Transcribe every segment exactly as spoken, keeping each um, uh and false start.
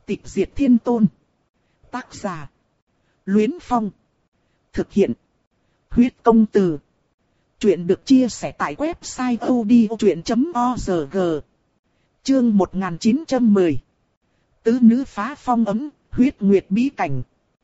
Tịch diệt thiên tôn. Tác giả: Luyến Phong. Thực hiện: Huyết công từ. Chuyện được chia sẻ tại website odchuyện chấm org. Chương một nghìn chín trăm mười. Tứ nữ phá phong ấm, huyết nguyệt bí cảnh.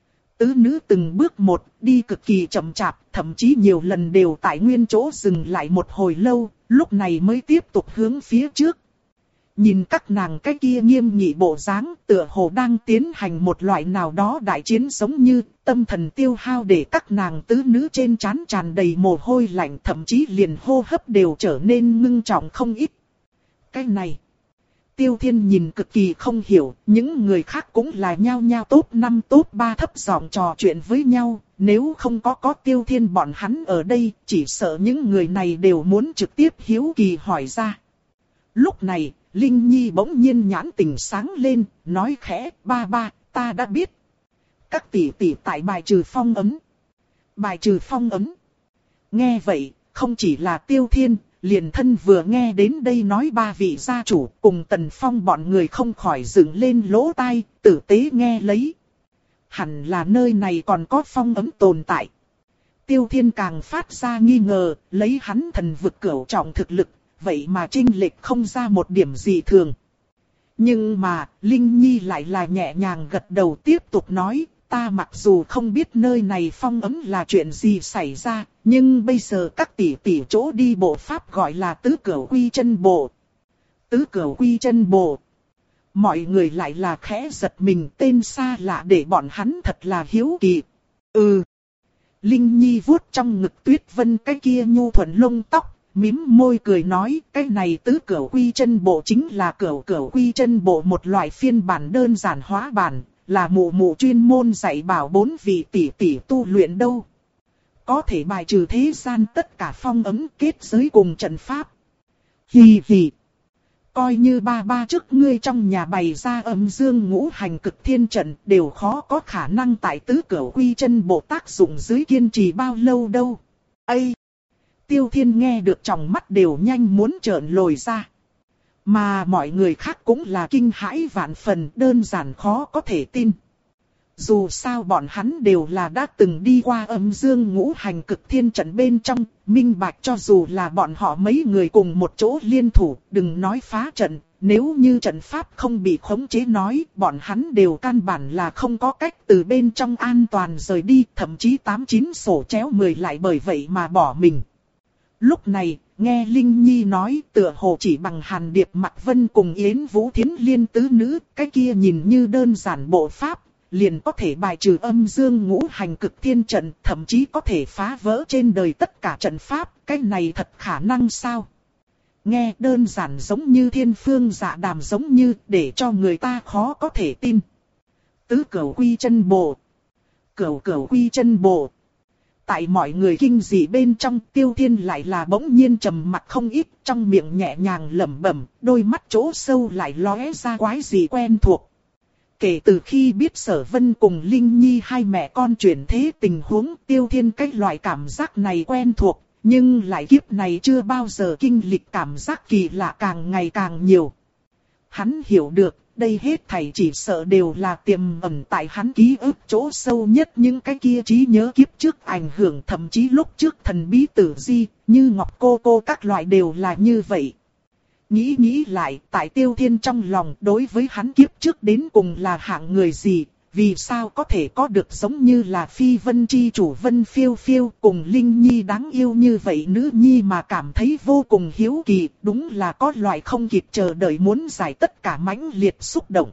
Tứ nữ từng bước một, đi cực kỳ chậm chạp, thậm chí nhiều lần đều tại nguyên chỗ dừng lại một hồi lâu, lúc này mới tiếp tục hướng phía trước. Nhìn các nàng cái kia nghiêm nghị bộ dáng, tựa hồ đang tiến hành một loại nào đó đại chiến, giống như tâm thần tiêu hao, để các nàng tứ nữ trên trán tràn đầy mồ hôi lạnh, thậm chí liền hô hấp đều trở nên ngưng trọng không ít. Cái này, Tiêu Thiên nhìn cực kỳ không hiểu, những người khác cũng là nhao nhao top năm top ba thấp giọng trò chuyện với nhau, nếu không có có Tiêu Thiên bọn hắn ở đây, chỉ sợ những người này đều muốn trực tiếp hiếu kỳ hỏi ra. Lúc này, Linh Nhi bỗng nhiên nhãn tình sáng lên, nói khẽ: ba ba, ta đã biết. Các tỷ tỷ tại bài trừ phong ấn. Bài trừ phong ấn. Nghe vậy, không chỉ là Tiêu Thiên, liền thân vừa nghe đến đây nói ba vị gia chủ cùng Tần Phong bọn người không khỏi dựng lên lỗ tai, tử tế nghe lấy. Hẳn là nơi này còn có phong ấn tồn tại. Tiêu Thiên càng phát ra nghi ngờ, lấy hắn thần vực cửu trọng thực lực, vậy mà chênh lệch không ra một điểm gì thường. Nhưng mà, Linh Nhi lại là nhẹ nhàng gật đầu tiếp tục nói, ta mặc dù không biết nơi này phong ấn là chuyện gì xảy ra, nhưng bây giờ các tỷ tỷ chỗ đi bộ pháp gọi là tứ cửu quy chân bộ. Tứ cửu quy chân bộ. Mọi người lại là khẽ giật mình, tên xa lạ để bọn hắn thật là hiếu kỳ. Ừ. Linh Nhi vuốt trong ngực Tuyết Vân cái kia nhu thuận lông tóc, mím môi cười nói, cái này tứ cửu quy chân bộ chính là cửu cửu quy chân bộ, một loại phiên bản đơn giản hóa bản, là mụ mụ chuyên môn dạy bảo bốn vị tỷ tỷ tu luyện đâu. Có thể bài trừ thế gian tất cả phong ấn, kết giới cùng trận pháp. Hì hì. Coi như ba ba trước ngươi trong nhà bày ra âm dương ngũ hành cực thiên trận, đều khó có khả năng tại tứ cửu quy chân bộ tác dụng dưới kiên trì bao lâu đâu. Ây! Tiêu Thiên nghe được tròng mắt đều nhanh muốn trợn lồi ra. Mà mọi người khác cũng là kinh hãi vạn phần, đơn giản khó có thể tin. Dù sao bọn hắn đều là đã từng đi qua âm dương ngũ hành cực thiên trận bên trong, minh bạch cho dù là bọn họ mấy người cùng một chỗ liên thủ, đừng nói phá trận, nếu như trận pháp không bị khống chế nói, bọn hắn đều căn bản là không có cách từ bên trong an toàn rời đi, thậm chí tám chín sổ chéo mười lại bởi vậy mà bỏ mình. Lúc này, nghe Linh Nhi nói, tựa hồ chỉ bằng Hàn Điệp Mạc Vân cùng Yến Vũ Thiến Liên tứ nữ, cái kia nhìn như đơn giản bộ pháp, liền có thể bài trừ âm dương ngũ hành cực thiên trận, thậm chí có thể phá vỡ trên đời tất cả trận pháp, cái này thật khả năng sao? Nghe đơn giản giống như thiên phương dạ đàm, giống như để cho người ta khó có thể tin. Tứ cửu quy chân bộ. Cửu cửu quy chân bộ. Tại mọi người kinh dị bên trong, Tiêu Thiên lại là bỗng nhiên trầm mặt không ít, trong miệng nhẹ nhàng lẩm bẩm, đôi mắt chỗ sâu lại lóe ra quái gì quen thuộc. Kể từ khi biết Sở Vân cùng Linh Nhi hai mẹ con chuyển thế tình huống, Tiêu Thiên cái loại cảm giác này quen thuộc, nhưng lại kiếp này chưa bao giờ kinh lịch cảm giác kỳ lạ càng ngày càng nhiều. Hắn hiểu được, đây hết thảy chỉ sợ đều là tiềm ẩn tại hắn ký ức chỗ sâu nhất, những cái kia trí nhớ kiếp trước ảnh hưởng, thậm chí lúc trước thần bí tử di, như Ngọc Cô Cô các loại đều là như vậy. Nghĩ nghĩ lại, tại Tiêu Thiên trong lòng, đối với hắn kiếp trước đến cùng là hạng người gì, vì sao có thể có được giống như là Phi Vân chi chủ Vân Phiêu Phiêu cùng Linh Nhi đáng yêu như vậy nữ nhi mà cảm thấy vô cùng hiếu kỳ, đúng là có loại không kịp chờ đợi muốn giải tất cả mãnh liệt xúc động.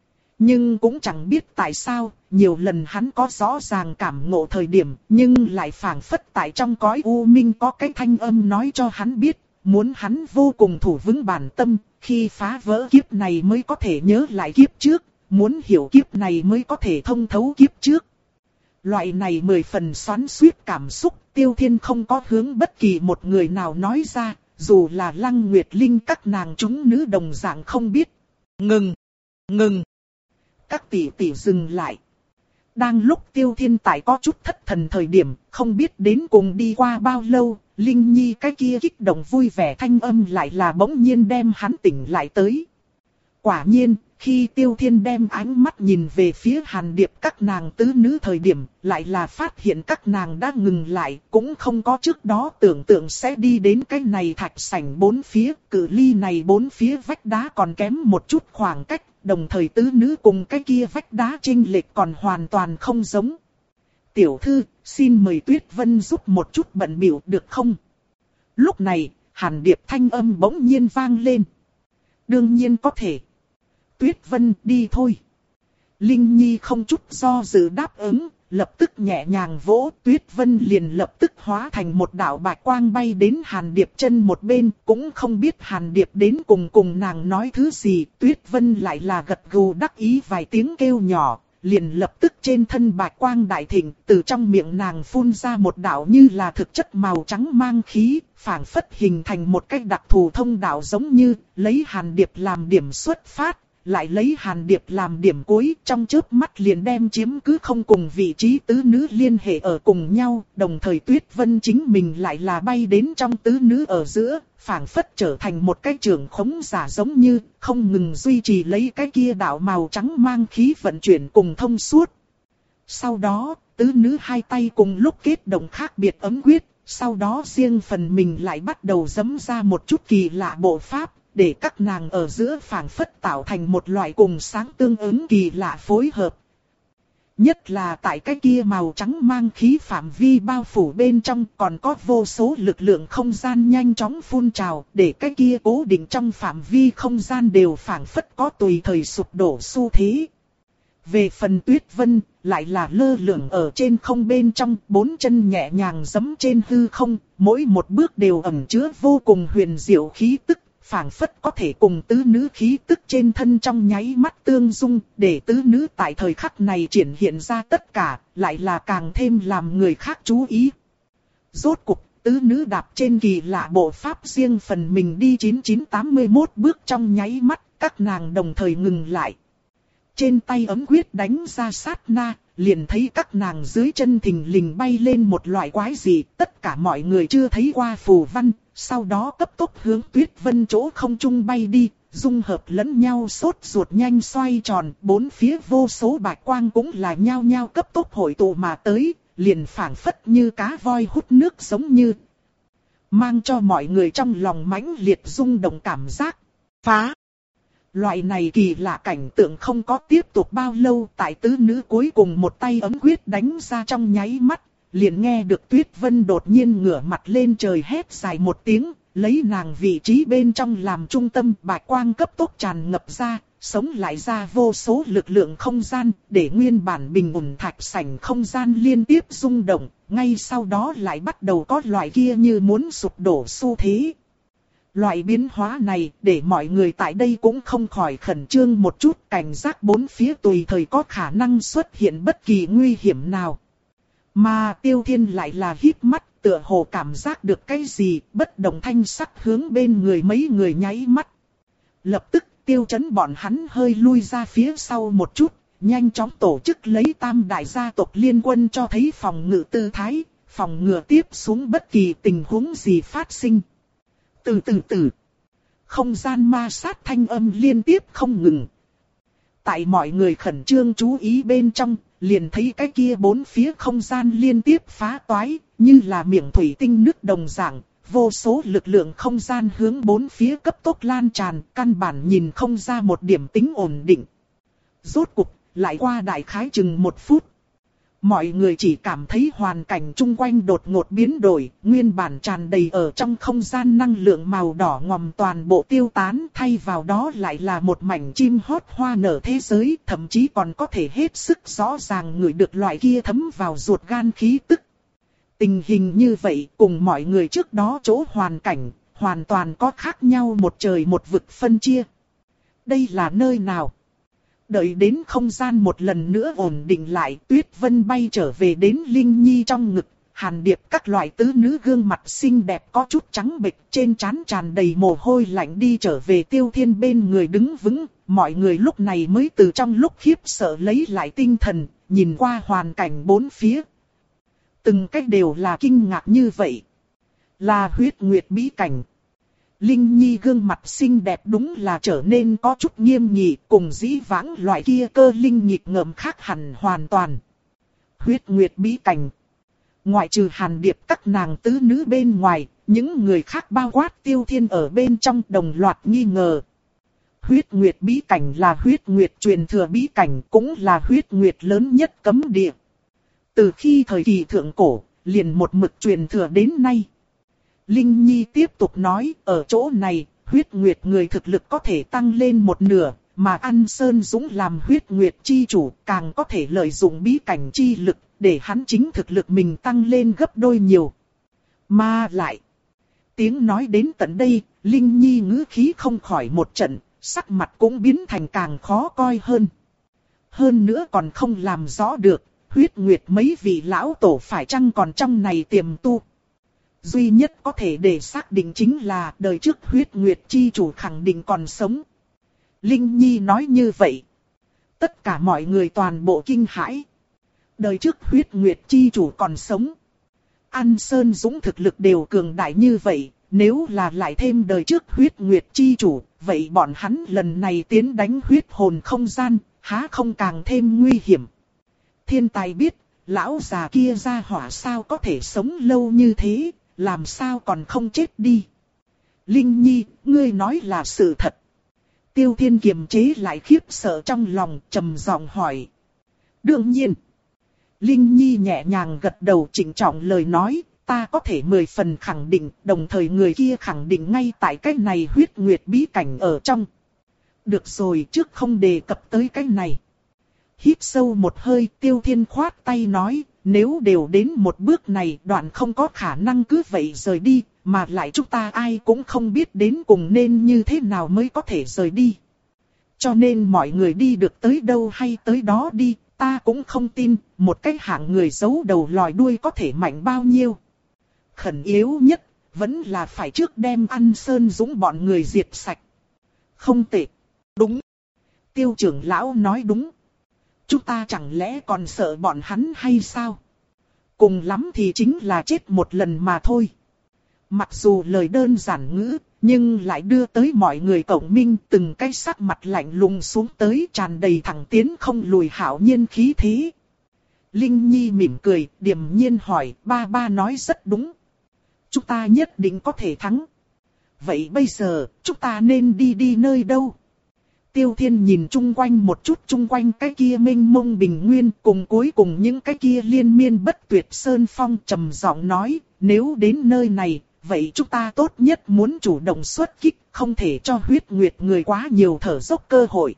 Nhưng cũng chẳng biết tại sao, nhiều lần hắn có rõ ràng cảm ngộ thời điểm, nhưng lại phảng phất tại trong cõi u minh có cái thanh âm nói cho hắn biết, muốn hắn vô cùng thủ vững bản tâm, khi phá vỡ kiếp này mới có thể nhớ lại kiếp trước. Muốn hiểu kiếp này mới có thể thông thấu kiếp trước. Loại này mười phần xoắn xuýt cảm xúc, Tiêu Thiên không có hướng bất kỳ một người nào nói ra, dù là Lăng Nguyệt Linh các nàng chúng nữ đồng dạng không biết. Ngừng! Ngừng! Các tỷ tỷ dừng lại. Đang lúc Tiêu Thiên tại có chút thất thần thời điểm, không biết đến cùng đi qua bao lâu, Linh Nhi cái kia kích động vui vẻ thanh âm lại là bỗng nhiên đem hắn tỉnh lại tới. Quả nhiên, Khi Tiêu Thiên đem ánh mắt nhìn về phía Hàn Điệp các nàng tứ nữ thời điểm, lại là phát hiện các nàng đã ngừng lại, cũng không có trước đó tưởng tượng sẽ đi đến cái này thạch sảnh bốn phía, cự ly này bốn phía vách đá còn kém một chút khoảng cách, đồng thời tứ nữ cùng cái kia vách đá chênh lệch còn hoàn toàn không giống. Tiểu thư, xin mời Tuyết Vân giúp một chút bận biểu được không? Lúc này, Hàn Điệp thanh âm bỗng nhiên vang lên. Đương nhiên có thể. Tuyết Vân đi thôi. Linh Nhi không chút do dự đáp ứng, lập tức nhẹ nhàng vỗ, Tuyết Vân liền lập tức hóa thành một đạo bạch quang bay đến Hàn Điệp chân một bên, cũng không biết Hàn Điệp đến cùng cùng nàng nói thứ gì, Tuyết Vân lại là gật gù đắc ý vài tiếng kêu nhỏ, liền lập tức trên thân bạch quang đại thịnh, từ trong miệng nàng phun ra một đạo như là thực chất màu trắng mang khí, phảng phất hình thành một cái đặc thù thông đạo giống như, lấy Hàn Điệp làm điểm xuất phát. Lại lấy Hàn Điệp làm điểm cuối, trong chớp mắt liền đem chiếm cứ không cùng vị trí tứ nữ liên hệ ở cùng nhau, đồng thời Tuyết Vân chính mình lại là bay đến trong tứ nữ ở giữa, phảng phất trở thành một cái trường khống giả giống như, không ngừng duy trì lấy cái kia đạo màu trắng mang khí vận chuyển cùng thông suốt. Sau đó, tứ nữ hai tay cùng lúc kết động khác biệt ấm quyết, sau đó riêng phần mình lại bắt đầu giẫm ra một chút kỳ lạ bộ pháp. Để các nàng ở giữa phảng phất tạo thành một loại cùng sáng tương ứng kỳ lạ phối hợp. Nhất là tại cái kia màu trắng mang khí phạm vi bao phủ bên trong còn có vô số lực lượng không gian nhanh chóng phun trào, để cái kia cố định trong phạm vi không gian đều phảng phất có tùy thời sụp đổ xu thế. Về phần Tuyết Vân, lại là lơ lửng ở trên không bên trong, bốn chân nhẹ nhàng giẫm trên hư không, mỗi một bước đều ẩn chứa vô cùng huyền diệu khí tức. Phảng phất có thể cùng tứ nữ khí tức trên thân trong nháy mắt tương dung, để tứ nữ tại thời khắc này triển hiện ra tất cả, lại là càng thêm làm người khác chú ý. Rốt cục, tứ nữ đạp trên kỳ lạ bộ pháp riêng phần mình đi chín chín tám mươi mốt bước trong nháy mắt, các nàng đồng thời ngừng lại. Trên tay ấm quyết đánh ra sát na, liền thấy các nàng dưới chân thình lình bay lên một loại quái gì, tất cả mọi người chưa thấy qua phù văn. Sau đó cấp tốc hướng Tuyết Vân chỗ không trung bay đi, dung hợp lẫn nhau sốt ruột nhanh xoay tròn, bốn phía vô số bạch quang cũng là nhao nhao cấp tốc hội tụ mà tới, liền phảng phất như cá voi hút nước giống như. Mang cho mọi người trong lòng mãnh liệt rung động cảm giác. Phá! Loại này kỳ lạ cảnh tượng không có tiếp tục bao lâu, tại tứ nữ cuối cùng một tay ấm quyết đánh ra trong nháy mắt. Liền nghe được Tuyết Vân đột nhiên ngửa mặt lên trời hét dài một tiếng, lấy nàng vị trí bên trong làm trung tâm, bạch quang cấp tốc tràn ngập ra, sống lại ra vô số lực lượng không gian, để nguyên bản bình ổn thạch sảnh không gian liên tiếp rung động, ngay sau đó lại bắt đầu có loại kia như muốn sụp đổ xu thế. Loại biến hóa này để mọi người tại đây cũng không khỏi khẩn trương một chút, cảnh giác bốn phía tùy thời có khả năng xuất hiện bất kỳ nguy hiểm nào. Mà Tiêu Thiên lại là híp mắt, tựa hồ cảm giác được cái gì, bất động thanh sắc hướng bên người mấy người nháy mắt. Lập tức Tiêu Chấn bọn hắn hơi lui ra phía sau một chút, nhanh chóng tổ chức lấy tam đại gia tộc liên quân cho thấy phòng ngự tư thái, phòng ngừa tiếp xuống bất kỳ tình huống gì phát sinh. Từ từ từ, không gian ma sát thanh âm liên tiếp không ngừng. Tại mọi người khẩn trương chú ý bên trong, liền thấy cái kia bốn phía không gian liên tiếp phá toái, như là miệng thủy tinh nứt đồng dạng, vô số lực lượng không gian hướng bốn phía cấp tốc lan tràn, căn bản nhìn không ra một điểm tính ổn định. Rốt cục, lại qua đại khái chừng một phút. Mọi người chỉ cảm thấy hoàn cảnh chung quanh đột ngột biến đổi, nguyên bản tràn đầy ở trong không gian năng lượng màu đỏ ngòm toàn bộ tiêu tán, thay vào đó lại là một mảnh chim hót hoa nở thế giới, thậm chí còn có thể hết sức rõ ràng ngửi được loại kia thấm vào ruột gan khí tức. Tình hình như vậy cùng mọi người trước đó chỗ hoàn cảnh, hoàn toàn có khác nhau một trời một vực phân chia. Đây là nơi nào? Đợi đến không gian một lần nữa ổn định lại, Tuyết Vân bay trở về đến Linh Nhi trong ngực, Hàn Điệp các loại tứ nữ gương mặt xinh đẹp có chút trắng bệch, trên trán tràn đầy mồ hôi lạnh đi trở về Tiêu Thiên bên người đứng vững, mọi người lúc này mới từ trong lúc khiếp sợ lấy lại tinh thần, nhìn qua hoàn cảnh bốn phía. Từng cách đều là kinh ngạc như vậy. Là huyết nguyệt bí cảnh. Linh Nhi gương mặt xinh đẹp đúng là trở nên có chút nghiêm nghị, cùng dĩ vãng loại kia cơ linh nhịp ngợm khác hẳn hoàn toàn. Huyết Nguyệt bí cảnh. Ngoại trừ Hàn Điệp các nàng tứ nữ bên ngoài, những người khác bao quát Tiêu Thiên ở bên trong đồng loạt nghi ngờ. Huyết Nguyệt bí cảnh là Huyết Nguyệt truyền thừa bí cảnh, cũng là Huyết Nguyệt lớn nhất cấm địa. Từ khi thời kỳ thượng cổ, liền một mực truyền thừa đến nay. Linh Nhi tiếp tục nói, ở chỗ này, Huyết Nguyệt người thực lực có thể tăng lên một nửa, mà An Sơn Dũng làm Huyết Nguyệt chi chủ, càng có thể lợi dụng bí cảnh chi lực, để hắn chính thực lực mình tăng lên gấp đôi nhiều. Mà lại, tiếng nói đến tận đây, Linh Nhi ngữ khí không khỏi một trận, sắc mặt cũng biến thành càng khó coi hơn. Hơn nữa còn không làm rõ được, Huyết Nguyệt mấy vị lão tổ phải chăng còn trong này tiềm tu. Duy nhất có thể để xác định chính là đời trước Huyết Nguyệt chi chủ khẳng định còn sống. Linh Nhi nói như vậy. Tất cả mọi người toàn bộ kinh hãi. Đời trước Huyết Nguyệt chi chủ còn sống. An Sơn Dũng thực lực đều cường đại như vậy. Nếu là lại thêm đời trước Huyết Nguyệt chi chủ, vậy bọn hắn lần này tiến đánh huyết hồn không gian, há không càng thêm nguy hiểm. Thiên tài biết, lão già kia ra hỏa sao có thể sống lâu như thế, làm sao còn không chết đi. Linh Nhi, ngươi nói là sự thật. Tiêu Thiên kiềm chế lại khiếp sợ trong lòng, trầm giọng hỏi. Đương nhiên. Linh Nhi nhẹ nhàng gật đầu chỉnh trọng lời nói, ta có thể mười phần khẳng định, đồng thời người kia khẳng định ngay tại cái này Huyết Nguyệt bí cảnh ở trong. Được rồi, trước không đề cập tới cái này. Hít sâu một hơi, Tiêu Thiên khoát tay nói, nếu đều đến một bước này, đoạn không có khả năng cứ vậy rời đi, mà lại chúng ta ai cũng không biết đến cùng nên như thế nào mới có thể rời đi. Cho nên mọi người đi được tới đâu hay tới đó đi, ta cũng không tin, một cái hạng người giấu đầu lòi đuôi có thể mạnh bao nhiêu. Khẩn yếu nhất, vẫn là phải trước đem An Sơn Dũng bọn người diệt sạch. Không tệ. Đúng. Tiêu trưởng lão nói đúng. Chúng ta chẳng lẽ còn sợ bọn hắn hay sao? Cùng lắm thì chính là chết một lần mà thôi. Mặc dù lời đơn giản ngữ, nhưng lại đưa tới mọi người cộng minh từng cái sắc mặt lạnh lùng xuống tới tràn đầy thẳng tiến không lùi hảo nhiên khí thế. Linh Nhi mỉm cười, điềm nhiên hỏi, ba ba nói rất đúng. Chúng ta nhất định có thể thắng. Vậy bây giờ, chúng ta nên đi đi nơi đâu? Tiêu Thiên nhìn chung quanh một chút, chung quanh cái kia mênh mông bình nguyên cùng cuối cùng những cái kia liên miên bất tuyệt sơn phong, trầm giọng nói, nếu đến nơi này, vậy chúng ta tốt nhất muốn chủ động xuất kích, không thể cho Huyết Nguyệt người quá nhiều thở dốc cơ hội.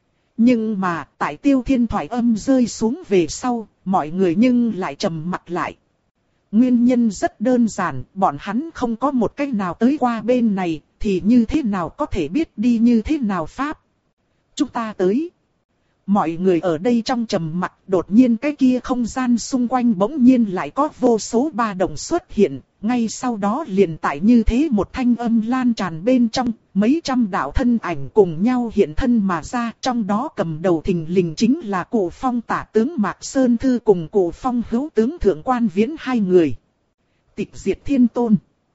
Nhưng mà, tại Tiêu Thiên thoại âm rơi xuống về sau, mọi người nhưng lại trầm mặt lại. Nguyên nhân rất đơn giản, bọn hắn không có một cách nào tới qua bên này, thì như thế nào có thể biết đi như thế nào pháp. Chúng ta tới. Mọi người ở đây trong trầm mặc, đột nhiên cái kia không gian xung quanh bỗng nhiên lại có vô số ba động xuất hiện, ngay sau đó liền tại như thế một thanh âm lan tràn bên trong, mấy trăm đạo thân ảnh cùng nhau hiện thân mà ra, trong đó cầm đầu thình lình chính là Cụ Phong tả tướng Mạc Sơn Thư cùng Cụ Phong hữu tướng Thượng Quan Viễn hai người. Tịch diệt thiên tôn.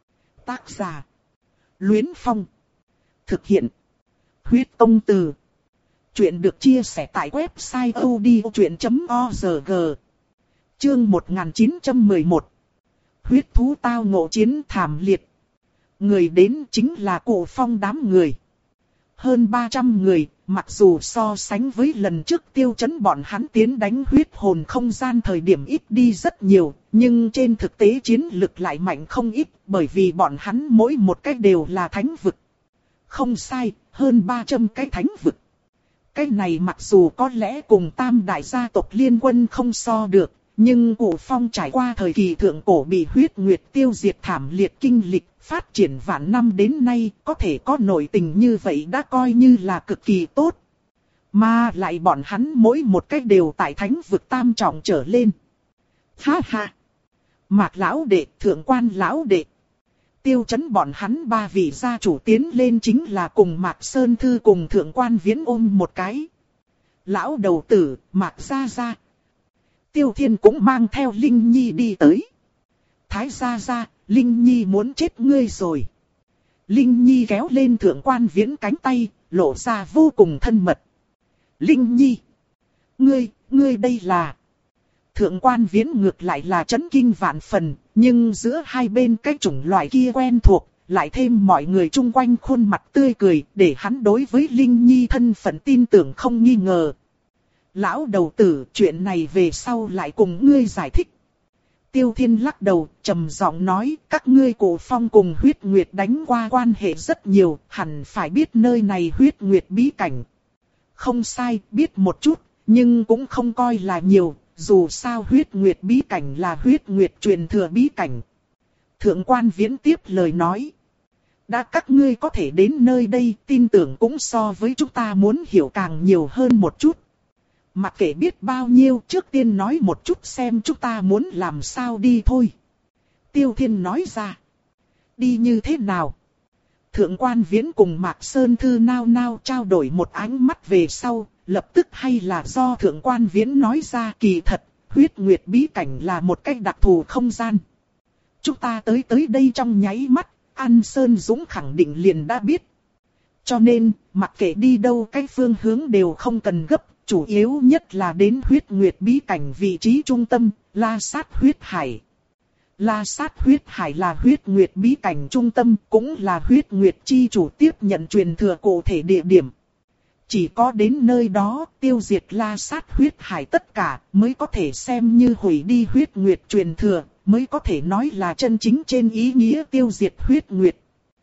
Tác giả. Luyến Phong. Thực hiện. Huyết Công Từ. Chuyện được chia sẻ tại website odchuyện chấm org. Chương một nghìn chín trăm mười một. Huyết thú tao ngộ chiến thảm liệt. Người đến chính là Cụ Phong đám người. Hơn ba trăm người, mặc dù so sánh với lần trước Tiêu Chấn bọn hắn tiến đánh huyết hồn không gian thời điểm ít đi rất nhiều, nhưng trên thực tế chiến lực lại mạnh không ít, bởi vì bọn hắn mỗi một cái đều là thánh vực. Không sai, hơn ba trăm cái thánh vực. Cái này mặc dù có lẽ cùng tam đại gia tộc liên quân không so được, nhưng Cụ Phong trải qua thời kỳ thượng cổ bị huyết nguyệt tiêu diệt thảm liệt kinh lịch, phát triển vạn năm đến nay, có thể có nội tình như vậy đã coi như là cực kỳ tốt. Mà lại bọn hắn mỗi một cách đều tại thánh vực tam trọng trở lên. Ha ha! Mạc lão đệ, Thượng Quan lão đệ. Tiêu Chấn bọn hắn ba vị gia chủ tiến lên chính là cùng Mạc Sơn Thư cùng Thượng Quan Viễn ôm một cái. Lão đầu tử, Mạc gia gia. Tiêu Thiên cũng mang theo Linh Nhi đi tới. Thái gia gia, Linh Nhi muốn chết ngươi rồi. Linh Nhi kéo lên Thượng Quan Viễn cánh tay, lộ ra vô cùng thân mật. Linh Nhi! Ngươi, ngươi đây là... Thượng Quan Viễn ngược lại là chấn kinh vạn phần, nhưng giữa hai bên cái chủng loại kia quen thuộc, lại thêm mọi người chung quanh khuôn mặt tươi cười, để hắn đối với Linh Nhi thân phận tin tưởng không nghi ngờ. Lão đầu tử, chuyện này về sau lại cùng ngươi giải thích. Tiêu Thiên lắc đầu, trầm giọng nói, các ngươi Cổ Phong cùng Huyết Nguyệt đánh qua quan hệ rất nhiều, hẳn phải biết nơi này Huyết Nguyệt bí cảnh. Không sai, biết một chút, nhưng cũng không coi là nhiều, dù sao Huyết Nguyệt bí cảnh là Huyết Nguyệt truyền thừa bí cảnh. Thượng Quan Viễn tiếp lời nói. Đã các ngươi có thể đến nơi đây, tin tưởng cũng so với chúng ta muốn hiểu càng nhiều hơn một chút. Mặc kệ biết bao nhiêu, trước tiên nói một chút xem chúng ta muốn làm sao đi thôi. Tiêu Thiên nói ra. Đi như thế nào? Thượng Quan Viễn cùng Mạc Sơn Thư nao nao trao đổi một ánh mắt về sau, lập tức hay là do Thượng Quan Viễn nói ra kỳ thật, Huyết Nguyệt bí cảnh là một cách đặc thù không gian. Chúng ta tới tới đây trong nháy mắt, An Sơn Dũng khẳng định liền đã biết. Cho nên, mặc kệ đi đâu cái phương hướng đều không cần gấp, chủ yếu nhất là đến Huyết Nguyệt bí cảnh vị trí trung tâm, La Sát Huyết Hải. La Sát Huyết Hải là Huyết Nguyệt bí cảnh trung tâm, cũng là Huyết Nguyệt chi chủ tiếp nhận truyền thừa cụ thể địa điểm. Chỉ có đến nơi đó, tiêu diệt La Sát Huyết Hải tất cả, mới có thể xem như hủy đi Huyết Nguyệt truyền thừa, mới có thể nói là chân chính trên ý nghĩa tiêu diệt Huyết Nguyệt.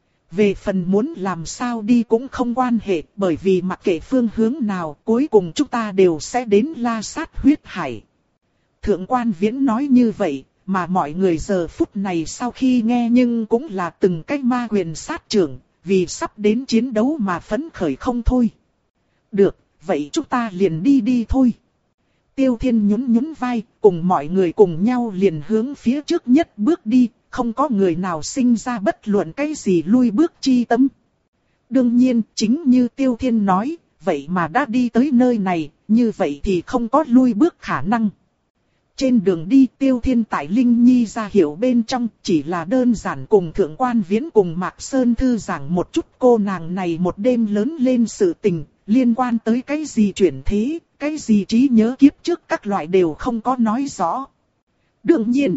Về phần muốn làm sao đi cũng không quan hệ, bởi vì mặc kệ phương hướng nào, cuối cùng chúng ta đều sẽ đến La Sát Huyết Hải. Thượng Quan Viễn nói như vậy, mà mọi người giờ phút này sau khi nghe nhưng cũng là từng cái ma quyền sát trưởng, vì sắp đến chiến đấu mà phấn khởi không thôi. Được, vậy chúng ta liền đi đi thôi. Tiêu Thiên nhún nhún vai, cùng mọi người cùng nhau liền hướng phía trước nhất bước đi, không có người nào sinh ra bất luận cái gì lui bước chi tâm. Đương nhiên, chính như Tiêu Thiên nói, vậy mà đã đi tới nơi này, như vậy thì không có lui bước khả năng. Trên đường đi Tiêu Thiên tại Linh Nhi ra hiệu bên trong chỉ là đơn giản cùng Thượng Quan Viễn cùng Mạc Sơn Thư giảng một chút cô nàng này một đêm lớn lên sự tình, liên quan tới cái gì chuyển thế, cái gì trí nhớ kiếp trước các loại đều không có nói rõ. Đương nhiên,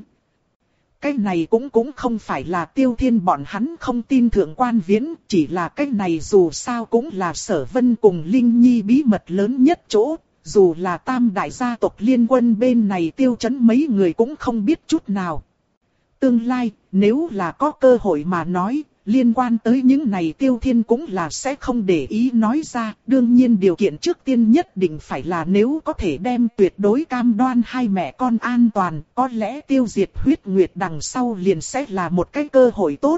cái này cũng cũng không phải là Tiêu Thiên bọn hắn không tin Thượng Quan Viễn, chỉ là cái này dù sao cũng là Sở Vân cùng Linh Nhi bí mật lớn nhất chỗ. Dù là tam đại gia tộc liên quân bên này Tiêu Chấn mấy người cũng không biết chút nào. Tương lai, nếu là có cơ hội mà nói, liên quan tới những này Tiêu Thiên cũng là sẽ không để ý nói ra. Đương nhiên điều kiện trước tiên nhất định phải là nếu có thể đem tuyệt đối cam đoan hai mẹ con an toàn, có lẽ tiêu diệt Huyết Nguyệt đằng sau liền sẽ là một cái cơ hội tốt.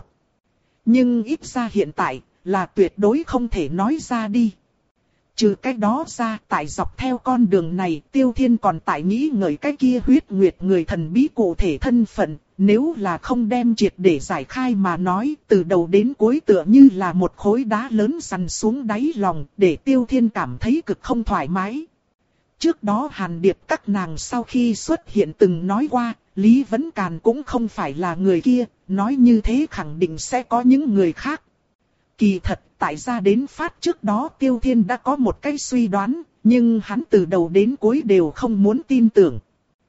Nhưng ít ra hiện tại, là tuyệt đối không thể nói ra đi. Trừ cái đó ra, tại dọc theo con đường này, Tiêu Thiên còn tại nghĩ ngợi cái kia Huyết Nguyệt người thần bí cụ thể thân phận, nếu là không đem triệt để giải khai mà nói, từ đầu đến cuối tựa như là một khối đá lớn sằn xuống đáy lòng, để Tiêu Thiên cảm thấy cực không thoải mái. Trước đó Hàn Điệp các nàng sau khi xuất hiện từng nói qua, Lý Vấn Càn cũng không phải là người kia, nói như thế khẳng định sẽ có những người khác. Kỳ thật, tại ra đến phát trước đó Tiêu Thiên đã có một cái suy đoán, nhưng hắn từ đầu đến cuối đều không muốn tin tưởng.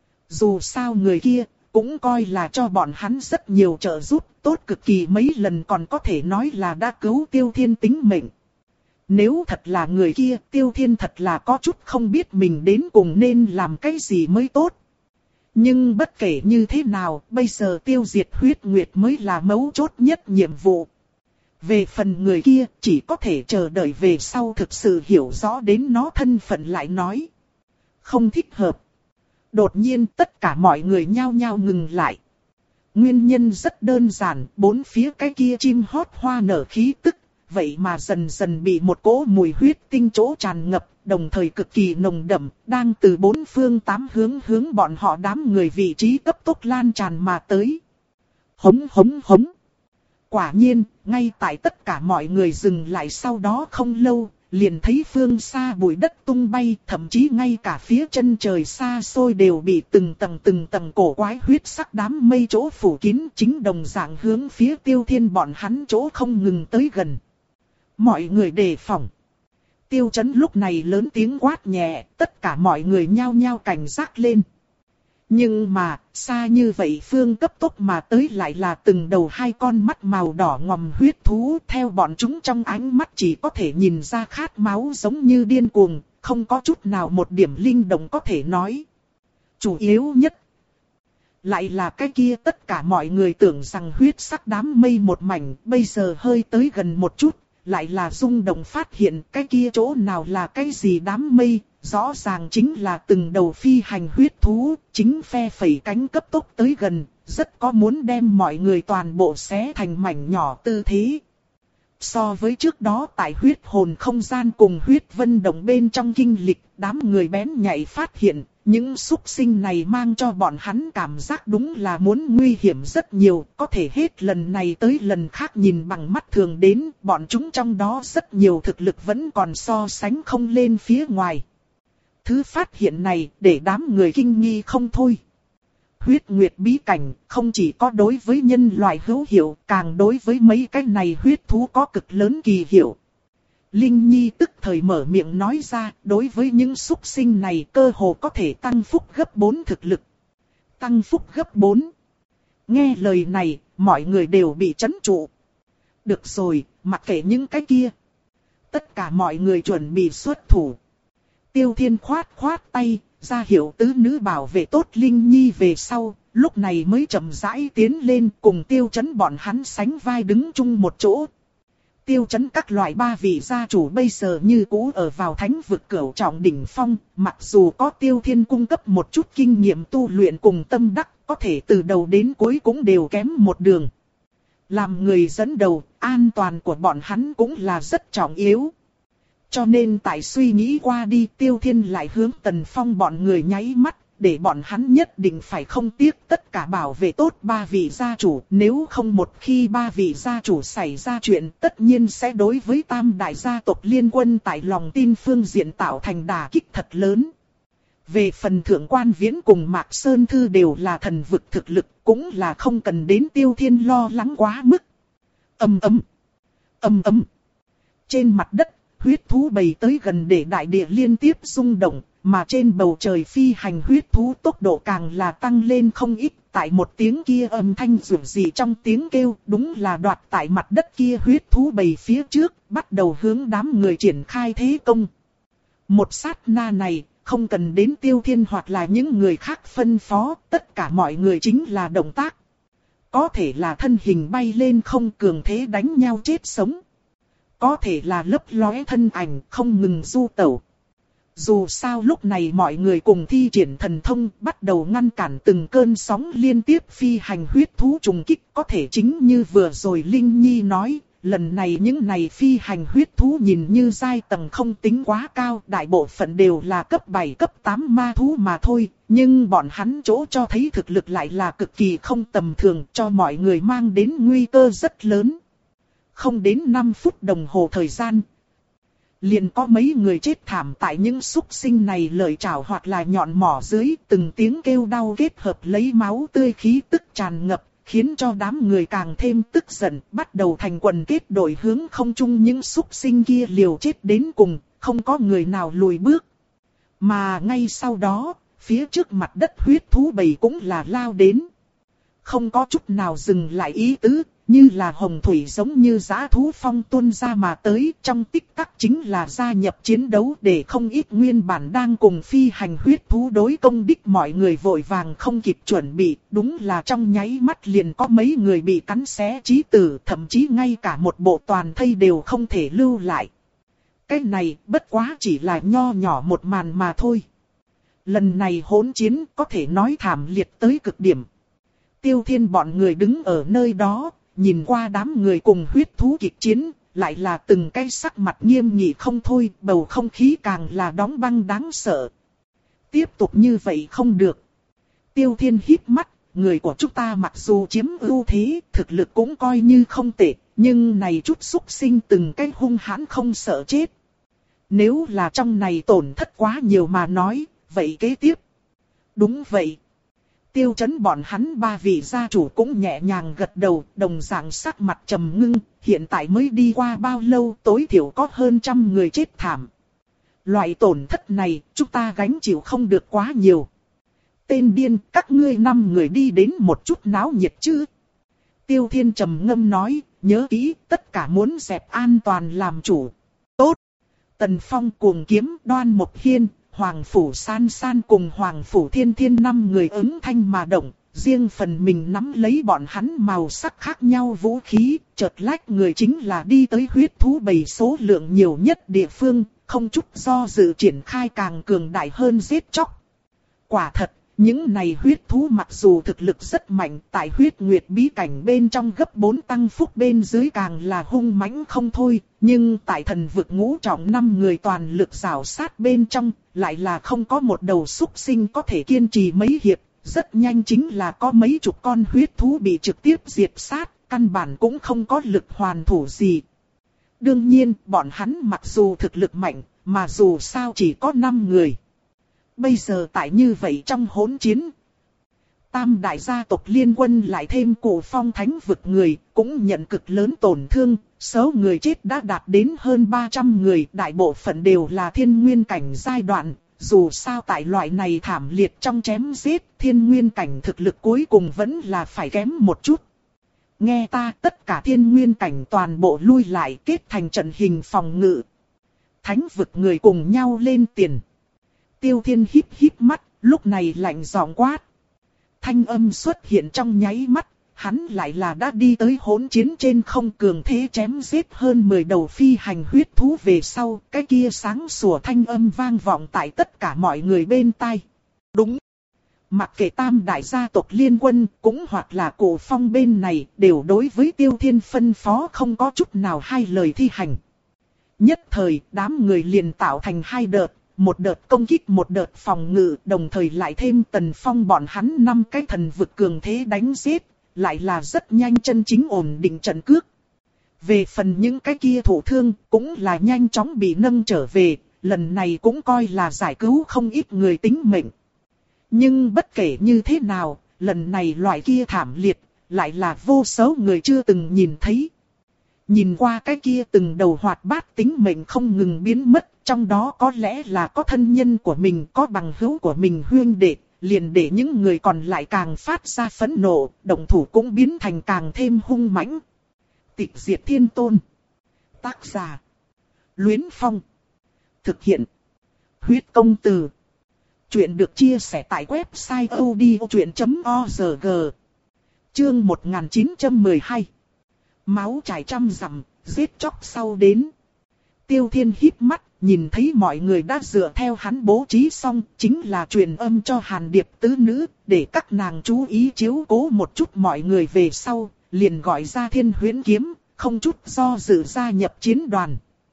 Dù sao người kia, cũng coi là cho bọn hắn rất nhiều trợ giúp, tốt cực kỳ mấy lần còn có thể nói là đã cứu Tiêu Thiên tính mệnh. Nếu thật là người kia, Tiêu Thiên thật là có chút không biết mình đến cùng nên làm cái gì mới tốt. Nhưng bất kể như thế nào, bây giờ tiêu diệt Huyết Nguyệt mới là mấu chốt nhất nhiệm vụ. Về phần người kia, chỉ có thể chờ đợi về sau thực sự hiểu rõ đến nó thân phận lại nói. Không thích hợp. Đột nhiên tất cả mọi người nhao nhao ngừng lại. Nguyên nhân rất đơn giản, bốn phía cái kia chim hót hoa nở khí tức, vậy mà dần dần bị một cỗ mùi huyết tinh chỗ tràn ngập, đồng thời cực kỳ nồng đậm, đang từ bốn phương tám hướng hướng bọn họ đám người vị trí cấp tốc lan tràn mà tới. Hống hống hống. Quả nhiên, ngay tại tất cả mọi người dừng lại sau đó không lâu, liền thấy phương xa bụi đất tung bay, thậm chí ngay cả phía chân trời xa xôi đều bị từng tầng từng tầng cổ quái huyết sắc đám mây chỗ phủ kín, chính đồng dạng hướng phía Tiêu Thiên bọn hắn chỗ không ngừng tới gần. Mọi người đề phòng. Tiêu Chấn lúc này lớn tiếng quát nhẹ, tất cả mọi người nhao nhao cảnh giác lên. Nhưng mà, xa như vậy phương cấp tốc mà tới lại là từng đầu hai con mắt màu đỏ ngòm huyết thú, theo bọn chúng trong ánh mắt chỉ có thể nhìn ra khát máu giống như điên cuồng, không có chút nào một điểm linh động có thể nói. Chủ yếu nhất lại là cái kia tất cả mọi người tưởng rằng huyết sắc đám mây một mảnh, bây giờ hơi tới gần một chút, lại là rung động phát hiện cái kia chỗ nào là cái gì đám mây. Rõ ràng chính là từng đầu phi hành huyết thú, chính phe phẩy cánh cấp tốc tới gần, rất có muốn đem mọi người toàn bộ xé thành mảnh nhỏ tư thế. So với trước đó tại huyết hồn không gian cùng huyết vân động bên trong kinh lịch, đám người bén nhạy phát hiện, những xúc sinh này mang cho bọn hắn cảm giác đúng là muốn nguy hiểm rất nhiều, có thể hết lần này tới lần khác nhìn bằng mắt thường đến, bọn chúng trong đó rất nhiều thực lực vẫn còn so sánh không lên phía ngoài. Thứ phát hiện này để đám người kinh nghi không thôi. Huyết nguyệt bí cảnh không chỉ có đối với nhân loại hữu hiệu, càng đối với mấy cái này huyết thú có cực lớn kỳ hiệu. Linh Nhi tức thời mở miệng nói ra, đối với những súc sinh này cơ hồ có thể tăng phúc gấp bốn thực lực. Tăng phúc gấp bốn. Nghe lời này, mọi người đều bị chấn trụ. Được rồi, mặc kệ những cái kia. Tất cả mọi người chuẩn bị xuất thủ. Tiêu Thiên khoát khoát tay, ra hiệu tứ nữ bảo vệ tốt Linh Nhi về sau, lúc này mới chậm rãi tiến lên cùng Tiêu Chấn bọn hắn sánh vai đứng chung một chỗ. Tiêu Chấn các loại ba vị gia chủ bây giờ như cũ ở vào thánh vực cửu trọng đỉnh phong, mặc dù có Tiêu Thiên cung cấp một chút kinh nghiệm tu luyện cùng tâm đắc, có thể từ đầu đến cuối cũng đều kém một đường. Làm người dẫn đầu, an toàn của bọn hắn cũng là rất trọng yếu. Cho nên tại suy nghĩ qua đi, Tiêu Thiên lại hướng Tần Phong bọn người nháy mắt, để bọn hắn nhất định phải không tiếc tất cả bảo vệ tốt ba vị gia chủ. Nếu không một khi ba vị gia chủ xảy ra chuyện, tất nhiên sẽ đối với tam đại gia tộc liên quân tại lòng tin phương diện tạo thành đả kích thật lớn. Về phần thượng quan Viễn cùng Mạc Sơn Thư đều là thần vực thực lực, cũng là không cần đến Tiêu Thiên lo lắng quá mức. Ầm ầm, ầm ầm. Trên mặt đất, huyết thú bầy tới gần để đại địa liên tiếp rung động, mà trên bầu trời phi hành huyết thú tốc độ càng là tăng lên không ít. Tại một tiếng kia âm thanh rủi rỉ trong tiếng kêu, đúng là đoạt tại mặt đất kia huyết thú bầy phía trước, bắt đầu hướng đám người triển khai thế công. Một sát na này, không cần đến Tiêu Thiên hoặc là những người khác phân phó, tất cả mọi người chính là động tác. Có thể là thân hình bay lên không cường thế đánh nhau chết sống. Có thể là lấp lóe thân ảnh không ngừng du tẩu. Dù sao lúc này mọi người cùng thi triển thần thông bắt đầu ngăn cản từng cơn sóng liên tiếp phi hành huyết thú trùng kích. Có thể chính như vừa rồi Linh Nhi nói, lần này những này phi hành huyết thú nhìn như giai tầng không tính quá cao. Đại bộ phận đều là cấp bảy cấp tám ma thú mà thôi. Nhưng bọn hắn chỗ cho thấy thực lực lại là cực kỳ không tầm thường, cho mọi người mang đến nguy cơ rất lớn. Không đến năm phút đồng hồ thời gian, liền có mấy người chết thảm tại những súc sinh này lợi chảo hoặc là nhọn mỏ dưới, từng tiếng kêu đau kết hợp lấy máu tươi khí tức tràn ngập, khiến cho đám người càng thêm tức giận, bắt đầu thành quần kết đội hướng không trung những súc sinh kia liều chết đến cùng, không có người nào lùi bước. Mà ngay sau đó, phía trước mặt đất huyết thú bầy cũng là lao đến. Không có chút nào dừng lại ý tứ. Như là hồng thủy giống như dã thú phong tuôn ra mà tới, trong tích tắc chính là gia nhập chiến đấu, để không ít nguyên bản đang cùng phi hành huyết thú đối công đích mọi người vội vàng không kịp chuẩn bị, đúng là trong nháy mắt liền có mấy người bị cắn xé chí tử, thậm chí ngay cả một bộ toàn thây đều không thể lưu lại. Cái này bất quá chỉ là nho nhỏ một màn mà thôi. Lần này hỗn chiến có thể nói thảm liệt tới cực điểm. Tiêu Thiên bọn người đứng ở nơi đó, nhìn qua đám người cùng huyết thú kịch chiến, lại là từng cái sắc mặt nghiêm nghị không thôi, bầu không khí càng là đóng băng đáng sợ. Tiếp tục như vậy không được. Tiêu Thiên híp mắt, người của chúng ta mặc dù chiếm ưu thế, thực lực cũng coi như không tệ, nhưng này chút xúc sinh từng cái hung hãn không sợ chết. Nếu là trong này tổn thất quá nhiều mà nói, vậy kế tiếp. Đúng vậy. Tiêu Chấn bọn hắn ba vị gia chủ cũng nhẹ nhàng gật đầu, đồng dạng sắc mặt trầm ngưng, hiện tại mới đi qua bao lâu tối thiểu có hơn trăm người chết thảm. Loại tổn thất này chúng ta gánh chịu không được quá nhiều. Tên điên, các ngươi năm người đi đến một chút náo nhiệt chứ. Tiêu Thiên trầm ngâm nói, nhớ kỹ, tất cả muốn dẹp an toàn làm chủ. Tốt. Tần Phong cuồng kiếm Đoan Mộc Hiên, Hoàng Phủ San San cùng Hoàng Phủ Thiên Thiên năm người ứng thanh mà động, riêng phần mình nắm lấy bọn hắn màu sắc khác nhau vũ khí, chợt lách người chính là đi tới huyết thú bầy số lượng nhiều nhất địa phương, không chút do dự triển khai càng cường đại hơn giết chóc. Quả thật, những này huyết thú mặc dù thực lực rất mạnh, tại huyết nguyệt bí cảnh bên trong gấp bốn tăng phúc bên dưới càng là hung mãnh không thôi, nhưng tại thần vực ngũ trọng năm người toàn lực rào sát bên trong, lại là không có một đầu súc sinh có thể kiên trì mấy hiệp, rất nhanh chính là có mấy chục con huyết thú bị trực tiếp diệt sát, căn bản cũng không có lực hoàn thủ gì. Đương nhiên, bọn hắn mặc dù thực lực mạnh, mà dù sao chỉ có năm người. Bây giờ tại như vậy trong hỗn chiến, tam đại gia tộc liên quân lại thêm Cổ Phong thánh vực người, cũng nhận cực lớn tổn thương, số người chết đã đạt đến hơn ba trăm người, đại bộ phận đều là thiên nguyên cảnh giai đoạn, dù sao tại loại này thảm liệt trong chém giết, thiên nguyên cảnh thực lực cuối cùng vẫn là phải kém một chút. Nghe ta, tất cả thiên nguyên cảnh toàn bộ lui lại kết thành trận hình phòng ngự. Thánh vực người cùng nhau lên tiền. Tiêu Thiên híp híp mắt, lúc này lạnh giọng quát. Thanh âm xuất hiện trong nháy mắt, hắn lại là đã đi tới hỗn chiến trên không, cường thế chém giết hơn mười đầu phi hành huyết thú về sau, cái kia sáng sủa thanh âm vang vọng tại tất cả mọi người bên tai. Đúng. Mặc kệ tam đại gia tộc liên quân, cũng hoặc là Cổ Phong bên này, đều đối với Tiêu Thiên phân phó không có chút nào hai lời thi hành. Nhất thời, đám người liền tạo thành hai đợt. Một đợt công kích, một đợt phòng ngự, đồng thời lại thêm Tần Phong bọn hắn năm cái thần vực cường thế đánh giết, lại là rất nhanh chân chính ổn định trận cước. Về phần những cái kia thổ thương, cũng là nhanh chóng bị nâng trở về, lần này cũng coi là giải cứu không ít người tính mệnh. Nhưng bất kể như thế nào, lần này loại kia thảm liệt, lại là vô số người chưa từng nhìn thấy. Nhìn qua cái kia từng đầu hoạt bát tính mệnh không ngừng biến mất, trong đó có lẽ là có thân nhân của mình, có bằng hữu của mình huynh đệ, liền để những người còn lại càng phát ra phẫn nộ, động thủ cũng biến thành càng thêm hung mãnh. Tịch diệt thiên tôn. Tác giả. Luyến Phong. Thực hiện. Huyết công từ. Chuyện được chia sẻ tại website odchuyện chấm org. Chương một nghìn chín trăm mười hai. Máu chảy trăm dặm, giết chóc sau đến. Tiêu Thiên híp mắt, nhìn thấy mọi người đã dựa theo hắn bố trí xong, chính là truyền âm cho Hàn Điệp tứ nữ, để các nàng chú ý chiếu cố một chút mọi người về sau, liền gọi ra Thiên Huyễn Kiếm, không chút do dự gia nhập chiến đoàn.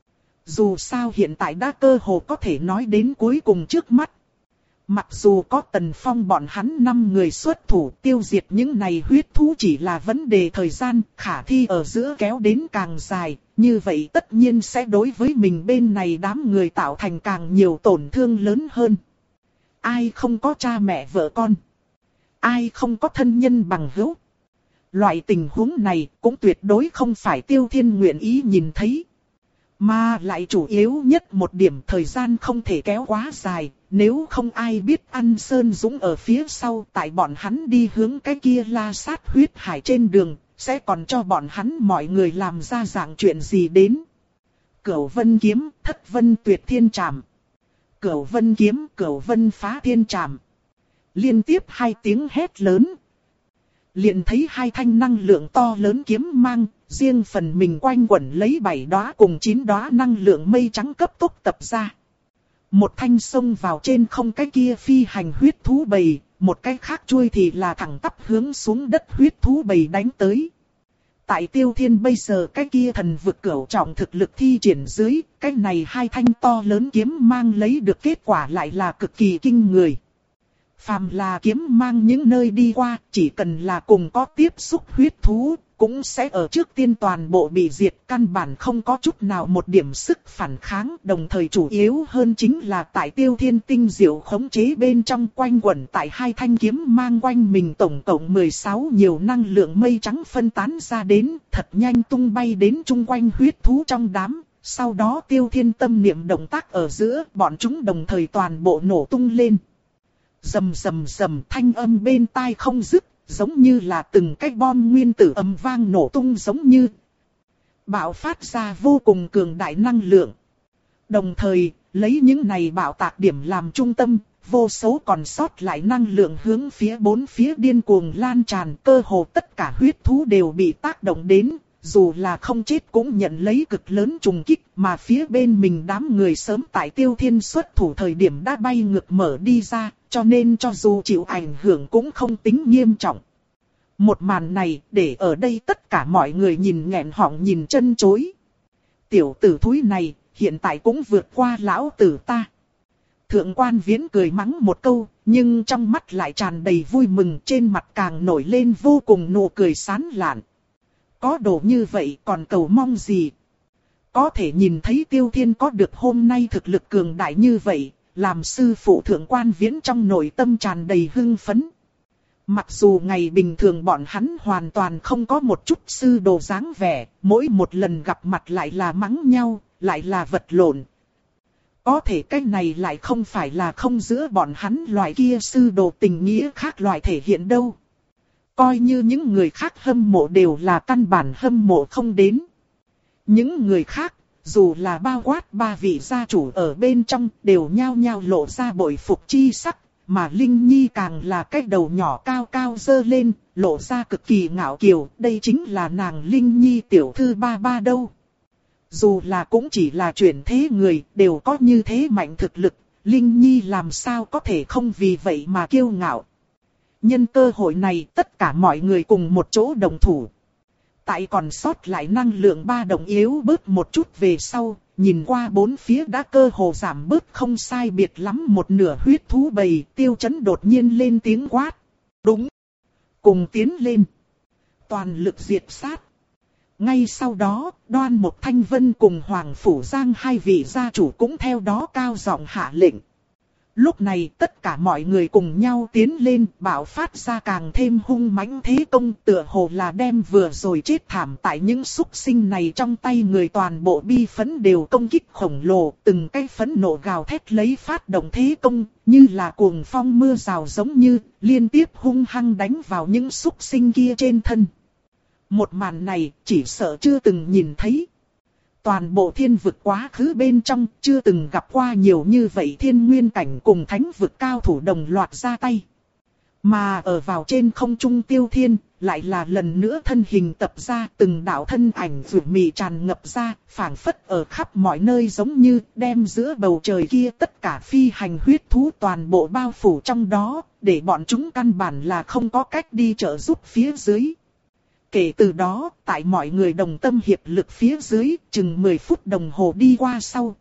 Dù sao hiện tại đã cơ hồ có thể nói đến cuối cùng trước mắt. Mặc dù có Tần Phong bọn hắn năm người xuất thủ tiêu diệt những này huyết thú chỉ là vấn đề thời gian, khả thi ở giữa kéo đến càng dài, như vậy tất nhiên sẽ đối với mình bên này đám người tạo thành càng nhiều tổn thương lớn hơn. Ai không có cha mẹ vợ con? Ai không có thân nhân bằng hữu? Loại tình huống này cũng tuyệt đối không phải Tiêu Thiên nguyện ý nhìn thấy. Mà lại chủ yếu nhất một điểm, thời gian không thể kéo quá dài, nếu không ai biết ăn Sơn Dũng ở phía sau, tại bọn hắn đi hướng cái kia la sát huyết hải trên đường, sẽ còn cho bọn hắn mọi người làm ra dạng chuyện gì đến. Cửu Vân Kiếm, Thất Vân Tuyệt Thiên Trảm. Cửu Vân Kiếm, Cửu Vân Phá Thiên Trảm. Liên tiếp hai tiếng hét lớn. Liền thấy hai thanh năng lượng to lớn kiếm mang, riêng phần mình quanh quẩn lấy bảy đóa cùng chín đóa năng lượng mây trắng cấp tốc tập ra. Một thanh xông vào trên không cái kia phi hành huyết thú bầy, một cái khác chuôi thì là thẳng tắp hướng xuống đất huyết thú bầy đánh tới. Tại Tiêu Thiên bây giờ cái kia thần vực cửu trọng thực lực thi triển dưới, cái này hai thanh to lớn kiếm mang lấy được kết quả lại là cực kỳ kinh người. Phàm là kiếm mang những nơi đi qua, chỉ cần là cùng có tiếp xúc huyết thú, cũng sẽ ở trước tiên toàn bộ bị diệt, căn bản không có chút nào một điểm sức phản kháng, đồng thời chủ yếu hơn chính là tại Tiêu Thiên tinh diệu khống chế bên trong quanh quẩn tại hai thanh kiếm mang quanh mình tổng cộng mười sáu nhiều năng lượng mây trắng phân tán ra đến, thật nhanh tung bay đến chung quanh huyết thú trong đám. Sau đó Tiêu Thiên tâm niệm động tác ở giữa, bọn chúng đồng thời toàn bộ nổ tung lên. Rầm rầm rầm, thanh âm bên tai không dứt, giống như là từng cái bom nguyên tử ầm vang nổ tung, giống như bạo phát ra vô cùng cường đại năng lượng. Đồng thời, lấy những này bạo tạc điểm làm trung tâm, vô số còn sót lại năng lượng hướng phía bốn phía điên cuồng lan tràn, cơ hồ tất cả huyết thú đều bị tác động đến. Dù là không chết cũng nhận lấy cực lớn trùng kích, mà phía bên mình đám người sớm tại Tiêu Thiên xuất thủ thời điểm đã bay ngược mở đi ra, cho nên cho dù chịu ảnh hưởng cũng không tính nghiêm trọng. Một màn này để ở đây tất cả mọi người nhìn nghẹn họng nhìn chân chối. Tiểu tử thúi này hiện tại cũng vượt qua lão tử ta. Thượng quan Viễn cười mắng một câu, nhưng trong mắt lại tràn đầy vui mừng, trên mặt càng nổi lên vô cùng nụ cười sán lạn. Có đồ như vậy còn cầu mong gì? Có thể nhìn thấy Tiêu Thiên có được hôm nay thực lực cường đại như vậy, làm sư phụ Thượng quan Viễn trong nội tâm tràn đầy hưng phấn. Mặc dù ngày bình thường bọn hắn hoàn toàn không có một chút sư đồ dáng vẻ, mỗi một lần gặp mặt lại là mắng nhau, lại là vật lộn. Có thể cái này lại không phải là không giữa bọn hắn loại kia sư đồ tình nghĩa khác loại thể hiện đâu. Coi như những người khác hâm mộ đều là căn bản hâm mộ không đến. Những người khác, dù là bao quát ba vị gia chủ ở bên trong, đều nhao nhao lộ ra bội phục chi sắc, mà Linh Nhi càng là cái đầu nhỏ cao cao dơ lên, lộ ra cực kỳ ngạo kiều, đây chính là nàng Linh Nhi tiểu thư ba ba đâu. Dù là cũng chỉ là chuyển thế người, đều có như thế mạnh thực lực, Linh Nhi làm sao có thể không vì vậy mà kiêu ngạo. Nhân cơ hội này tất cả mọi người cùng một chỗ đồng thủ. Tại còn sót lại năng lượng ba đồng yếu bớt một chút về sau, nhìn qua bốn phía đã cơ hồ giảm bớt không sai biệt lắm một nửa huyết thú bầy, Tiêu Chấn đột nhiên lên tiếng quát. Đúng. Cùng tiến lên. Toàn lực diệt sát. Ngay sau đó, Đoan Mộc Thanh Vân cùng Hoàng Phủ Giang hai vị gia chủ cũng theo đó cao giọng hạ lệnh. Lúc này tất cả mọi người cùng nhau tiến lên, bạo phát ra càng thêm hung mãnh thế công, tựa hồ là đem vừa rồi chết thảm tại những súc sinh này trong tay người toàn bộ bi phấn đều công kích khổng lồ, từng cái phấn nộ gào thét lấy phát động thế công, như là cuồng phong mưa rào giống như, liên tiếp hung hăng đánh vào những súc sinh kia trên thân. Một màn này chỉ sợ chưa từng nhìn thấy. Toàn bộ thiên vực quá khứ bên trong chưa từng gặp qua nhiều như vậy thiên nguyên cảnh cùng thánh vực cao thủ đồng loạt ra tay. Mà ở vào trên không trung Tiêu Thiên, lại là lần nữa thân hình tập ra, từng đạo thân ảnh rủ mị tràn ngập ra, phảng phất ở khắp mọi nơi giống như đem giữa bầu trời kia tất cả phi hành huyết thú toàn bộ bao phủ trong đó, để bọn chúng căn bản là không có cách đi trợ giúp phía dưới. Kể từ đó, tại mọi người đồng tâm hiệp lực phía dưới, chừng mười phút đồng hồ đi qua sau.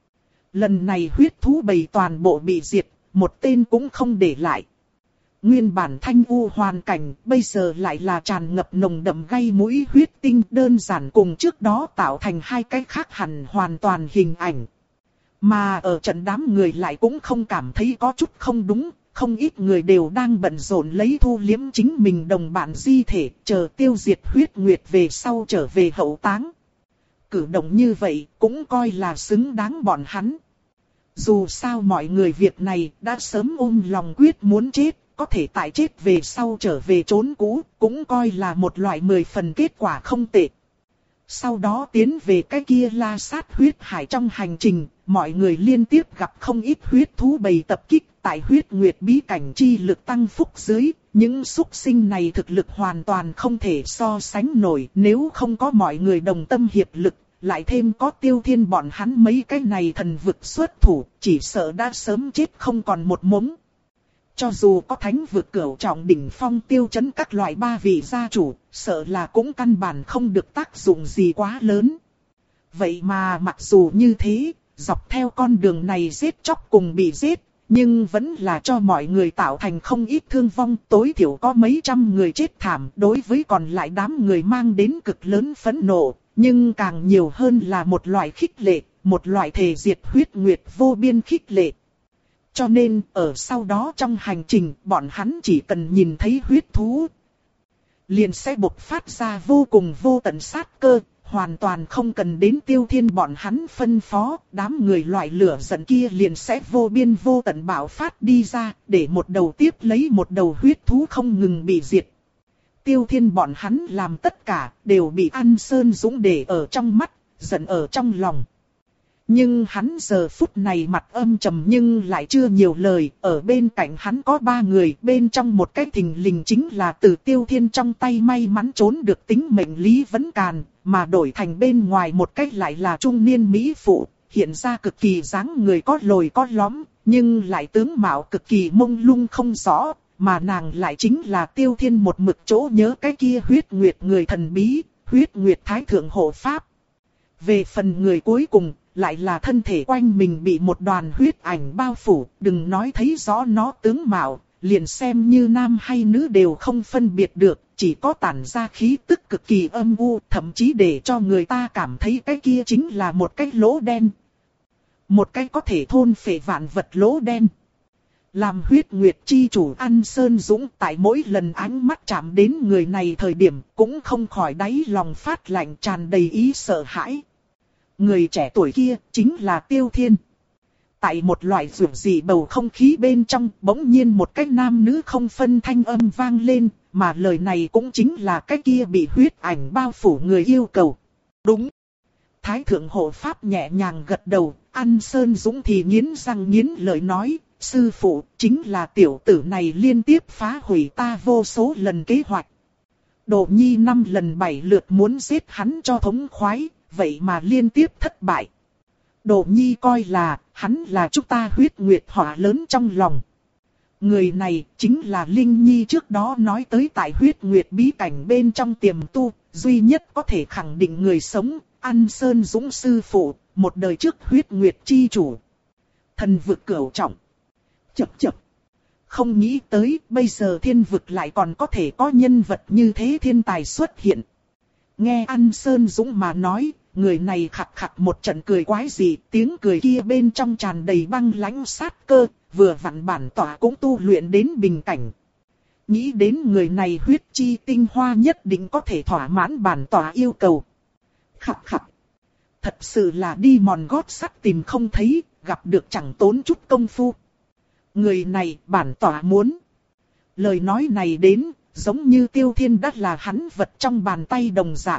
Lần này huyết thú bầy toàn bộ bị diệt, một tên cũng không để lại. Nguyên bản thanh u hoàn cảnh, bây giờ lại là tràn ngập nồng đậm gây mũi huyết tinh, đơn giản cùng trước đó tạo thành hai cái khác hẳn hoàn toàn hình ảnh. Mà ở trận đám người lại cũng không cảm thấy có chút không đúng. Không ít người đều đang bận rộn lấy thu liếm chính mình đồng bạn di thể, chờ tiêu diệt huyết nguyệt về sau trở về hậu táng. Cử động như vậy cũng coi là xứng đáng bọn hắn. Dù sao mọi người việc này đã sớm ôm lòng quyết muốn chết, có thể tại chết về sau trở về trốn cũ, cũng coi là một loại mười phần kết quả không tệ. Sau đó tiến về cái kia la sát huyết hải trong hành trình, mọi người liên tiếp gặp không ít huyết thú bầy tập kích. Tại huyết nguyệt bí cảnh chi lực tăng phúc dưới, những súc sinh này thực lực hoàn toàn không thể so sánh nổi. Nếu không có mọi người đồng tâm hiệp lực, lại thêm có Tiêu Thiên bọn hắn mấy cái này thần vực xuất thủ, chỉ sợ đã sớm chết không còn một mống. Cho dù có thánh vực cửu trọng đỉnh phong Tiêu Chấn các loại ba vị gia chủ, sợ là cũng căn bản không được tác dụng gì quá lớn. Vậy mà mặc dù như thế, dọc theo con đường này giết chóc cùng bị giết, nhưng vẫn là cho mọi người tạo thành không ít thương vong, tối thiểu có mấy trăm người chết thảm, đối với còn lại đám người mang đến cực lớn phẫn nộ, nhưng càng nhiều hơn là một loại khích lệ, một loại thể diệt huyết nguyệt vô biên khích lệ. Cho nên, ở sau đó trong hành trình, bọn hắn chỉ cần nhìn thấy huyết thú, liền sẽ bộc phát ra vô cùng vô tận sát cơ, hoàn toàn không cần đến Tiêu Thiên bọn hắn phân phó, đám người loại lửa giận kia liền sẽ vô biên vô tận bạo phát đi ra, để một đầu tiếp lấy một đầu huyết thú không ngừng bị diệt. Tiêu Thiên bọn hắn làm tất cả, đều bị An Sơn Dũng để ở trong mắt, giận ở trong lòng. Nhưng hắn giờ phút này mặt âm trầm nhưng lại chưa nhiều lời, ở bên cạnh hắn có ba người, bên trong một cái thình lình chính là từ Tiêu Thiên trong tay may mắn trốn được tính mệnh Lý Vấn Càn, mà đổi thành bên ngoài một cái lại là trung niên mỹ phụ, hiện ra cực kỳ dáng người có lồi có lõm, nhưng lại tướng mạo cực kỳ mông lung không rõ, mà nàng lại chính là Tiêu Thiên một mực chỗ nhớ cái kia huyết nguyệt người thần bí, huyết nguyệt thái thượng hộ pháp. Về phần người cuối cùng, lại là thân thể quanh mình bị một đoàn huyết ảnh bao phủ, đừng nói thấy rõ nó tướng mạo, liền xem như nam hay nữ đều không phân biệt được, chỉ có tản ra khí tức cực kỳ âm u, thậm chí để cho người ta cảm thấy cái kia chính là một cái lỗ đen. Một cái có thể thôn phệ vạn vật lỗ đen. Làm huyết nguyệt chi chủ An Sơn Dũng tại mỗi lần ánh mắt chạm đến người này thời điểm cũng không khỏi đáy lòng phát lạnh tràn đầy ý sợ hãi. Người trẻ tuổi kia chính là Tiêu Thiên. Tại một loại rủi dị bầu không khí bên trong, bỗng nhiên một cái nam nữ không phân thanh âm vang lên, mà lời này cũng chính là cái kia bị huyết ảnh bao phủ người yêu cầu. Đúng. Thái thượng hộ pháp nhẹ nhàng gật đầu, An Sơn Dũng thì nghiến răng nghiến lợi nói, sư phụ, chính là tiểu tử này liên tiếp phá hủy ta vô số lần kế hoạch. Đồ Nhi năm lần bảy lượt muốn giết hắn cho thống khoái, vậy mà liên tiếp thất bại. Đồ Nhi coi là, hắn là chúng ta huyết nguyệt hỏa lớn trong lòng. Người này chính là Linh Nhi trước đó nói tới tại huyết nguyệt bí cảnh bên trong tiềm tu, duy nhất có thể khẳng định người sống, An Sơn Dũng sư phụ, một đời trước huyết nguyệt chi chủ. Thần vực cửu trọng. Chập chập. Không nghĩ tới bây giờ thiên vực lại còn có thể có nhân vật như thế thiên tài xuất hiện. Nghe An Sơn Dũng mà nói, người này khặt khặt một trận cười quái dị, tiếng cười kia bên trong tràn đầy băng lãnh sát cơ, vừa vặn bản tỏa cũng tu luyện đến bình cảnh. Nghĩ đến người này huyết chi tinh hoa nhất định có thể thỏa mãn bản tỏa yêu cầu. Khặt khặt. Thật sự là đi mòn gót sắt tìm không thấy, gặp được chẳng tốn chút công phu. Người này bản tỏa muốn. Lời nói này đến, giống như Tiêu Thiên đã là hắn vật trong bàn tay đồng dạng.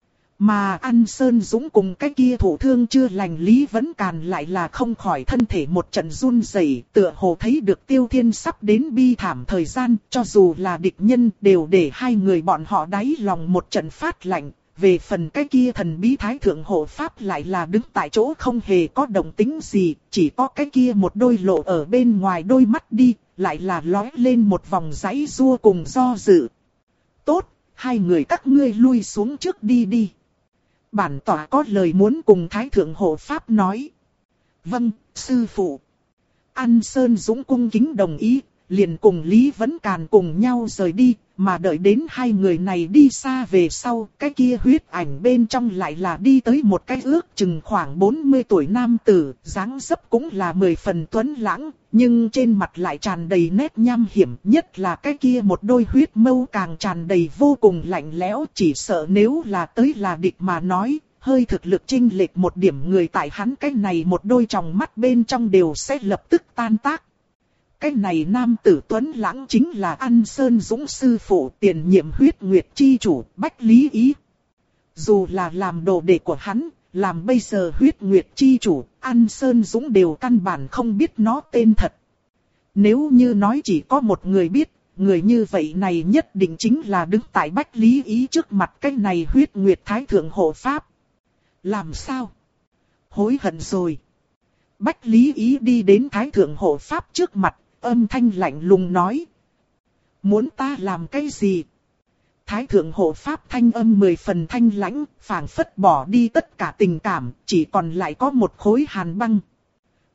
Mà An Sơn Dũng cùng cái kia thủ thương chưa lành Lý Vấn Càn lại là không khỏi thân thể một trận run rẩy, tựa hồ thấy được Tiêu Thiên sắp đến bi thảm thời gian, cho dù là địch nhân đều để hai người bọn họ đáy lòng một trận phát lạnh. Về phần cái kia thần bí thái thượng hộ pháp lại là đứng tại chỗ không hề có động tĩnh gì, chỉ có cái kia một đôi lộ ở bên ngoài đôi mắt đi, lại là lóe lên một vòng giãy giụa cùng do dự. Tốt, hai người các ngươi lui xuống trước đi đi. Bản tỏa có lời muốn cùng thái thượng hộ pháp nói. Vâng, sư phụ. An Sơn Dũng cung kính đồng ý, liền cùng Lý Vấn Càn cùng nhau rời đi, mà đợi đến hai người này đi xa về sau, cái kia huyết ảnh bên trong lại là đi tới một cái ước chừng khoảng bốn mươi tuổi nam tử, dáng dấp cũng là mười phần tuấn lãng, nhưng trên mặt lại tràn đầy nét nham hiểm, nhất là cái kia một đôi huyết mâu càng tràn đầy vô cùng lạnh lẽo, chỉ sợ nếu là tới là địch mà nói, hơi thực lực chênh lệch một điểm người tại hắn cái này một đôi tròng mắt bên trong đều sẽ lập tức tan tác. Cái này nam tử tuấn lãng chính là An Sơn Dũng sư phụ tiền nhiệm huyết nguyệt chi chủ Bách Lý Ý. Dù là làm đồ đệ của hắn, làm bây giờ huyết nguyệt chi chủ, An Sơn Dũng đều căn bản không biết nó tên thật. Nếu như nói chỉ có một người biết, người như vậy này nhất định chính là đứng tại Bách Lý Ý trước mặt cái này huyết nguyệt thái thượng hộ pháp. Làm sao? Hối hận rồi. Bách Lý Ý đi đến thái thượng hộ pháp trước mặt, âm thanh lạnh lùng nói. Muốn ta làm cái gì? Thái thượng hộ pháp thanh âm mười phần thanh lãnh, phảng phất bỏ đi tất cả tình cảm, chỉ còn lại có một khối hàn băng.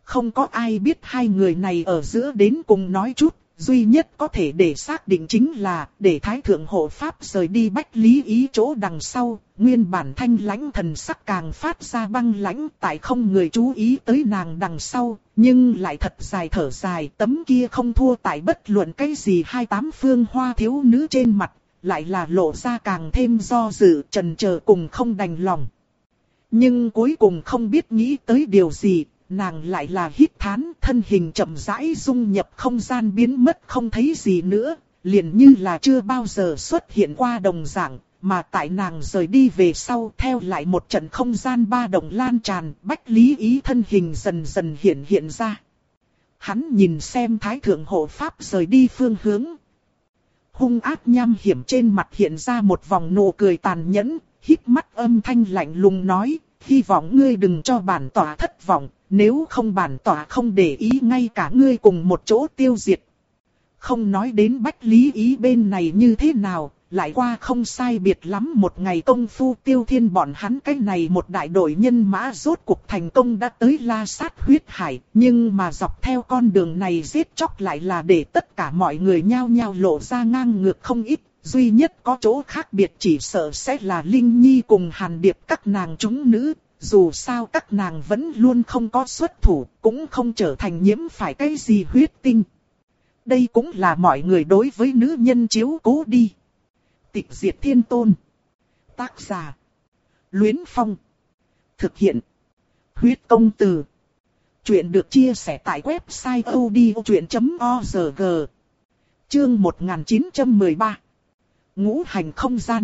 Không có ai biết hai người này ở giữa đến cùng nói chút, duy nhất có thể để xác định chính là để Thái Thượng Hộ Pháp rời đi Bách Lý Ý chỗ đằng sau, nguyên bản thanh lãnh thần sắc càng phát ra băng lãnh, tại không người chú ý tới nàng đằng sau, nhưng lại thật dài thở dài, tấm kia không thua tại bất luận cái gì hai tám phương hoa thiếu nữ trên mặt, lại là lộ ra càng thêm do dự, chần chờ cùng không đành lòng. Nhưng cuối cùng không biết nghĩ tới điều gì, nàng lại là hít thán, thân hình chậm rãi dung nhập không gian biến mất không thấy gì nữa, liền như là chưa bao giờ xuất hiện qua đồng dạng, mà tại nàng rời đi về sau theo lại một trận không gian ba động lan tràn, Bách Lý Ý thân hình dần dần hiện hiện ra. Hắn nhìn xem Thái Thượng Hộ Pháp rời đi phương hướng. Hung ác nham hiểm trên mặt hiện ra một vòng nụ cười tàn nhẫn, hít mắt âm thanh lạnh lùng nói, hy vọng ngươi đừng cho bản tỏa thất vọng, nếu không bản tỏa không để ý ngay cả ngươi cùng một chỗ tiêu diệt. Không nói đến Bách Lý Ý bên này như thế nào, lại qua không sai biệt lắm một ngày công phu Tiêu Thiên bọn hắn cái này một đại đội nhân mã rốt cuộc thành công đã tới La Sát huyết hải, nhưng mà dọc theo con đường này giết chóc lại là để tất cả mọi người nhao nhao lộ ra ngang ngược không ít, duy nhất có chỗ khác biệt chỉ sợ sẽ là Linh Nhi cùng Hàn Điệp các nàng chúng nữ, dù sao các nàng vẫn luôn không có xuất thủ, cũng không trở thành nhiễm phải cái gì huyết tinh. Đây cũng là mọi người đối với nữ nhân chiếu cố đi. Tịch Diệt Thiên Tôn. Tác giả. Luyến Phong. Thực hiện. Huyết Công Từ. Chuyện được chia sẻ tại website odchuyện chấm org. Chương một nghìn chín trăm mười ba. Ngũ hành không gian.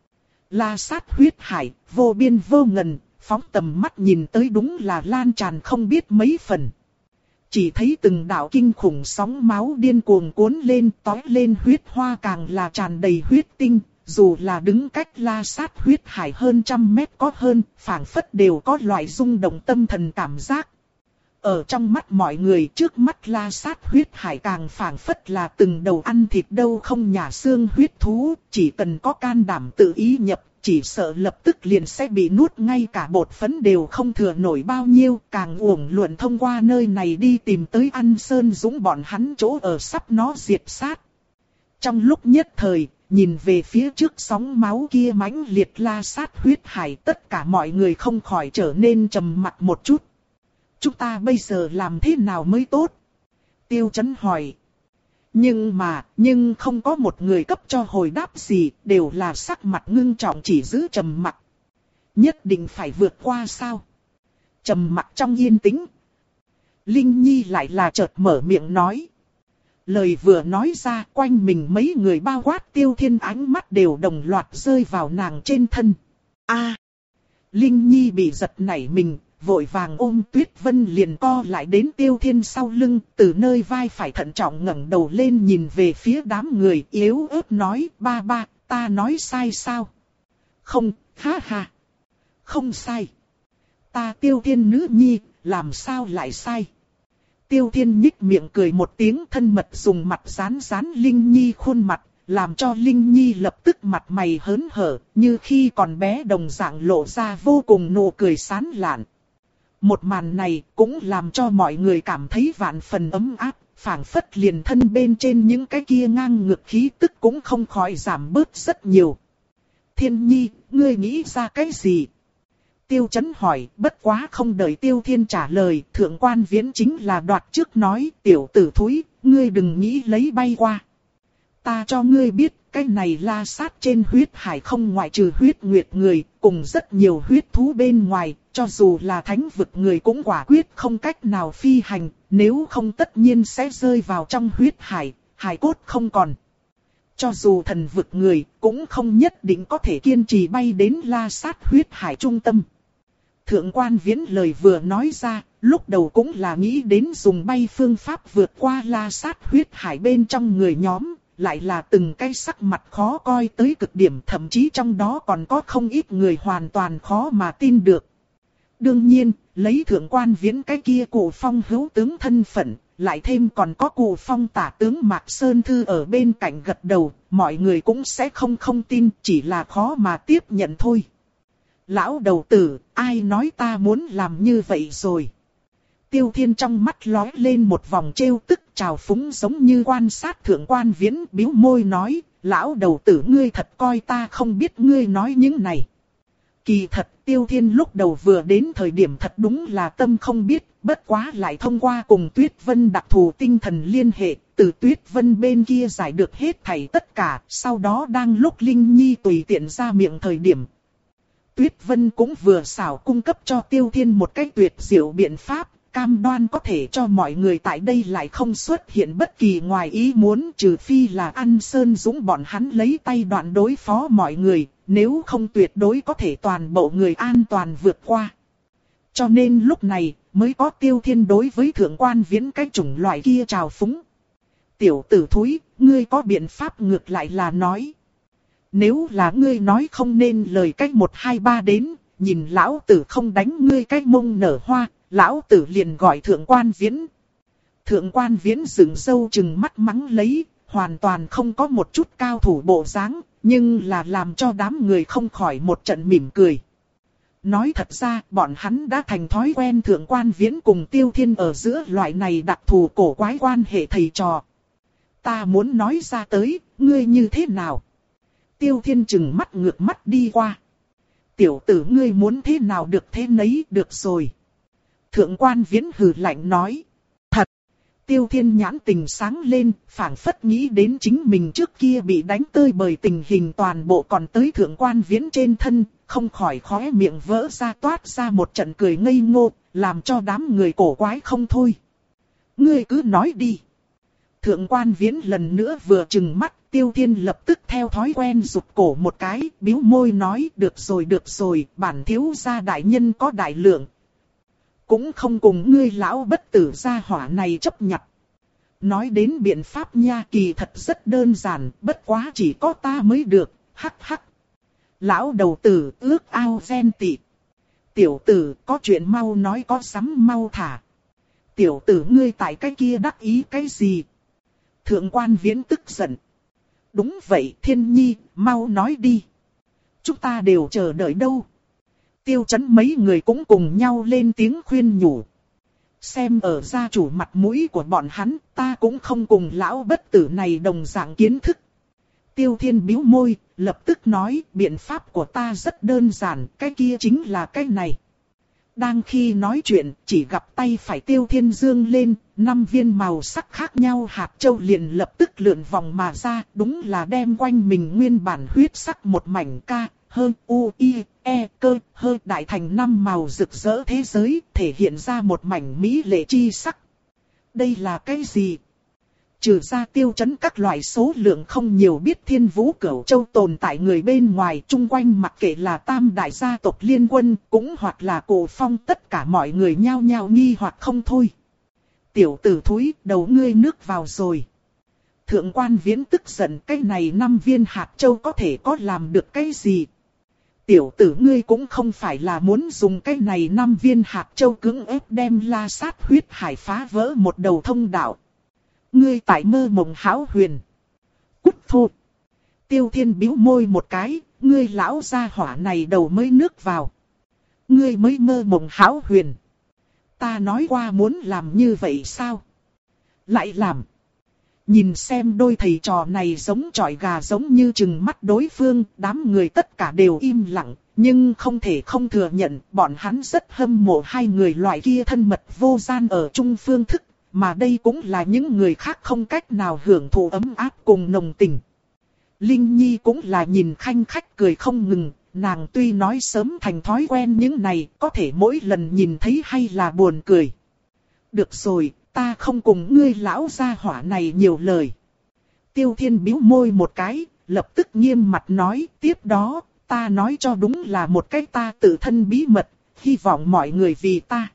La Sát huyết hải, vô biên vô ngần, phóng tầm mắt nhìn tới đúng là lan tràn không biết mấy phần. Chỉ thấy từng đạo kinh khủng sóng máu điên cuồng cuốn lên, tói lên huyết hoa càng là tràn đầy huyết tinh, dù là đứng cách La Sát huyết hải hơn trăm mét có hơn, phảng phất đều có loại rung động tâm thần cảm giác. Ở trong mắt mọi người trước mắt La Sát huyết hải càng phảng phất là từng đầu ăn thịt đâu không nhả xương huyết thú, chỉ cần có can đảm tự ý nhập, chỉ sợ lập tức liền sẽ bị nuốt ngay cả bột phấn đều không thừa nổi bao nhiêu, càng uổng luận thông qua nơi này đi tìm tới An Sơn Dũng bọn hắn chỗ ở sắp nó diệt sát. Trong lúc nhất thời, nhìn về phía trước sóng máu kia mãnh liệt La Sát huyết hải, tất cả mọi người không khỏi trở nên trầm mặc một chút. Chúng ta bây giờ làm thế nào mới tốt? Tiêu Chấn hỏi. Nhưng mà, nhưng không có một người cấp cho hồi đáp gì, đều là sắc mặt ngưng trọng chỉ giữ trầm mặc. Nhất định phải vượt qua sao? Trầm mặc trong yên tĩnh. Linh Nhi lại là chợt mở miệng nói. Lời vừa nói ra, quanh mình mấy người bao quát Tiêu Thiên ánh mắt đều đồng loạt rơi vào nàng trên thân. A, Linh Nhi bị giật nảy mình, vội vàng ôm Tuyết Vân liền co lại đến Tiêu Thiên sau lưng, từ nơi vai phải thận trọng ngẩng đầu lên nhìn về phía đám người yếu ớt nói, ba ba, ta nói sai sao? Không, ha ha, không sai. Ta Tiêu Thiên nữ nhi, làm sao lại sai? Tiêu Thiên nhích miệng cười một tiếng thân mật dùng mặt dán dán Linh Nhi khuôn mặt, làm cho Linh Nhi lập tức mặt mày hớn hở, như khi còn bé đồng dạng lộ ra vô cùng nụ cười sán lạn. Một màn này cũng làm cho mọi người cảm thấy vạn phần ấm áp, phảng phất liền thân bên trên những cái kia ngang ngược khí tức cũng không khỏi giảm bớt rất nhiều. Thiên Nhi, ngươi nghĩ ra cái gì? Tiêu Chấn hỏi, bất quá không đợi Tiêu Thiên trả lời, Thượng Quan Viễn chính là đoạt trước nói, tiểu tử thúi, ngươi đừng nghĩ lấy bay qua. Ta cho ngươi biết, cái này La Sát trên huyết hải không ngoại trừ huyết nguyệt người, cùng rất nhiều huyết thú bên ngoài, cho dù là thánh vực người cũng quả quyết không cách nào phi hành, nếu không tất nhiên sẽ rơi vào trong huyết hải, hải cốt không còn. Cho dù thần vực người, cũng không nhất định có thể kiên trì bay đến La Sát huyết hải trung tâm. Thượng Quan Viễn lời vừa nói ra, lúc đầu cũng là nghĩ đến dùng bay phương pháp vượt qua La Sát huyết hải bên trong người nhóm, lại là từng cái sắc mặt khó coi tới cực điểm, thậm chí trong đó còn có không ít người hoàn toàn khó mà tin được. Đương nhiên, lấy Thượng Quan Viễn cái kia Cụ Phong hữu tướng thân phận, lại thêm còn có Cụ Phong tả tướng Mạc Sơn Thư ở bên cạnh gật đầu, mọi người cũng sẽ không không tin, chỉ là khó mà tiếp nhận thôi. Lão đầu tử, ai nói ta muốn làm như vậy rồi? Tiêu Thiên trong mắt lóe lên một vòng trêu tức trào phúng giống như quan sát Thượng Quan Viễn, bĩu môi nói, lão đầu tử ngươi thật coi ta không biết ngươi nói những này. Kỳ thật Tiêu Thiên lúc đầu vừa đến thời điểm thật đúng là tâm không biết, bất quá lại thông qua cùng Tuyết Vân đặc thù tinh thần liên hệ, từ Tuyết Vân bên kia giải được hết thảy tất cả, sau đó đang lúc Linh Nhi tùy tiện ra miệng thời điểm. Tuyết Vân cũng vừa xảo cung cấp cho Tiêu Thiên một cách tuyệt diệu biện pháp, cam đoan có thể cho mọi người tại đây lại không xuất hiện bất kỳ ngoài ý muốn, trừ phi là An Sơn Dũng bọn hắn lấy tay đoạn đối phó mọi người, nếu không tuyệt đối có thể toàn bộ người an toàn vượt qua. Cho nên lúc này mới có Tiêu Thiên đối với Thượng Quan Viễn cái chủng loại kia trào phúng. Tiểu tử thúi, ngươi có biện pháp ngược lại là nói. Nếu là ngươi nói không nên lời cách một hai ba đến, nhìn lão tử không đánh ngươi cái mông nở hoa, lão tử liền gọi Thượng Quan Viễn. Thượng Quan Viễn dựng râu chừng mắt mắng lấy, hoàn toàn không có một chút cao thủ bộ dáng, nhưng là làm cho đám người không khỏi một trận mỉm cười. Nói thật ra, bọn hắn đã thành thói quen Thượng Quan Viễn cùng Tiêu Thiên ở giữa loại này đặc thù cổ quái quan hệ thầy trò. Ta muốn nói ra tới, ngươi như thế nào? Tiêu Thiên chừng mắt ngược mắt đi qua. Tiểu tử ngươi muốn thế nào được thế nấy được rồi. Thượng Quan Viễn hừ lạnh nói. Thật! Tiêu Thiên nhãn tình sáng lên, phảng phất nghĩ đến chính mình trước kia bị đánh tơi bởi tình hình toàn bộ còn tới Thượng Quan Viễn trên thân, không khỏi khóe miệng vỡ ra toát ra một trận cười ngây ngô, làm cho đám người cổ quái không thôi. Ngươi cứ nói đi. Thượng Quan Viễn lần nữa vừa trừng mắt, Tiêu Thiên lập tức theo thói quen rụt cổ một cái, bĩu môi nói, được rồi được rồi, bản thiếu gia đại nhân có đại lượng. Cũng không cùng ngươi lão bất tử gia hỏa này chấp nhặt. Nói đến biện pháp nha, kỳ thật rất đơn giản, bất quá chỉ có ta mới được, hắc hắc. Lão đầu tử ước ao ghen tị. Tiểu tử có chuyện mau nói có sắm mau thả. Tiểu tử ngươi tại cái kia đắc ý cái gì? Thượng Quan Viễn tức giận. Đúng vậy Thiên Nhi, mau nói đi. Chúng ta đều chờ đợi đâu. Tiêu Chấn mấy người cũng cùng nhau lên tiếng khuyên nhủ. Xem ở gia chủ mặt mũi của bọn hắn, ta cũng không cùng lão bất tử này đồng dạng kiến thức. Tiêu Thiên bĩu môi, lập tức nói, biện pháp của ta rất đơn giản, cái kia chính là cái này. Đang khi nói chuyện, chỉ gặp tay phải Tiêu Thiên dương lên, năm viên màu sắc khác nhau hạt châu liền lập tức lượn vòng mà ra, đúng là đem quanh mình nguyên bản huyết sắc một mảnh ca, hơn u, i, e, cơ, hơi đại thành năm màu rực rỡ thế giới, thể hiện ra một mảnh mỹ lệ chi sắc. Đây là cái gì? Trừ ra Tiêu Chấn các loại số lượng không nhiều biết Thiên Vũ Cửu Châu tồn tại người bên ngoài, chung quanh mặc kệ là tam đại gia tộc liên quân, cũng hoặc là Cổ Phong, tất cả mọi người nhao nhao nghi hoặc không thôi. Tiểu tử thúi, đầu ngươi nước vào rồi. Thượng Quan Viễn tức giận, cái này năm viên hạt châu có thể có làm được cái gì? Tiểu tử ngươi cũng không phải là muốn dùng cái này năm viên hạt châu cưỡng ép đem La Sát huyết hải phá vỡ một đầu thông đạo. Ngươi tại mơ mộng hão huyền. Cút thô. Tiêu Thiên bĩu môi một cái, ngươi lão gia hỏa này đầu mới nước vào. Ngươi mới mơ mộng hão huyền. Ta nói qua muốn làm như vậy sao? Lại làm. Nhìn xem đôi thầy trò này giống chọi gà giống như chừng mắt đối phương, đám người tất cả đều im lặng, nhưng không thể không thừa nhận, bọn hắn rất hâm mộ hai người loại kia thân mật vô gian ở chung phương thức, mà đây cũng là những người khác không cách nào hưởng thụ ấm áp cùng nồng tình. Linh Nhi cũng là nhìn khanh khách cười không ngừng, nàng tuy nói sớm thành thói quen những này, có thể mỗi lần nhìn thấy hay là buồn cười. Được rồi. Ta không cùng ngươi lão gia hỏa này nhiều lời. Tiêu Thiên bĩu môi một cái, lập tức nghiêm mặt nói, tiếp đó, ta nói cho đúng là một cái ta tự thân bí mật, hy vọng mọi người vì ta.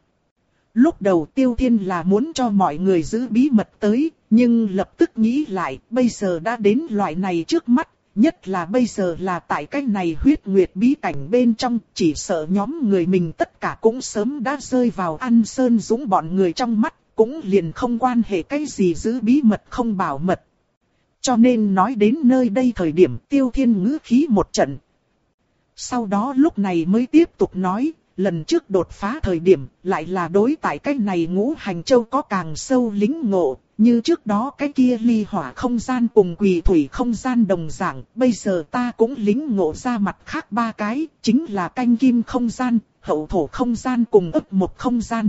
Lúc đầu Tiêu Thiên là muốn cho mọi người giữ bí mật tới, nhưng lập tức nghĩ lại, bây giờ đã đến loại này trước mắt, nhất là bây giờ là tại cái này huyết nguyệt bí cảnh bên trong, chỉ sợ nhóm người mình tất cả cũng sớm đã rơi vào An Sơn Dũng bọn người trong mắt. Cũng liền không quan hệ cái gì giữ bí mật không bảo mật. Cho nên nói đến nơi đây thời điểm Tiêu Thiên ngữ khí một trận. Sau đó lúc này mới tiếp tục nói, lần trước đột phá thời điểm, lại là đối tại cái này ngũ hành châu có càng sâu lĩnh ngộ, như trước đó cái kia ly hỏa không gian cùng quỷ thủy không gian đồng dạng, bây giờ ta cũng lĩnh ngộ ra mặt khác ba cái, chính là canh kim không gian, hậu thổ không gian cùng ấp một không gian.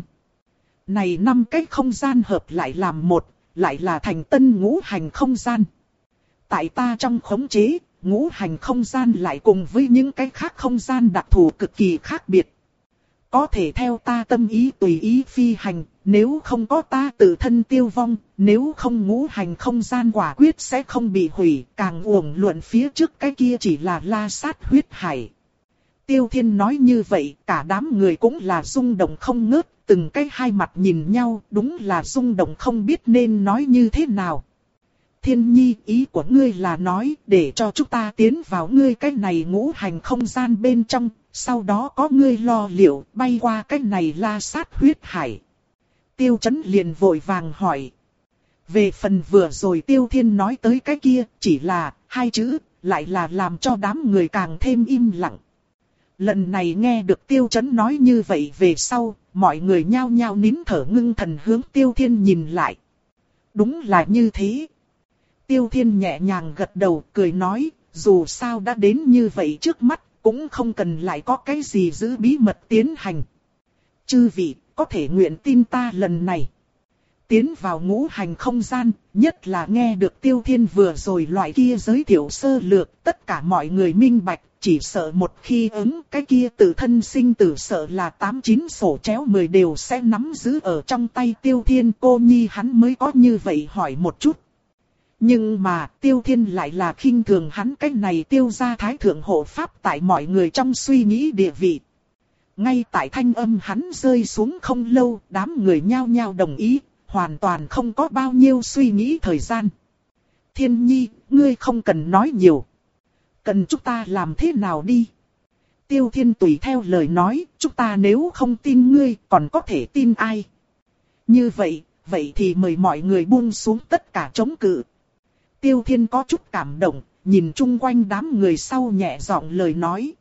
Này năm cái không gian hợp lại làm một, lại là thành tân ngũ hành không gian. Tại ta trong khống chế, ngũ hành không gian lại cùng với những cái khác không gian đặc thù cực kỳ khác biệt. Có thể theo ta tâm ý tùy ý phi hành, nếu không có ta tự thân tiêu vong, nếu không ngũ hành không gian quả quyết sẽ không bị hủy, càng uổng luận phía trước cái kia chỉ là la sát huyết hải. Tiêu Thiên nói như vậy, cả đám người cũng là rung động không ngớt, từng cái hai mặt nhìn nhau, đúng là rung động không biết nên nói như thế nào. Thiên Nhi, ý của ngươi là nói, để cho chúng ta tiến vào ngươi cái này ngũ hành không gian bên trong, sau đó có ngươi lo liệu, bay qua cái này la sát huyết hải. Tiêu Chấn liền vội vàng hỏi. Về phần vừa rồi Tiêu Thiên nói tới cái kia, chỉ là, hai chữ, lại là làm cho đám người càng thêm im lặng. Lần này nghe được Tiêu Chấn nói như vậy về sau, mọi người nhao nhao nín thở ngưng thần hướng Tiêu Thiên nhìn lại. Đúng là như thế. Tiêu Thiên nhẹ nhàng gật đầu cười nói, dù sao đã đến như vậy trước mắt, cũng không cần lại có cái gì giữ bí mật tiến hành. Chư vị, có thể nguyện tin ta lần này. Tiến vào ngũ hành không gian, nhất là nghe được Tiêu Thiên vừa rồi loại kia giới thiệu sơ lược, tất cả mọi người minh bạch, chỉ sợ một khi ứng cái kia tự thân sinh tử sợ là tám chín sổ chéo mười đều sẽ nắm giữ ở trong tay Tiêu Thiên. Cô nhi hắn mới có như vậy hỏi một chút. Nhưng mà Tiêu Thiên lại là khinh thường hắn cái này Tiêu gia thái thượng hộ pháp tại mọi người trong suy nghĩ địa vị. Ngay tại thanh âm hắn rơi xuống không lâu, đám người nhao nhao đồng ý, hoàn toàn không có bao nhiêu suy nghĩ thời gian. Thiên Nhi, ngươi không cần nói nhiều. Cần chúng ta làm thế nào đi? Tiêu Thiên tùy theo lời nói, chúng ta nếu không tin ngươi, còn có thể tin ai? Như vậy, vậy thì mời mọi người buông xuống tất cả chống cự. Tiêu Thiên có chút cảm động, nhìn chung quanh đám người sau nhẹ giọng lời nói.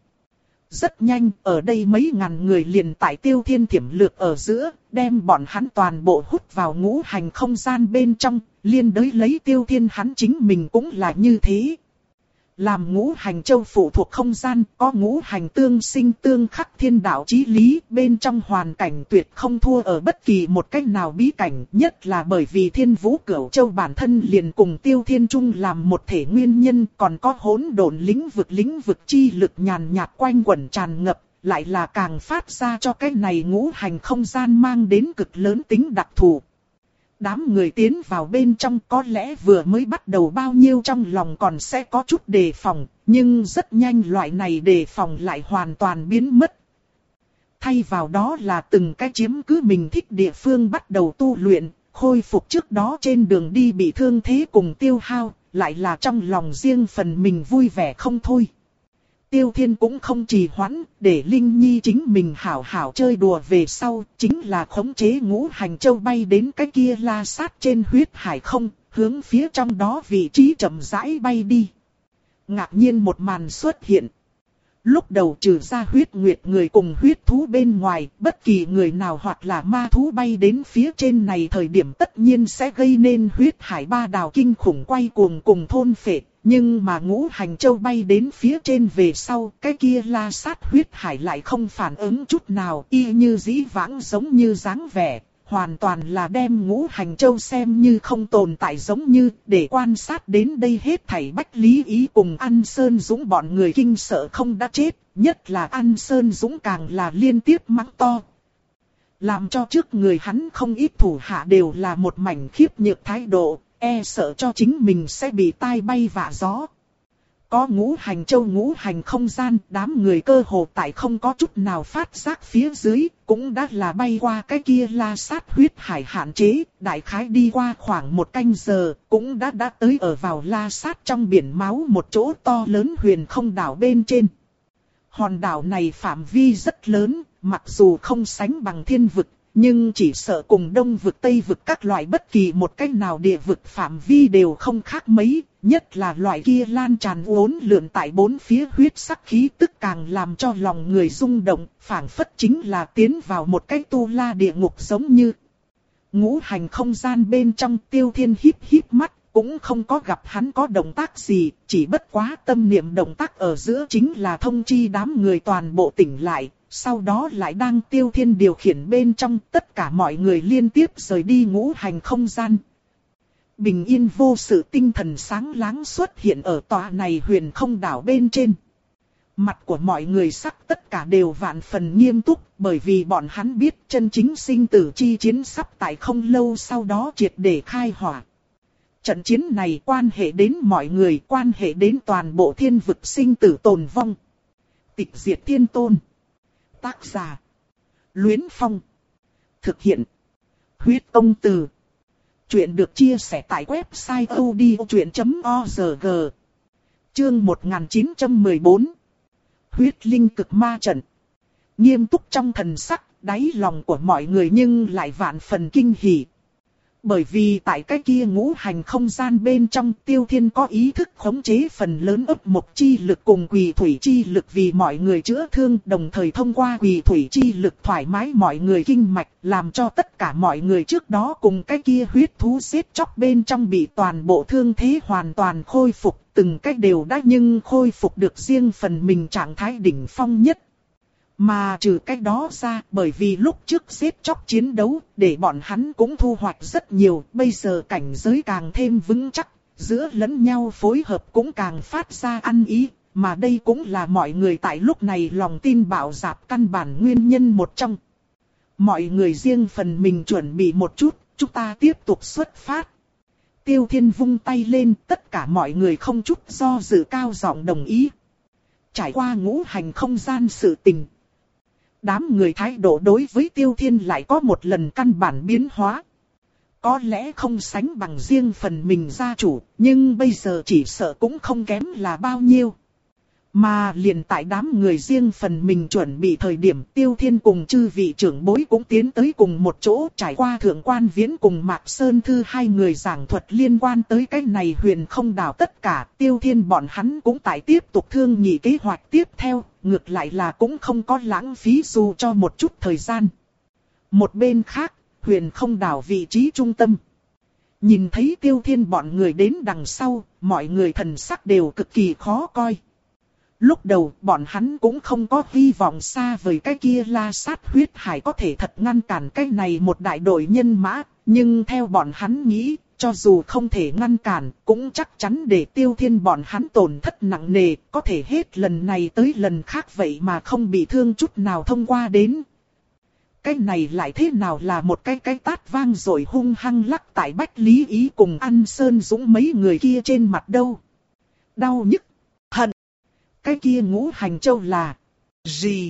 Rất nhanh, ở đây mấy ngàn người liền tại Tiêu Thiên thiểm lược ở giữa, đem bọn hắn toàn bộ hút vào ngũ hành không gian bên trong, liên đới lấy Tiêu Thiên hắn chính mình cũng là như thế. Làm ngũ hành châu phụ thuộc không gian, có ngũ hành tương sinh tương khắc thiên đạo chí lý, bên trong hoàn cảnh tuyệt không thua ở bất kỳ một cách nào bí cảnh, nhất là bởi vì Thiên Vũ Cửu Châu bản thân liền cùng Tiêu Thiên Trung làm một thể nguyên nhân, còn có hỗn độn lĩnh vực lĩnh vực chi lực nhàn nhạt quanh quẩn tràn ngập, lại là càng phát ra cho cái này ngũ hành không gian mang đến cực lớn tính đặc thù. Đám người tiến vào bên trong có lẽ vừa mới bắt đầu bao nhiêu trong lòng còn sẽ có chút đề phòng, nhưng rất nhanh loại này đề phòng lại hoàn toàn biến mất. Thay vào đó là từng cái chiếm cứ mình thích địa phương bắt đầu tu luyện, khôi phục trước đó trên đường đi bị thương thế cùng tiêu hao, lại là trong lòng riêng phần mình vui vẻ không thôi. Tiêu Thiên cũng không trì hoãn, để Linh Nhi chính mình hảo hảo chơi đùa về sau, chính là khống chế ngũ hành châu bay đến cái kia la sát trên huyết hải không, hướng phía trong đó vị trí chậm rãi bay đi. Ngạc nhiên một màn xuất hiện. Lúc đầu trừ ra huyết nguyệt người cùng huyết thú bên ngoài, bất kỳ người nào hoặc là ma thú bay đến phía trên này thời điểm tất nhiên sẽ gây nên huyết hải ba đào kinh khủng quay cuồng cùng thôn phệ. Nhưng mà ngũ hành châu bay đến phía trên về sau, cái kia la sát huyết hải lại không phản ứng chút nào, y như dĩ vãng giống như dáng vẻ, hoàn toàn là đem ngũ hành châu xem như không tồn tại giống như, để quan sát đến đây hết thảy Bách Lý Ý cùng An Sơn Dũng bọn người kinh sợ không đã chết, nhất là An Sơn Dũng càng là liên tiếp mắng to. Làm cho trước người hắn không ít thủ hạ đều là một mảnh khiếp nhược thái độ. E sợ cho chính mình sẽ bị tai bay vạ gió. Có ngũ hành châu ngũ hành không gian, đám người cơ hồ tại không có chút nào phát giác phía dưới, cũng đã là bay qua cái kia la sát huyết hải hạn chế, đại khái đi qua khoảng một canh giờ, cũng đã đã tới ở vào la sát trong biển máu một chỗ to lớn huyền không đảo bên trên. Hòn đảo này phạm vi rất lớn, mặc dù không sánh bằng thiên vực, nhưng chỉ sợ cùng đông vực tây vực các loại bất kỳ một cách nào địa vực phạm vi đều không khác mấy, nhất là loại kia lan tràn uốn lượn tại bốn phía huyết sắc khí tức càng làm cho lòng người rung động, phảng phất chính là tiến vào một cái tu la địa ngục giống như. Ngũ hành không gian bên trong Tiêu Thiên híp híp mắt, cũng không có gặp hắn có động tác gì, chỉ bất quá tâm niệm động tác ở giữa chính là thông chi đám người toàn bộ tỉnh lại, sau đó lại đang Tiêu Thiên điều khiển bên trong tất cả mọi người liên tiếp rời đi ngũ hành không gian. Bình yên vô sự tinh thần sáng láng xuất hiện ở tòa này huyền không đảo bên trên. Mặt của mọi người sắc tất cả đều vạn phần nghiêm túc, bởi vì bọn hắn biết chân chính sinh tử chi chiến sắp tại không lâu sau đó triệt để khai hỏa. Trận chiến này quan hệ đến mọi người, quan hệ đến toàn bộ thiên vực sinh tử tồn vong. Tịch diệt thiên tôn. Tác giả: Luyến Phong. Thực hiện: Huyết Công Từ. Chuyện được chia sẻ tại website odchuyện chấm org. Chương một nghìn chín trăm mười bốn. Huyết linh cực ma trận. Nghiêm túc trong thần sắc, đáy lòng của mọi người nhưng lại vạn phần kinh hỉ. Bởi vì tại cái kia ngũ hành không gian bên trong Tiêu Thiên có ý thức khống chế phần lớn ấp mộc chi lực cùng quỳ thủy chi lực vì mọi người chữa thương, đồng thời thông qua quỳ thủy chi lực thoải mái mọi người kinh mạch, làm cho tất cả mọi người trước đó cùng cái kia huyết thú giết chóc bên trong bị toàn bộ thương thế hoàn toàn khôi phục, từng cách đều đã nhưng khôi phục được riêng phần mình trạng thái đỉnh phong nhất. Mà trừ cách đó ra, bởi vì lúc trước giết chóc chiến đấu, để bọn hắn cũng thu hoạch rất nhiều, bây giờ cảnh giới càng thêm vững chắc, giữa lẫn nhau phối hợp cũng càng phát ra ăn ý, mà đây cũng là mọi người tại lúc này lòng tin bạo dạn căn bản nguyên nhân một trong. Mọi người riêng phần mình chuẩn bị một chút, chúng ta tiếp tục xuất phát. Tiêu Thiên vung tay lên, tất cả mọi người không chút do dự cao giọng đồng ý. Trải qua ngũ hành không gian sự tình, đám người thái độ đối với Tiêu Thiên lại có một lần căn bản biến hóa. Có lẽ không sánh bằng riêng phần mình gia chủ, nhưng bây giờ chỉ sợ cũng không kém là bao nhiêu. Mà liền tại đám người riêng phần mình chuẩn bị thời điểm, Tiêu Thiên cùng chư vị trưởng bối cũng tiến tới cùng một chỗ, trải qua Thượng Quan Viễn cùng Mạc Sơn Thư hai người giảng thuật liên quan tới cái này huyền không đảo tất cả. Tiêu Thiên bọn hắn cũng tại tiếp tục thương nghị kế hoạch tiếp theo, ngược lại là cũng không có lãng phí dù cho một chút thời gian. Một bên khác, huyền không đảo vị trí trung tâm. Nhìn thấy Tiêu Thiên bọn người đến đằng sau, mọi người thần sắc đều cực kỳ khó coi. Lúc đầu bọn hắn cũng không có hy vọng xa vời cái kia La Sát huyết hải có thể thật ngăn cản cái này một đại đội nhân mã, nhưng theo bọn hắn nghĩ, cho dù không thể ngăn cản, cũng chắc chắn để Tiêu Thiên bọn hắn tổn thất nặng nề, có thể hết lần này tới lần khác vậy mà không bị thương chút nào thông qua đến. Cái này lại thế nào là một cái cái tát vang rồi hung hăng lắc tại Bách Lý Ý cùng An Sơn Dũng mấy người kia trên mặt đâu. Đau nhức, hận. Cái kia ngũ hành châu là gì?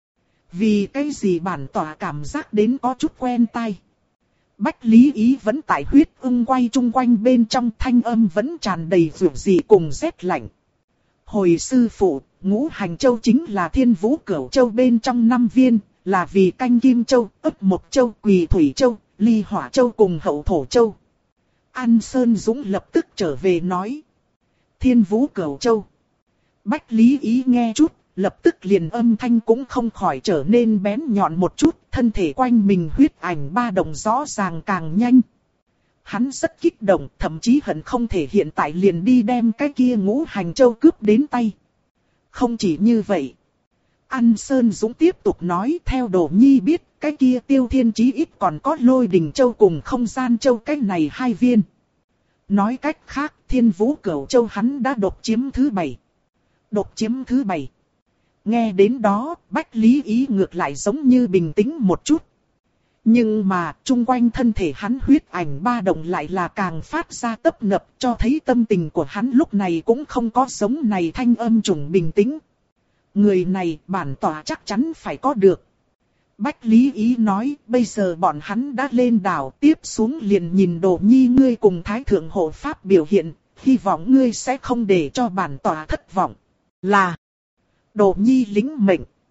Vì cái gì bản tỏa cảm giác đến có chút quen tai. Bách Lý Ý vẫn tại huyết ưng quay chung quanh bên trong, thanh âm vẫn tràn đầy dường dị cùng rét lạnh. Hồi sư phụ, ngũ hành châu chính là thiên vũ cửu châu bên trong năm viên, là vì canh kim châu, ấp một châu, quỳ thủy châu, ly hỏa châu cùng hậu thổ châu. An Sơn Dũng lập tức trở về nói. Thiên vũ cửu châu. Bách Lý Ý nghe chút, lập tức liền âm thanh cũng không khỏi trở nên bén nhọn một chút, thân thể quanh mình huyết ảnh ba động rõ ràng càng nhanh. Hắn rất kích động, thậm chí hận không thể hiện tại liền đi đem cái kia ngũ hành châu cướp đến tay. Không chỉ như vậy. An Sơn Dũng tiếp tục nói, theo Đỗ Nhi biết, cái kia Tiêu Thiên chí ít còn có Lôi Đình Châu cùng Không Gian Châu cái này hai viên. Nói cách khác, Thiên Vũ Cửu Châu hắn đã độc chiếm thứ bảy. Độc chiếm thứ bảy. Nghe đến đó, Bách Lý Ý ngược lại giống như bình tĩnh một chút. Nhưng mà, chung quanh thân thể hắn huyết ảnh ba động lại là càng phát ra tấp nập, cho thấy tâm tình của hắn lúc này cũng không có giống này thanh âm trùng bình tĩnh. Người này bản tỏa chắc chắn phải có được. Bách Lý Ý nói, bây giờ bọn hắn đã lên đảo, tiếp xuống liền nhìn Đỗ Nhi ngươi cùng Thái Thượng Hộ Pháp biểu hiện, hy vọng ngươi sẽ không để cho bản tỏa thất vọng. Là Đỗ Nhi lĩnh mệnh.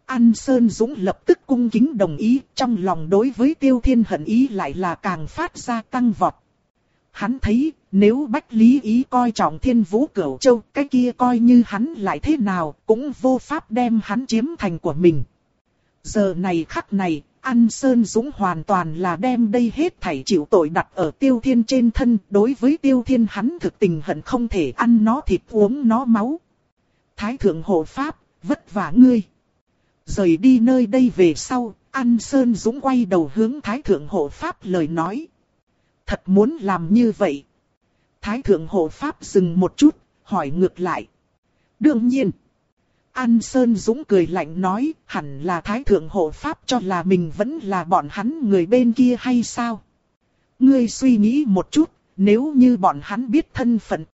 An Sơn Dũng lập tức cung kính đồng ý, trong lòng đối với Tiêu Thiên hận ý lại là càng phát ra tăng vọt. Hắn thấy, nếu Bách Lý Ý coi trọng Thiên Vũ Cửu Châu, cái kia coi như hắn lại thế nào, cũng vô pháp đem hắn chiếm thành của mình. Giờ này khắc này, An Sơn Dũng hoàn toàn là đem đây hết thảy chịu tội đặt ở Tiêu Thiên trên thân, đối với Tiêu Thiên hắn thực tình hận không thể ăn nó thịt uống nó máu. Thái thượng hộ pháp, vất vả ngươi. Rời đi nơi đây về sau, An Sơn Dũng quay đầu hướng Thái thượng hộ pháp lời nói. Thật muốn làm như vậy. Thái thượng hộ pháp dừng một chút, hỏi ngược lại. Đương nhiên. An Sơn Dũng cười lạnh nói, hẳn là Thái thượng hộ pháp cho là mình vẫn là bọn hắn người bên kia hay sao? Ngươi suy nghĩ một chút, nếu như bọn hắn biết thân phận,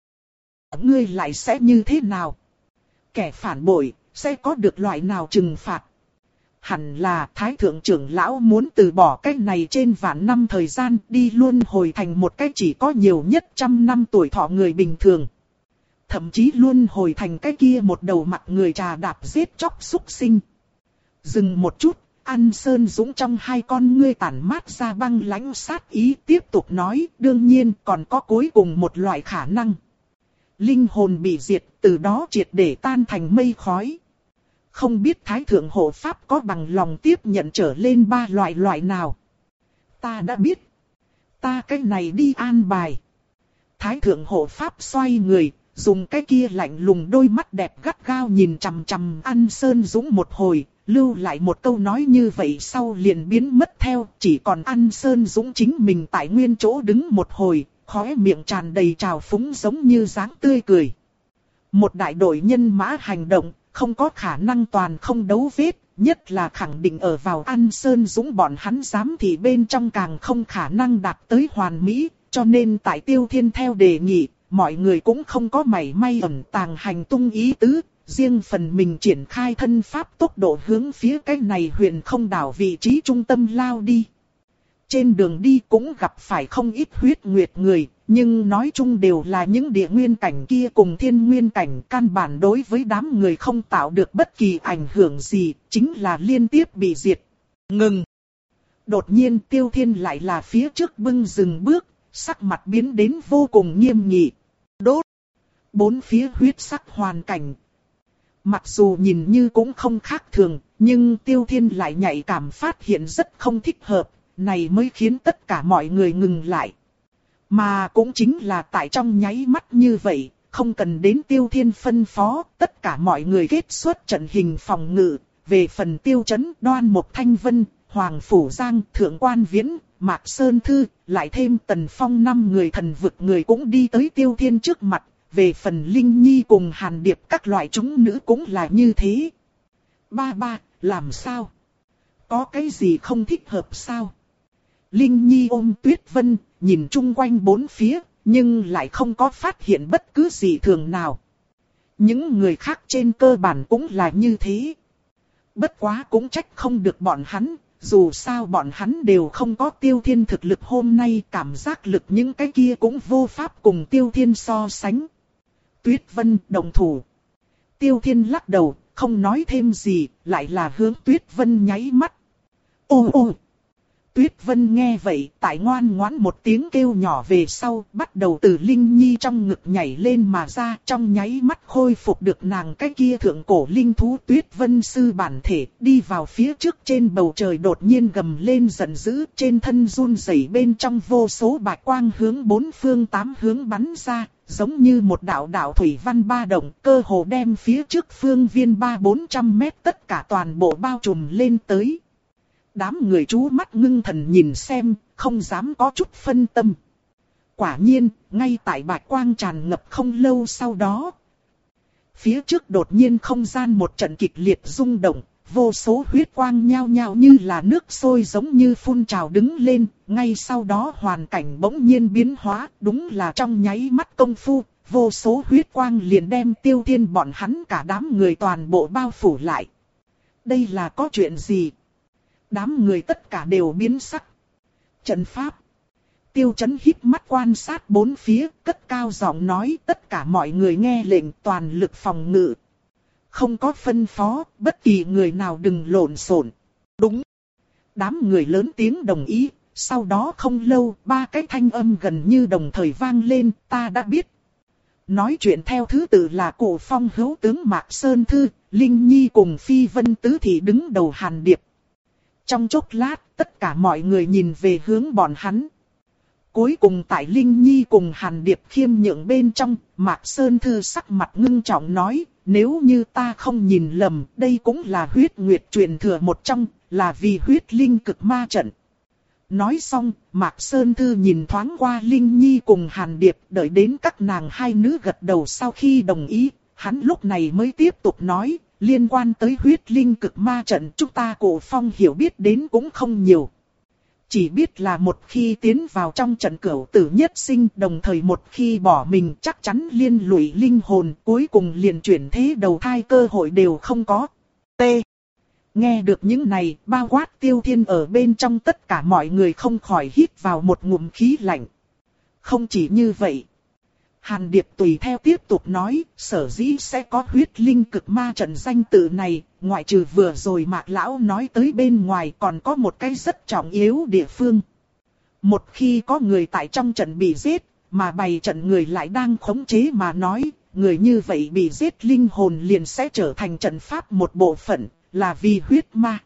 ngươi lại sẽ như thế nào? Kẻ phản bội, sẽ có được loại nào trừng phạt? Hẳn là Thái thượng trưởng lão muốn từ bỏ cái này trên vạn năm thời gian đi luôn hồi thành một cái chỉ có nhiều nhất trăm năm tuổi thọ người bình thường. Thậm chí luôn hồi thành cái kia một đầu mặt người trà đạp giết chóc súc sinh. Dừng một chút, An Sơn Dũng trong hai con ngươi tản mát ra băng lãnh sát ý tiếp tục nói, đương nhiên còn có cuối cùng một loại khả năng. Linh hồn bị diệt, từ đó triệt để tan thành mây khói. Không biết Thái thượng hộ pháp có bằng lòng tiếp nhận trở lên ba loại loại nào. Ta đã biết. Ta cái này đi an bài. Thái thượng hộ pháp xoay người, dùng cái kia lạnh lùng đôi mắt đẹp gắt gao nhìn chằm chằm An Sơn Dũng một hồi, lưu lại một câu nói như vậy sau liền biến mất theo, chỉ còn An Sơn Dũng chính mình tại nguyên chỗ đứng một hồi, khóe miệng tràn đầy trào phúng giống như dáng tươi cười. Một đại đội nhân mã hành động, không có khả năng toàn không đấu vết, nhất là khẳng định ở vào An Sơn Dũng bọn hắn giám thị bên trong càng không khả năng đạt tới hoàn mỹ, cho nên tại Tiêu Thiên theo đề nghị, mọi người cũng không có mảy may ẩn tàng hành tung ý tứ, riêng phần mình triển khai thân pháp tốc độ hướng phía cái này huyền không đảo vị trí trung tâm lao đi. Trên đường đi cũng gặp phải không ít huyết nguyệt người, nhưng nói chung đều là những địa nguyên cảnh kia cùng thiên nguyên cảnh, căn bản đối với đám người không tạo được bất kỳ ảnh hưởng gì, chính là liên tiếp bị diệt. Ngừng! Đột nhiên Tiêu Thiên lại là phía trước bưng dừng bước, sắc mặt biến đến vô cùng nghiêm nghị. Đốt! Bốn phía huyết sắc hoàn cảnh. Mặc dù nhìn như cũng không khác thường, nhưng Tiêu Thiên lại nhạy cảm phát hiện rất không thích hợp, này mới khiến tất cả mọi người ngừng lại. Mà cũng chính là tại trong nháy mắt như vậy, không cần đến Tiêu Thiên phân phó, tất cả mọi người kết xuất trận hình phòng ngự, về phần Tiêu Chấn, Đoan Mục Thanh Vân, Hoàng Phủ Giang, Thượng Quan Viễn, Mạc Sơn Thư, lại thêm Tần Phong năm người thần vực người cũng đi tới Tiêu Thiên trước mặt, về phần Linh Nhi cùng Hàn Điệp các loại chúng nữ cũng là như thế. Ba ba, làm sao? Có cái gì không thích hợp sao? Linh Nhi ôm Tuyết Vân, nhìn chung quanh bốn phía, nhưng lại không có phát hiện bất cứ gì thường nào. Những người khác trên cơ bản cũng là như thế. Bất quá cũng trách không được bọn hắn, dù sao bọn hắn đều không có Tiêu Thiên thực lực hôm nay, cảm giác lực những cái kia cũng vô pháp cùng Tiêu Thiên so sánh. Tuyết Vân đồng thủ. Tiêu Thiên lắc đầu, không nói thêm gì, lại là hướng Tuyết Vân nháy mắt. Ô ô! Tuyết Vân nghe vậy, tại ngoan ngoãn một tiếng kêu nhỏ về sau, bắt đầu từ Linh Nhi trong ngực nhảy lên mà ra, trong nháy mắt khôi phục được nàng cái kia thượng cổ linh thú Tuyết Vân sư bản thể, đi vào phía trước trên bầu trời đột nhiên gầm lên giận dữ, trên thân run rẩy bên trong vô số bạch quang hướng bốn phương tám hướng bắn ra, giống như một đạo đạo thủy văn ba động, cơ hồ đem phía trước phương viên ba bốn trăm mét tất cả toàn bộ bao trùm lên tới. Đám người chú mắt ngưng thần nhìn xem, không dám có chút phân tâm. Quả nhiên, ngay tại bạch quang tràn ngập không lâu sau đó, phía trước đột nhiên không gian một trận kịch liệt rung động, vô số huyết quang nhao nhao như là nước sôi giống như phun trào đứng lên, ngay sau đó hoàn cảnh bỗng nhiên biến hóa, đúng là trong nháy mắt công phu, vô số huyết quang liền đem Tiêu Thiên bọn hắn cả đám người toàn bộ bao phủ lại. Đây là có chuyện gì? Đám người tất cả đều biến sắc. Trận pháp. Tiêu Chấn híp mắt quan sát bốn phía, cất cao giọng nói tất cả mọi người nghe lệnh toàn lực phòng ngự. không có phân phó, bất kỳ người nào đừng lộn xộn. Đúng. Đám người lớn tiếng đồng ý, sau đó không lâu, ba cái thanh âm gần như đồng thời vang lên, ta đã biết. Nói chuyện theo thứ tự là Cổ Phong hữu tướng Mạc Sơn Thư, Linh Nhi cùng Phi Vân Tứ Thị đứng đầu Hàn Điệp. Trong chốc lát, tất cả mọi người nhìn về hướng bọn hắn. Cuối cùng tại Linh Nhi cùng Hàn Điệp khiêm nhượng bên trong, Mạc Sơn Thư sắc mặt ngưng trọng nói, nếu như ta không nhìn lầm, đây cũng là huyết nguyệt truyền thừa một trong, là vì huyết linh cực ma trận. Nói xong, Mạc Sơn Thư nhìn thoáng qua Linh Nhi cùng Hàn Điệp, đợi đến các nàng hai nữ gật đầu sau khi đồng ý, hắn lúc này mới tiếp tục nói, liên quan tới huyết linh cực ma trận chúng ta Cổ Phong hiểu biết đến cũng không nhiều. Chỉ biết là một khi tiến vào trong trận cửu tử nhất sinh, đồng thời một khi bỏ mình chắc chắn liên lụy linh hồn, cuối cùng liền chuyển thế đầu thai cơ hội đều không có. T. Nghe được những này, bao quát Tiêu Thiên ở bên trong tất cả mọi người không khỏi hít vào một ngụm khí lạnh. Không chỉ như vậy. Hàn Điệp tùy theo tiếp tục nói, sở dĩ sẽ có huyết linh cực ma trận danh tự này, ngoại trừ vừa rồi Mạc Lão nói tới bên ngoài còn có một cái rất trọng yếu địa phương. Một khi có người tại trong trận bị giết, mà bày trận người lại đang khống chế mà nói, người như vậy bị giết linh hồn liền sẽ trở thành trận pháp một bộ phận, là vì huyết ma.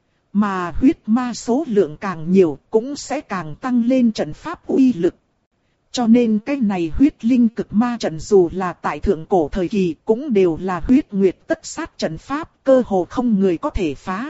Mà huyết ma số lượng càng nhiều cũng sẽ càng tăng lên trận pháp uy lực. Cho nên cái này huyết linh cực ma trận dù là tại thượng cổ thời kỳ cũng đều là huyết nguyệt tất sát trận pháp, cơ hồ không người có thể phá.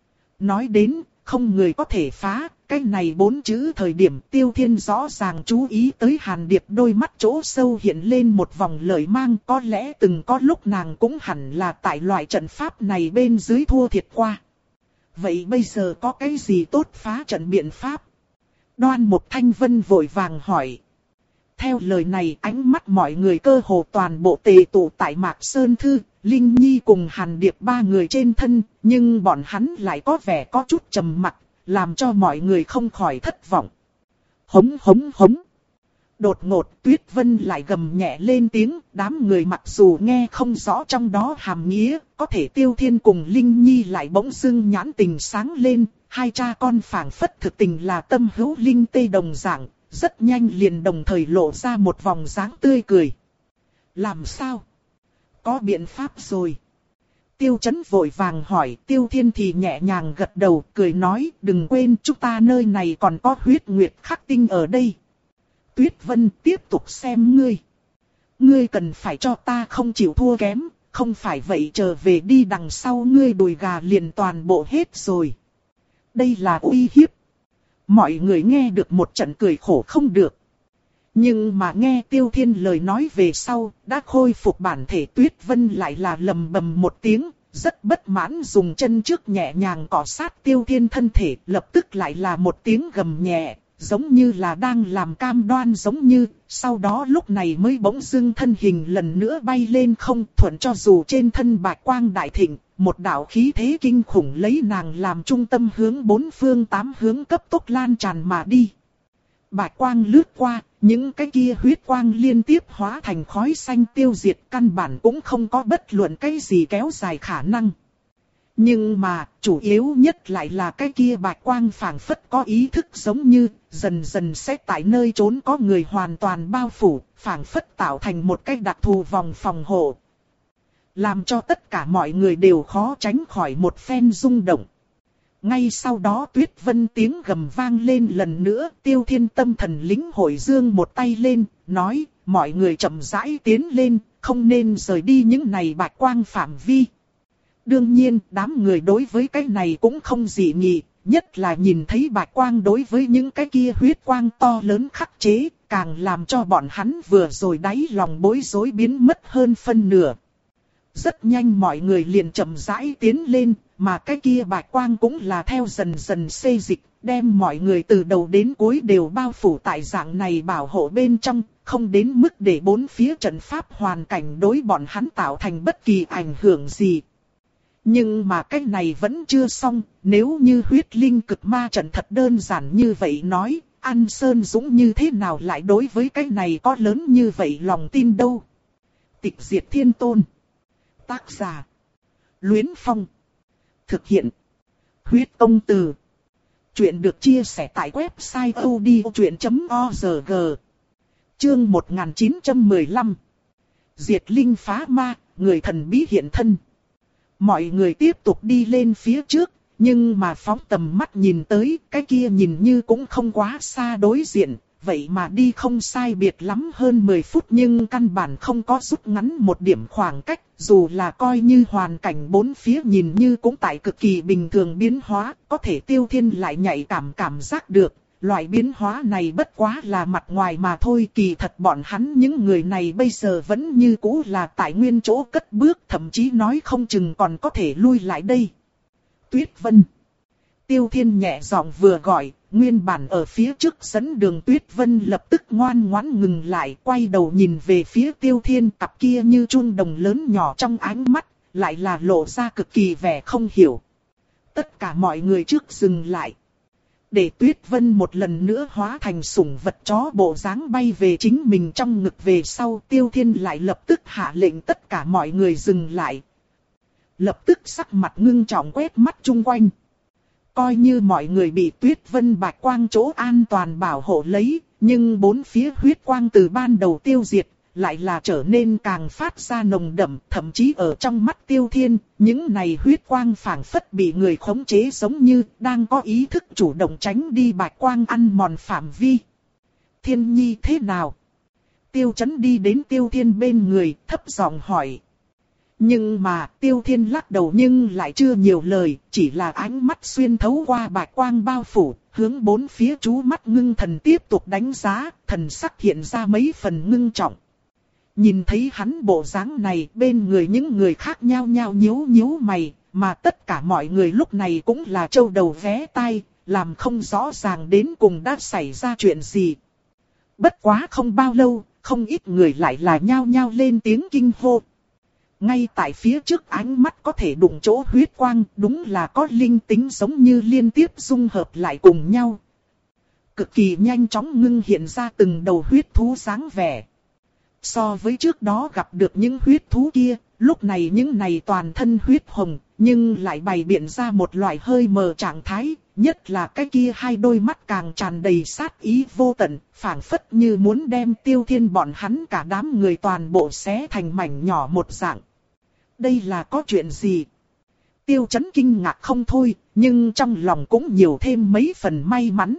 Nói đến không người có thể phá, cái này bốn chữ thời điểm Tiêu Thiên rõ ràng chú ý tới Hàn Điệp đôi mắt chỗ sâu hiện lên một vòng lợi mang, có lẽ từng có lúc nàng cũng hẳn là tại loại trận pháp này bên dưới thua thiệt qua. Vậy bây giờ có cái gì tốt phá trận biện pháp? Đoan Mục Thanh Vân vội vàng hỏi. Theo lời này ánh mắt mọi người cơ hồ toàn bộ tề tụ tại Mạc Sơn Thư, Linh Nhi cùng Hàn Điệp ba người trên thân, nhưng bọn hắn lại có vẻ có chút trầm mặc, làm cho mọi người không khỏi thất vọng. Hống hống hống. Đột ngột Tuyết Vân lại gầm nhẹ lên tiếng, đám người mặc dù nghe không rõ trong đó hàm nghĩa, có thể Tiêu Thiên cùng Linh Nhi lại bỗng dưng nhãn tình sáng lên, hai cha con phảng phất thực tình là tâm hữu linh tê đồng dạng. Rất nhanh liền đồng thời lộ ra một vòng dáng tươi cười. Làm sao? Có biện pháp rồi. Tiêu Chấn vội vàng hỏi, Tiêu Thiên thì nhẹ nhàng gật đầu, cười nói, đừng quên chúng ta nơi này còn có huyết nguyệt khắc tinh ở đây. Tuyết Vân tiếp tục xem ngươi. Ngươi cần phải cho ta không chịu thua kém, không phải vậy trở về đi đằng sau ngươi đùi gà liền toàn bộ hết rồi. Đây là uy hiếp. Mọi người nghe được một trận cười khổ không được. Nhưng mà nghe Tiêu Thiên lời nói về sau, đã khôi phục bản thể Tuyết Vân lại là lầm bầm một tiếng, rất bất mãn dùng chân trước nhẹ nhàng cọ sát Tiêu Thiên thân thể, lập tức lại là một tiếng gầm nhẹ, giống như là đang làm cam đoan giống như, sau đó lúc này mới bỗng dưng thân hình lần nữa bay lên không thuận cho dù trên thân bạch quang đại thịnh. Một đạo khí thế kinh khủng lấy nàng làm trung tâm hướng bốn phương tám hướng cấp tốc lan tràn mà đi. Bạch quang lướt qua, những cái kia huyết quang liên tiếp hóa thành khói xanh tiêu diệt, căn bản cũng không có bất luận cái gì kéo dài khả năng. Nhưng mà, chủ yếu nhất lại là cái kia bạch quang phảng phất có ý thức giống như, dần dần sẽ tại nơi trốn có người hoàn toàn bao phủ, phảng phất tạo thành một cái đặc thù vòng phòng hộ. Làm cho tất cả mọi người đều khó tránh khỏi một phen rung động. Ngay sau đó Tuyết Vân tiếng gầm vang lên lần nữa, Tiêu Thiên tâm thần lĩnh hội dương một tay lên, nói, mọi người chậm rãi tiến lên, không nên rời đi những này bạch quang phạm vi. Đương nhiên, đám người đối với cái này cũng không dị nghị, nhất là nhìn thấy bạch quang đối với những cái kia huyết quang to lớn khắc chế, càng làm cho bọn hắn vừa rồi đáy lòng bối rối biến mất hơn phân nửa. Rất nhanh mọi người liền chậm rãi tiến lên, mà cái kia bạch quang cũng là theo dần dần xê dịch, đem mọi người từ đầu đến cuối đều bao phủ tại dạng này bảo hộ bên trong, không đến mức để bốn phía trận pháp hoàn cảnh đối bọn hắn tạo thành bất kỳ ảnh hưởng gì. Nhưng mà cái này vẫn chưa xong, nếu như huyết linh cực ma trận thật đơn giản như vậy nói, An Sơn Dũng như thế nào lại đối với cái này có lớn như vậy lòng tin đâu. Tịch Diệt Thiên Tôn. Tác giả. Luyến Phong. Thực hiện. Huyết Công Từ. Chuyện được chia sẻ tại website odchuyện chấm org. Chương một nghìn chín trăm mười lăm. Diệt linh phá ma, người thần bí hiện thân. Mọi người tiếp tục đi lên phía trước, nhưng mà phóng tầm mắt nhìn tới, cái kia nhìn như cũng không quá xa đối diện, vậy mà đi không sai biệt lắm hơn mười phút nhưng căn bản không có rút ngắn một điểm khoảng cách, dù là coi như hoàn cảnh bốn phía nhìn như cũng tại cực kỳ bình thường biến hóa, có thể Tiêu Thiên lại nhạy cảm cảm giác được. Loại biến hóa này bất quá là mặt ngoài mà thôi, kỳ thật bọn hắn những người này bây giờ vẫn như cũ là tại nguyên chỗ cất bước, thậm chí nói không chừng còn có thể lui lại đây. Tuyết Vân. Tiêu Thiên nhẹ giọng vừa gọi, nguyên bản ở phía trước dẫn đường Tuyết Vân lập tức ngoan ngoãn ngừng lại, quay đầu nhìn về phía Tiêu Thiên, cặp kia như chuông đồng lớn nhỏ trong ánh mắt, lại là lộ ra cực kỳ vẻ không hiểu. Tất cả mọi người trước dừng lại. Để Tuyết Vân một lần nữa hóa thành sủng vật chó bộ dáng bay về chính mình trong ngực về sau, Tiêu Thiên lại lập tức hạ lệnh tất cả mọi người dừng lại. Lập tức sắc mặt ngưng trọng quét mắt chung quanh. Coi như mọi người bị Tuyết Vân bạch quang chỗ an toàn bảo hộ lấy, nhưng bốn phía huyết quang từ ban đầu tiêu diệt, lại là trở nên càng phát ra nồng đậm, thậm chí ở trong mắt Tiêu Thiên, những này huyết quang phảng phất bị người khống chế giống như đang có ý thức chủ động tránh đi bạch quang ăn mòn phạm vi. Thiên Nhi thế nào? Tiêu Chấn đi đến Tiêu Thiên bên người, thấp giọng hỏi. Nhưng mà Tiêu Thiên lắc đầu nhưng lại chưa nhiều lời, chỉ là ánh mắt xuyên thấu qua bạch quang bao phủ, hướng bốn phía chú mắt ngưng thần tiếp tục đánh giá, thần sắc hiện ra mấy phần ngưng trọng. Nhìn thấy hắn bộ dáng này, bên người những người khác nhao nhao nhíu nhíu mày, mà tất cả mọi người lúc này cũng là trâu đầu vé tai, làm không rõ ràng đến cùng đã xảy ra chuyện gì. Bất quá không bao lâu, không ít người lại là nhao nhao lên tiếng kinh hô. Ngay tại phía trước ánh mắt có thể đụng chỗ huyết quang, đúng là có linh tính giống như liên tiếp dung hợp lại cùng nhau. Cực kỳ nhanh chóng ngưng hiện ra từng đầu huyết thú dáng vẻ. So với trước đó gặp được những huyết thú kia, lúc này những này toàn thân huyết hồng, nhưng lại bày biện ra một loại hơi mờ trạng thái, nhất là cái kia hai đôi mắt càng tràn đầy sát ý vô tận, phảng phất như muốn đem Tiêu Thiên bọn hắn cả đám người toàn bộ xé thành mảnh nhỏ một dạng. Đây là có chuyện gì? Tiêu Chấn kinh ngạc không thôi, nhưng trong lòng cũng nhiều thêm mấy phần may mắn.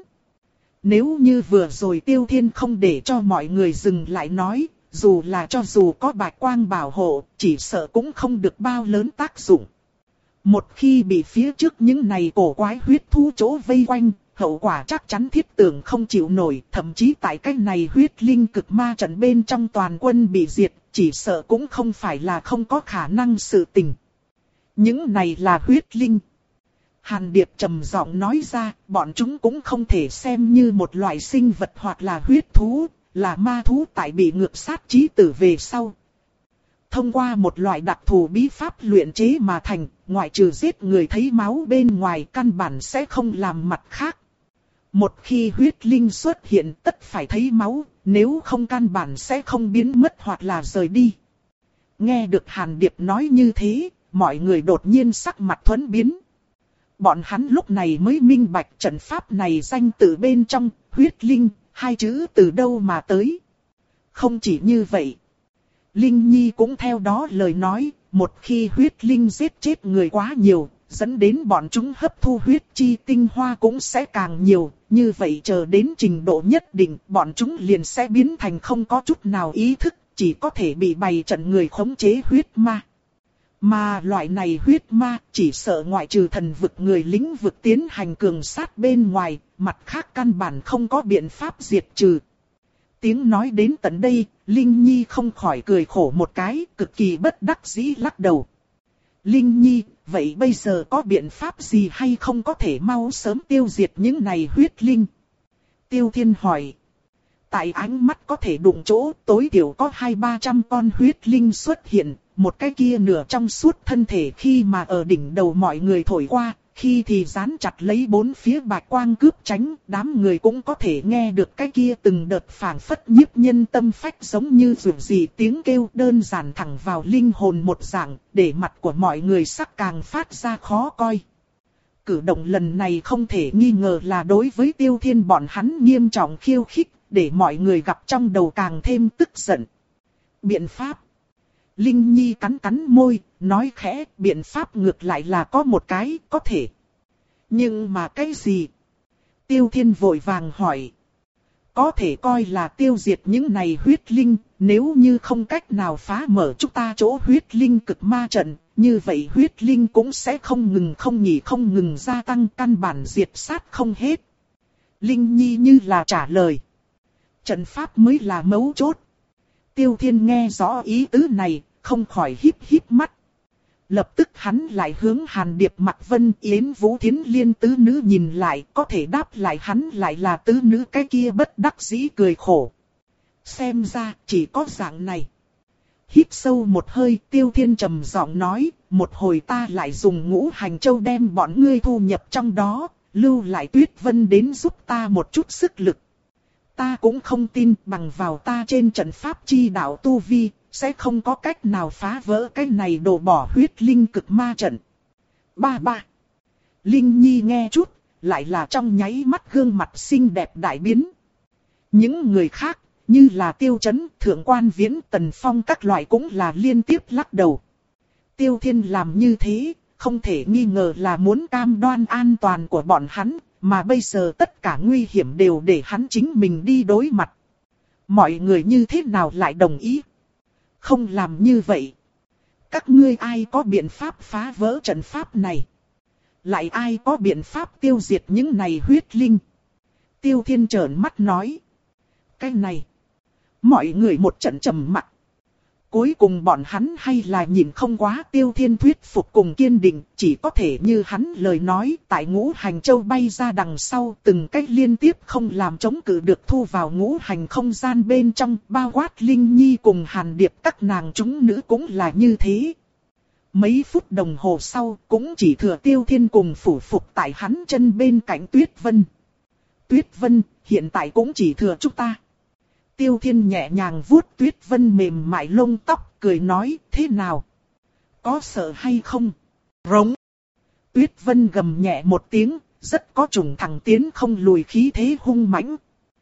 Nếu như vừa rồi Tiêu Thiên không để cho mọi người dừng lại nói, dù là cho dù có bạch quang bảo hộ, chỉ sợ cũng không được bao lớn tác dụng. Một khi bị phía trước những này cổ quái huyết thú chỗ vây quanh, hậu quả chắc chắn thiết tưởng không chịu nổi, thậm chí tại cái này huyết linh cực ma trận bên trong toàn quân bị diệt, chỉ sợ cũng không phải là không có khả năng sự tình. Những này là huyết linh. Hàn Điệp trầm giọng nói ra, bọn chúng cũng không thể xem như một loại sinh vật hoặc là huyết thú, là ma thú tại bị ngược sát chí tử về sau. Thông qua một loại đặc thù bí pháp luyện chế mà thành, ngoại trừ giết người thấy máu bên ngoài căn bản sẽ không làm mặt khác. Một khi huyết linh xuất hiện tất phải thấy máu, nếu không căn bản sẽ không biến mất hoặc là rời đi. Nghe được Hàn Điệp nói như thế, mọi người đột nhiên sắc mặt thuẫn biến. Bọn hắn lúc này mới minh bạch trận pháp này danh từ bên trong, huyết linh, hai chữ từ đâu mà tới. Không chỉ như vậy. Linh Nhi cũng theo đó lời nói, một khi huyết linh giết chết người quá nhiều, dẫn đến bọn chúng hấp thu huyết chi tinh hoa cũng sẽ càng nhiều, như vậy chờ đến trình độ nhất định, bọn chúng liền sẽ biến thành không có chút nào ý thức, chỉ có thể bị bày trận người khống chế huyết ma. Mà loại này huyết ma chỉ sợ ngoại trừ thần vực người lĩnh vực tiến hành cường sát bên ngoài, mặt khác căn bản không có biện pháp diệt trừ. Tiếng nói đến tận đây, Linh Nhi không khỏi cười khổ một cái, cực kỳ bất đắc dĩ lắc đầu. Linh Nhi, vậy bây giờ có biện pháp gì hay không có thể mau sớm tiêu diệt những này huyết linh? Tiêu Thiên hỏi. Tại ánh mắt có thể đụng chỗ, tối thiểu có hai ba trăm con huyết linh xuất hiện, một cái kia nửa trong suốt thân thể khi mà ở đỉnh đầu mọi người thổi qua, khi thì dán chặt lấy bốn phía bạch quang cướp tránh, đám người cũng có thể nghe được cái kia từng đợt phảng phất nhiếp nhân tâm phách giống như dù gì tiếng kêu đơn giản thẳng vào linh hồn một dạng, để mặt của mọi người sắc càng phát ra khó coi. Cử động lần này không thể nghi ngờ là đối với Tiêu Thiên bọn hắn nghiêm trọng khiêu khích, để mọi người gặp trong đầu càng thêm tức giận. Biện pháp. Linh Nhi cắn cắn môi, nói khẽ, biện pháp ngược lại là có một cái, có thể. Nhưng mà cái gì? Tiêu Thiên vội vàng hỏi. Có thể coi là tiêu diệt những này huyết linh, nếu như không cách nào phá mở chúng ta chỗ huyết linh cực ma trận, như vậy huyết linh cũng sẽ không ngừng không nghỉ không ngừng gia tăng, căn bản diệt sát không hết. Linh Nhi như là trả lời. Trận pháp mới là mấu chốt. Tiêu Thiên nghe rõ ý tứ này, không khỏi híp híp mắt. Lập tức hắn lại hướng Hàn Điệp, Mạc Vân, Yến Vũ, Thiến Liên tứ nữ nhìn lại, có thể đáp lại hắn lại là tứ nữ cái kia bất đắc dĩ cười khổ. Xem ra chỉ có dạng này. Hít sâu một hơi, Tiêu Thiên trầm giọng nói, một hồi ta lại dùng ngũ hành châu đem bọn ngươi thu nhập trong đó, lưu lại Tuyết Vân đến giúp ta một chút sức lực. Ta cũng không tin bằng vào ta trên trận pháp chi đạo tu vi, sẽ không có cách nào phá vỡ cái này đổ bỏ huyết linh cực ma trận. Ba ba. Linh Nhi nghe chút, lại là trong nháy mắt gương mặt xinh đẹp đại biến. Những người khác, như là Tiêu Chấn, Thượng Quan Viễn, Tần Phong các loại cũng là liên tiếp lắc đầu. Tiêu Thiên làm như thế, không thể nghi ngờ là muốn cam đoan an toàn của bọn hắn, mà bây giờ tất cả nguy hiểm đều để hắn chính mình đi đối mặt. Mọi người như thế nào lại đồng ý? Không làm như vậy. Các ngươi ai có biện pháp phá vỡ trận pháp này? Lại ai có biện pháp tiêu diệt những này huyết linh? Tiêu Thiên trợn mắt nói. Cái này. Mọi người một trận trầm mặc. Cuối cùng bọn hắn hay là nhìn không quá Tiêu Thiên thuyết phục cùng kiên định, chỉ có thể như hắn lời nói, tại ngũ hành châu bay ra đằng sau, từng cách liên tiếp không làm chống cự được thu vào ngũ hành không gian bên trong, bao quát Linh Nhi cùng Hàn Điệp các nàng chúng nữ cũng là như thế. Mấy phút đồng hồ sau, cũng chỉ thừa Tiêu Thiên cùng phủ phục tại hắn chân bên cạnh Tuyết Vân. Tuyết Vân, hiện tại cũng chỉ thừa chúng ta. Tiêu Thiên nhẹ nhàng vuốt Tuyết Vân mềm mại lông tóc, cười nói, thế nào? Có sợ hay không? Rống. Tuyết Vân gầm nhẹ một tiếng, rất có trùng thẳng tiến không lùi khí thế hung mãnh.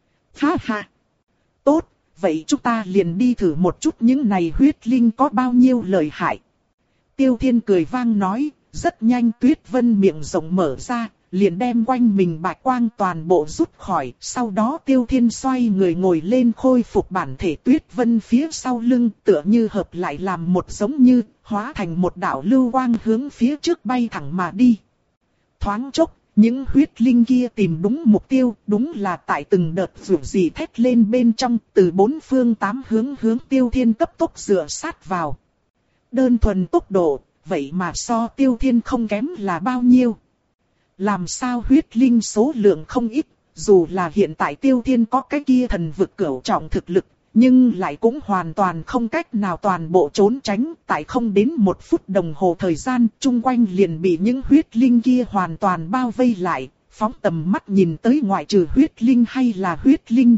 Ha ha. Tốt, vậy chúng ta liền đi thử một chút những này huyết linh có bao nhiêu lợi hại. Tiêu Thiên cười vang nói, rất nhanh Tuyết Vân miệng rộng mở ra. Liền đem quanh mình bạch quang toàn bộ rút khỏi, sau đó Tiêu Thiên xoay người ngồi lên khôi phục bản thể Tuyết Vân phía sau lưng, tựa như hợp lại làm một giống như, hóa thành một đạo lưu quang hướng phía trước bay thẳng mà đi. Thoáng chốc, những huyết linh kia tìm đúng mục tiêu, đúng là tại từng đợt rủ rì thét lên bên trong, từ bốn phương tám hướng hướng Tiêu Thiên cấp tốc dựa sát vào. Đơn thuần tốc độ, vậy mà so Tiêu Thiên không kém là bao nhiêu. Làm sao huyết linh số lượng không ít, dù là hiện tại Tiêu Thiên có cái kia thần vực cửu trọng thực lực, nhưng lại cũng hoàn toàn không cách nào toàn bộ trốn tránh, tại không đến một phút đồng hồ thời gian, chung quanh liền bị những huyết linh kia hoàn toàn bao vây lại, phóng tầm mắt nhìn tới ngoại trừ huyết linh hay là huyết linh.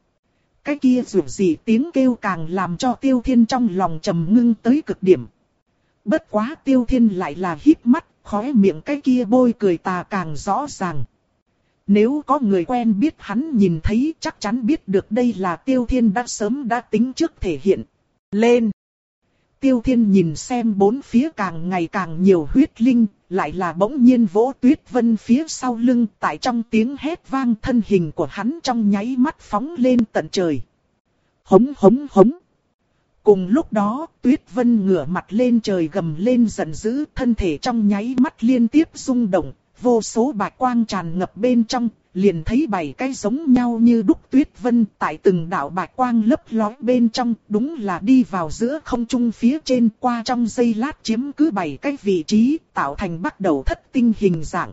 Cái kia dù gì tiếng kêu càng làm cho Tiêu Thiên trong lòng trầm ngưng tới cực điểm. Bất quá Tiêu Thiên lại là híp mắt, khóe miệng cái kia bôi cười tà càng rõ ràng. Nếu có người quen biết hắn nhìn thấy chắc chắn biết được đây là Tiêu Thiên đã sớm đã tính trước thể hiện. Lên! Tiêu Thiên nhìn xem bốn phía càng ngày càng nhiều huyết linh, lại là bỗng nhiên vỗ Tuyết Vân phía sau lưng, tại trong tiếng hét vang thân hình của hắn trong nháy mắt phóng lên tận trời. Hống hống hống! Cùng lúc đó, Tuyết Vân ngửa mặt lên trời gầm lên giận dữ, thân thể trong nháy mắt liên tiếp rung động, vô số bạch quang tràn ngập bên trong, liền thấy bảy cái giống nhau như đúc Tuyết Vân tại từng đạo bạch quang lấp lóe bên trong, đúng là đi vào giữa không trung phía trên, qua trong giây lát chiếm cứ bảy cái vị trí, tạo thành bắt đầu thất tinh hình dạng.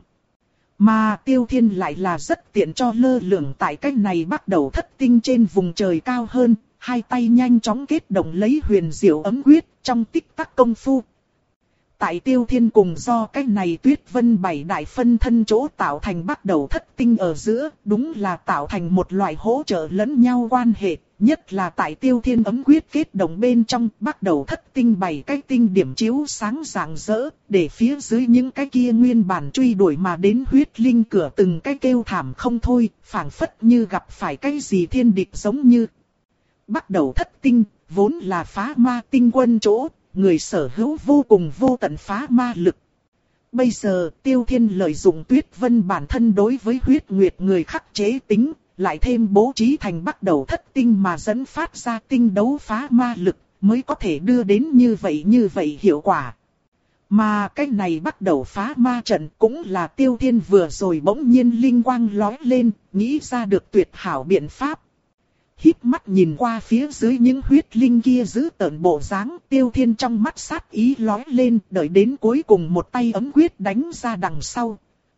Mà Tiêu Thiên lại là rất tiện cho lơ lửng tại cái này bắt đầu thất tinh trên vùng trời cao hơn. Hai tay nhanh chóng kết động lấy huyền diệu ấm quyết trong tích tắc công phu. tại Tiêu Thiên cùng do cái này Tuyết Vân bảy đại phân thân chỗ tạo thành bắt đầu thất tinh ở giữa, đúng là tạo thành một loại hỗ trợ lẫn nhau quan hệ, nhất là tại Tiêu Thiên ấm quyết kết đồng bên trong, bắt đầu thất tinh bảy cái tinh điểm chiếu sáng rạng rỡ, để phía dưới những cái kia nguyên bản truy đuổi mà đến huyết linh cửa từng cái kêu thảm không thôi, phảng phất như gặp phải cái gì thiên địch giống như. Bắt đầu thất tinh, vốn là phá ma tinh quân chỗ, người sở hữu vô cùng vô tận phá ma lực. Bây giờ Tiêu Thiên lợi dụng Tuyết Vân bản thân đối với huyết nguyệt người khắc chế tính, lại thêm bố trí thành bắt đầu thất tinh mà dẫn phát ra tinh đấu phá ma lực, mới có thể đưa đến như vậy như vậy hiệu quả. Mà cái này bắt đầu phá ma trận cũng là Tiêu Thiên vừa rồi bỗng nhiên linh quang lóe lên, nghĩ ra được tuyệt hảo biện pháp. Híp mắt nhìn qua phía dưới những huyết linh kia giữ tợn bộ dáng, Tiêu Thiên trong mắt sát ý lóe lên, đợi đến cuối cùng một tay ấm quyết đánh ra đằng sau.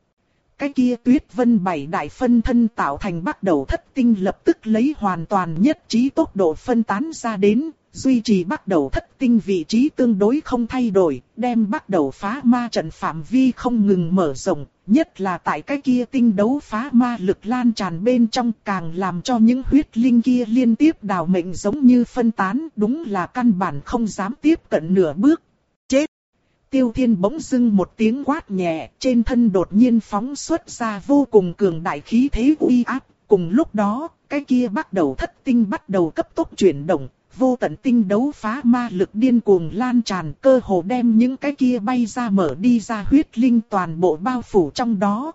Cái kia Tuyết Vân bảy đại phân thân tạo thành bắt đầu thất tinh lập tức lấy hoàn toàn nhất trí tốc độ phân tán ra đến, duy trì bắt đầu thất tinh vị trí tương đối không thay đổi, đem bắt đầu phá ma trận phạm vi không ngừng mở rộng, nhất là tại cái kia tinh đấu phá ma lực lan tràn bên trong càng làm cho những huyết linh kia liên tiếp đào mệnh giống như phân tán, đúng là căn bản không dám tiếp cận nửa bước. Chết! Tiêu Thiên bỗng dưng một tiếng quát nhẹ, trên thân đột nhiên phóng xuất ra vô cùng cường đại khí thế uy áp, cùng lúc đó, cái kia bắt đầu thất tinh bắt đầu cấp tốc chuyển động. Vô tận tinh đấu phá ma lực điên cuồng lan tràn, cơ hồ đem những cái kia bay ra mở đi ra huyết linh toàn bộ bao phủ trong đó.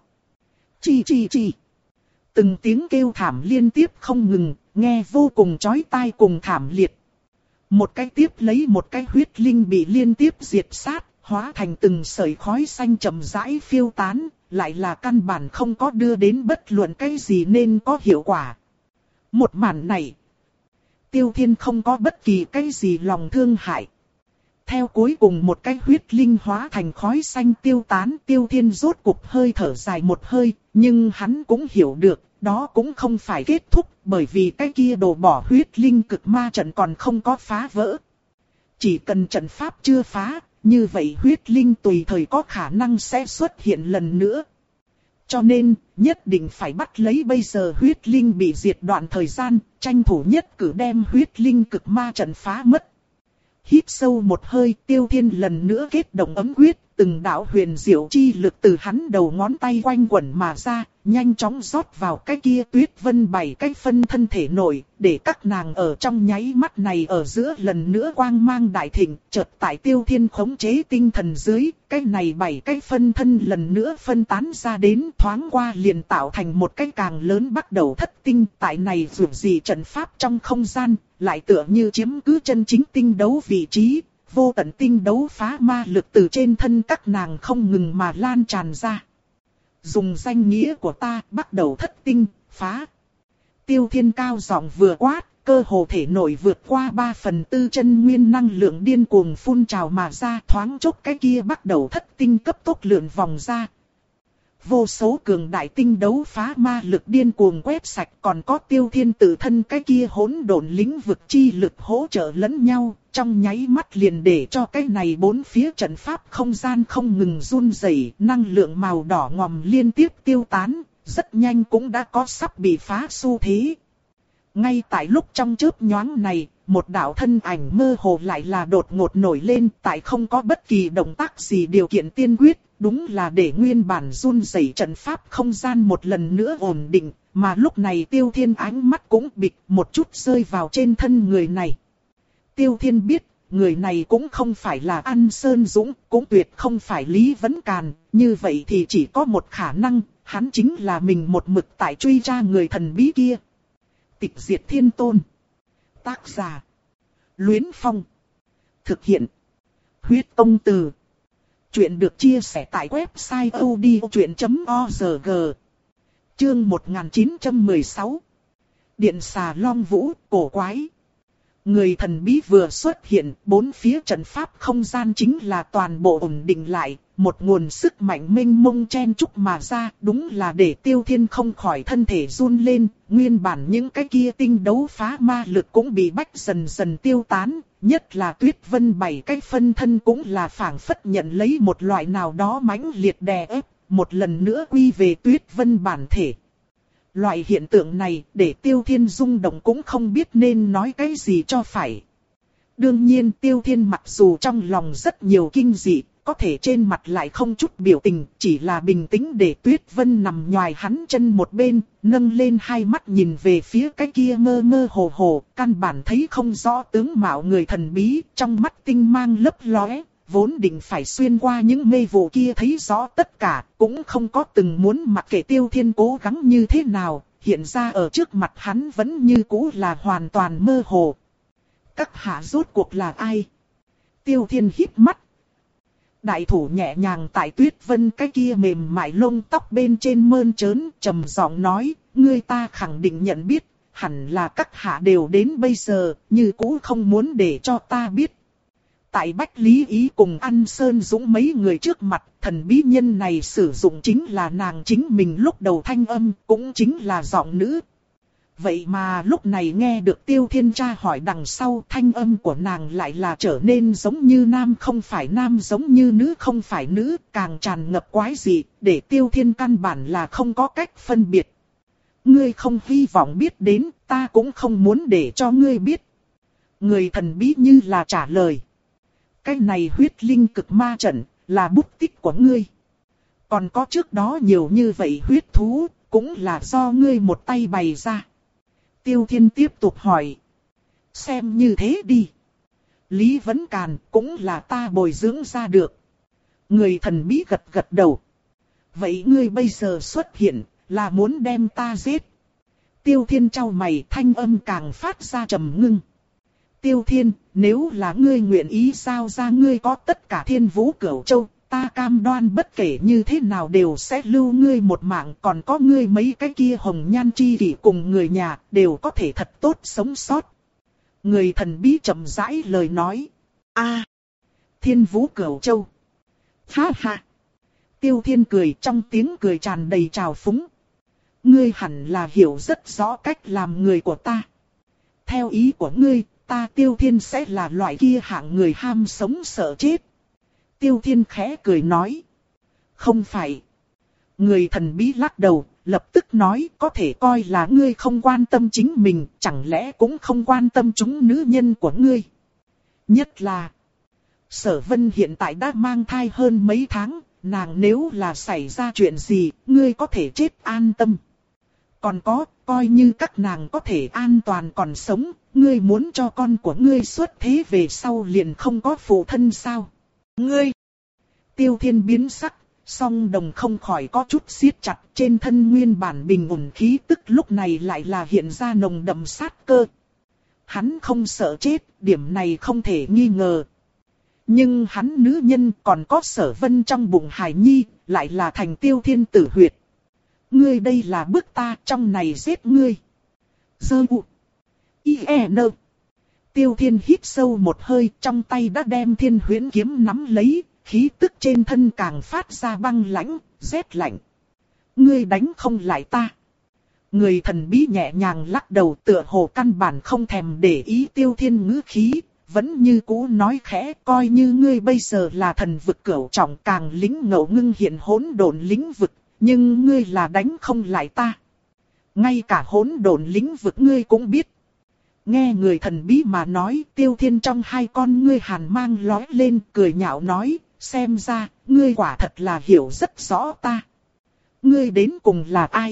Chi chi chi. Từng tiếng kêu thảm liên tiếp không ngừng, nghe vô cùng chói tai cùng thảm liệt. Một cái tiếp lấy một cái huyết linh bị liên tiếp diệt sát, hóa thành từng sợi khói xanh chậm rãi phiêu tán, lại là căn bản không có đưa đến bất luận cái gì nên có hiệu quả. Một màn này, Tiêu Thiên không có bất kỳ cái gì lòng thương hại. Theo cuối cùng một cái huyết linh hóa thành khói xanh tiêu tán, Tiêu Thiên rốt cục hơi thở dài một hơi, nhưng hắn cũng hiểu được, đó cũng không phải kết thúc, bởi vì cái kia đổ bỏ huyết linh cực ma trận còn không có phá vỡ. Chỉ cần trận pháp chưa phá, như vậy huyết linh tùy thời có khả năng sẽ xuất hiện lần nữa. Cho nên, nhất định phải bắt lấy bây giờ huyết linh bị diệt đoạn thời gian, tranh thủ nhất cử đem huyết linh cực ma trận phá mất. Hít sâu một hơi, Tiêu Thiên lần nữa kết động ấm quyết, từng đạo huyền diệu chi lực từ hắn đầu ngón tay quanh quẩn mà ra, nhanh chóng rót vào cái kia Tuyết Vân bảy cái phân thân thể nội, để các nàng ở trong nháy mắt này ở giữa lần nữa quang mang đại thịnh, chợt tại Tiêu Thiên khống chế tinh thần dưới, cái này bảy cái phân thân lần nữa phân tán ra đến, thoáng qua liền tạo thành một cái càng lớn bắt đầu thất tinh, tại này dù gì trận pháp trong không gian, lại tựa như chiếm cứ chân chính tinh đấu vị trí. Vô tận tinh đấu phá ma lực từ trên thân các nàng không ngừng mà lan tràn ra. Dùng danh nghĩa của ta bắt đầu thất tinh, phá. Tiêu Thiên cao giọng vừa quát, cơ hồ thể nội vượt qua ba phần tư chân nguyên năng lượng điên cuồng phun trào mà ra, thoáng chốc cái kia bắt đầu thất tinh cấp tốc lượn vòng ra. Vô số cường đại tinh đấu phá ma lực điên cuồng quét sạch, còn có Tiêu Thiên tự thân cái kia hỗn độn lĩnh vực chi lực hỗ trợ lẫn nhau, trong nháy mắt liền để cho cái này bốn phía trận pháp không gian không ngừng run rẩy, năng lượng màu đỏ ngòm liên tiếp tiêu tán, rất nhanh cũng đã có sắp bị phá xu thế. Ngay tại lúc trong chớp nhoáng này, một đạo thân ảnh mơ hồ lại là đột ngột nổi lên, tại không có bất kỳ động tác gì điều kiện tiên quyết, đúng là để nguyên bản run rẩy trận pháp không gian một lần nữa ổn định, mà lúc này Tiêu Thiên ánh mắt cũng bịch một chút rơi vào trên thân người này. Tiêu Thiên biết, người này cũng không phải là An Sơn Dũng, cũng tuyệt không phải Lý Vấn Càn, như vậy thì chỉ có một khả năng, hắn chính là mình một mực tại truy tra người thần bí kia. Tịch Diệt Thiên Tôn. Tác giả: Luyến Phong. Thực hiện: Huyết Tông Từ. Chuyện được chia sẻ tại website odchuyện chấm org. Chương một nghìn chín trăm mười sáu. Điện xà Long Vũ, cổ quái. Người thần bí vừa xuất hiện, bốn phía trận pháp không gian chính là toàn bộ ổn định lại, một nguồn sức mạnh mênh mông chen chúc mà ra, đúng là để Tiêu Thiên không khỏi thân thể run lên, nguyên bản những cái kia tinh đấu phá ma lực cũng bị bách dần dần tiêu tán, nhất là Tuyết Vân bảy cái phân thân cũng là phảng phất nhận lấy một loại nào đó mãnh liệt đè ép, một lần nữa quy về Tuyết Vân bản thể. Loại hiện tượng này để Tiêu Thiên rung động cũng không biết nên nói cái gì cho phải. Đương nhiên Tiêu Thiên mặc dù trong lòng rất nhiều kinh dị, có thể trên mặt lại không chút biểu tình, chỉ là bình tĩnh để Tuyết Vân nằm nhòi hắn chân một bên, nâng lên hai mắt nhìn về phía cái kia mơ mơ hồ hồ, căn bản thấy không rõ tướng mạo người thần bí, trong mắt tinh mang lấp lóe, vốn định phải xuyên qua những mê vụ kia thấy rõ tất cả, cũng không có từng muốn mặc kệ Tiêu Thiên cố gắng như thế nào, hiện ra ở trước mặt hắn vẫn như cũ là hoàn toàn mơ hồ. Các hạ rốt cuộc là ai? Tiêu Thiên híp mắt. Đại thủ nhẹ nhàng tại Tuyết Vân cái kia mềm mại lông tóc bên trên mơn trớn, trầm giọng nói, ngươi ta khẳng định nhận biết, hẳn là các hạ đều đến bây giờ, như cũ không muốn để cho ta biết. Tại Bách Lý Ý cùng An Sơn Dũng mấy người trước mặt, thần bí nhân này sử dụng chính là nàng chính mình lúc đầu thanh âm, cũng chính là giọng nữ. Vậy mà lúc này nghe được Tiêu Thiên tra hỏi đằng sau, thanh âm của nàng lại là trở nên giống như nam không phải nam, giống như nữ không phải nữ, càng tràn ngập quái dị, để Tiêu Thiên căn bản là không có cách phân biệt. Ngươi không hy vọng biết đến, ta cũng không muốn để cho ngươi biết. Người thần bí như là trả lời. Cái này huyết linh cực ma trận, là bút tích của ngươi. Còn có trước đó nhiều như vậy huyết thú, cũng là do ngươi một tay bày ra. Tiêu Thiên tiếp tục hỏi. Xem như thế đi. Lý Vấn Càn cũng là ta bồi dưỡng ra được. Người thần bí gật gật đầu. Vậy ngươi bây giờ xuất hiện, là muốn đem ta giết. Tiêu Thiên trao mày, thanh âm càng phát ra trầm ngưng. Tiêu Thiên, nếu là ngươi nguyện ý giao ra ngươi có tất cả Thiên Vũ Cửu Châu, ta cam đoan bất kể như thế nào đều sẽ lưu ngươi một mạng, còn có ngươi mấy cái kia hồng nhan chi kỷ cùng người nhà, đều có thể thật tốt sống sót. Người thần bí chậm rãi lời nói. A, Thiên Vũ Cửu Châu. Ha ha. Tiêu Thiên cười, trong tiếng cười tràn đầy trào phúng. Ngươi hẳn là hiểu rất rõ cách làm người của ta. Theo ý của ngươi, ta Tiêu Thiên sẽ là loại kia hạng người ham sống sợ chết. Tiêu Thiên khẽ cười nói. Không phải. Người thần bí lắc đầu, lập tức nói có thể coi là ngươi không quan tâm chính mình, chẳng lẽ cũng không quan tâm chúng nữ nhân của ngươi. Nhất là, Sở Vân hiện tại đã mang thai hơn mấy tháng, nàng nếu là xảy ra chuyện gì, ngươi có thể chết an tâm. Còn có, coi như các nàng có thể an toàn còn sống, ngươi muốn cho con của ngươi xuất thế về sau liền không có phụ thân sao? Ngươi! Tiêu Thiên biến sắc, song đồng không khỏi có chút siết chặt, trên thân nguyên bản bình ổn khí tức lúc này lại là hiện ra nồng đậm sát cơ. Hắn không sợ chết, điểm này không thể nghi ngờ. Nhưng hắn nữ nhân còn có Sở Vân trong bụng hài nhi, lại là thành Tiêu Thiên tử huyệt. Ngươi đây là bức ta trong này giết ngươi. Dơ u. I e nơ. Tiêu Thiên hít sâu một hơi, trong tay đã đem Thiên Huyễn kiếm nắm lấy, khí tức trên thân càng phát ra băng lãnh, rét lạnh. Ngươi đánh không lại ta. Người thần bí nhẹ nhàng lắc đầu, tựa hồ căn bản không thèm để ý Tiêu Thiên ngữ khí, vẫn như cũ nói khẽ, coi như ngươi bây giờ là thần vực cửu trọng, càng lĩnh ngộ ngưng hiện hỗn độn lĩnh vực, nhưng ngươi là đánh không lại ta. Ngay cả hỗn độn lĩnh vực ngươi cũng biết. Nghe người thần bí mà nói, Tiêu Thiên trong hai con ngươi hàn mang lóe lên, cười nhạo nói, xem ra, ngươi quả thật là hiểu rất rõ ta. Ngươi đến cùng là ai?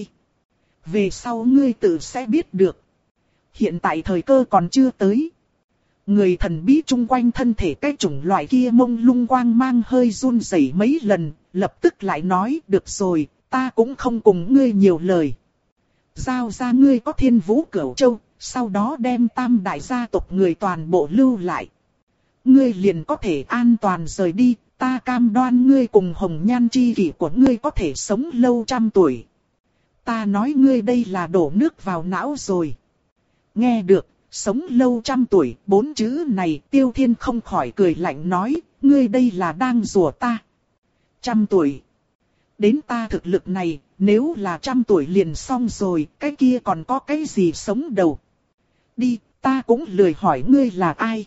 Về sau ngươi tự sẽ biết được. Hiện tại thời cơ còn chưa tới. Người thần bí chung quanh thân thể cái chủng loại kia mông lung quang mang hơi run rẩy mấy lần, lập tức lại nói, được rồi, ta cũng không cùng ngươi nhiều lời. Giao ra ngươi có Thiên Vũ Cửu Châu, sau đó đem tam đại gia tộc người toàn bộ lưu lại. Ngươi liền có thể an toàn rời đi, ta cam đoan ngươi cùng hồng nhan chi kỷ của ngươi có thể sống lâu trăm tuổi. Ta nói ngươi đây là đổ nước vào não rồi. Nghe được, sống lâu trăm tuổi, bốn chữ này Tiêu Thiên không khỏi cười lạnh nói, ngươi đây là đang rủa ta. Trăm tuổi. Đến ta thực lực này, nếu là trăm tuổi liền xong rồi, cái kia còn có cái gì sống đầu. Đi, ta cũng lười hỏi ngươi là ai.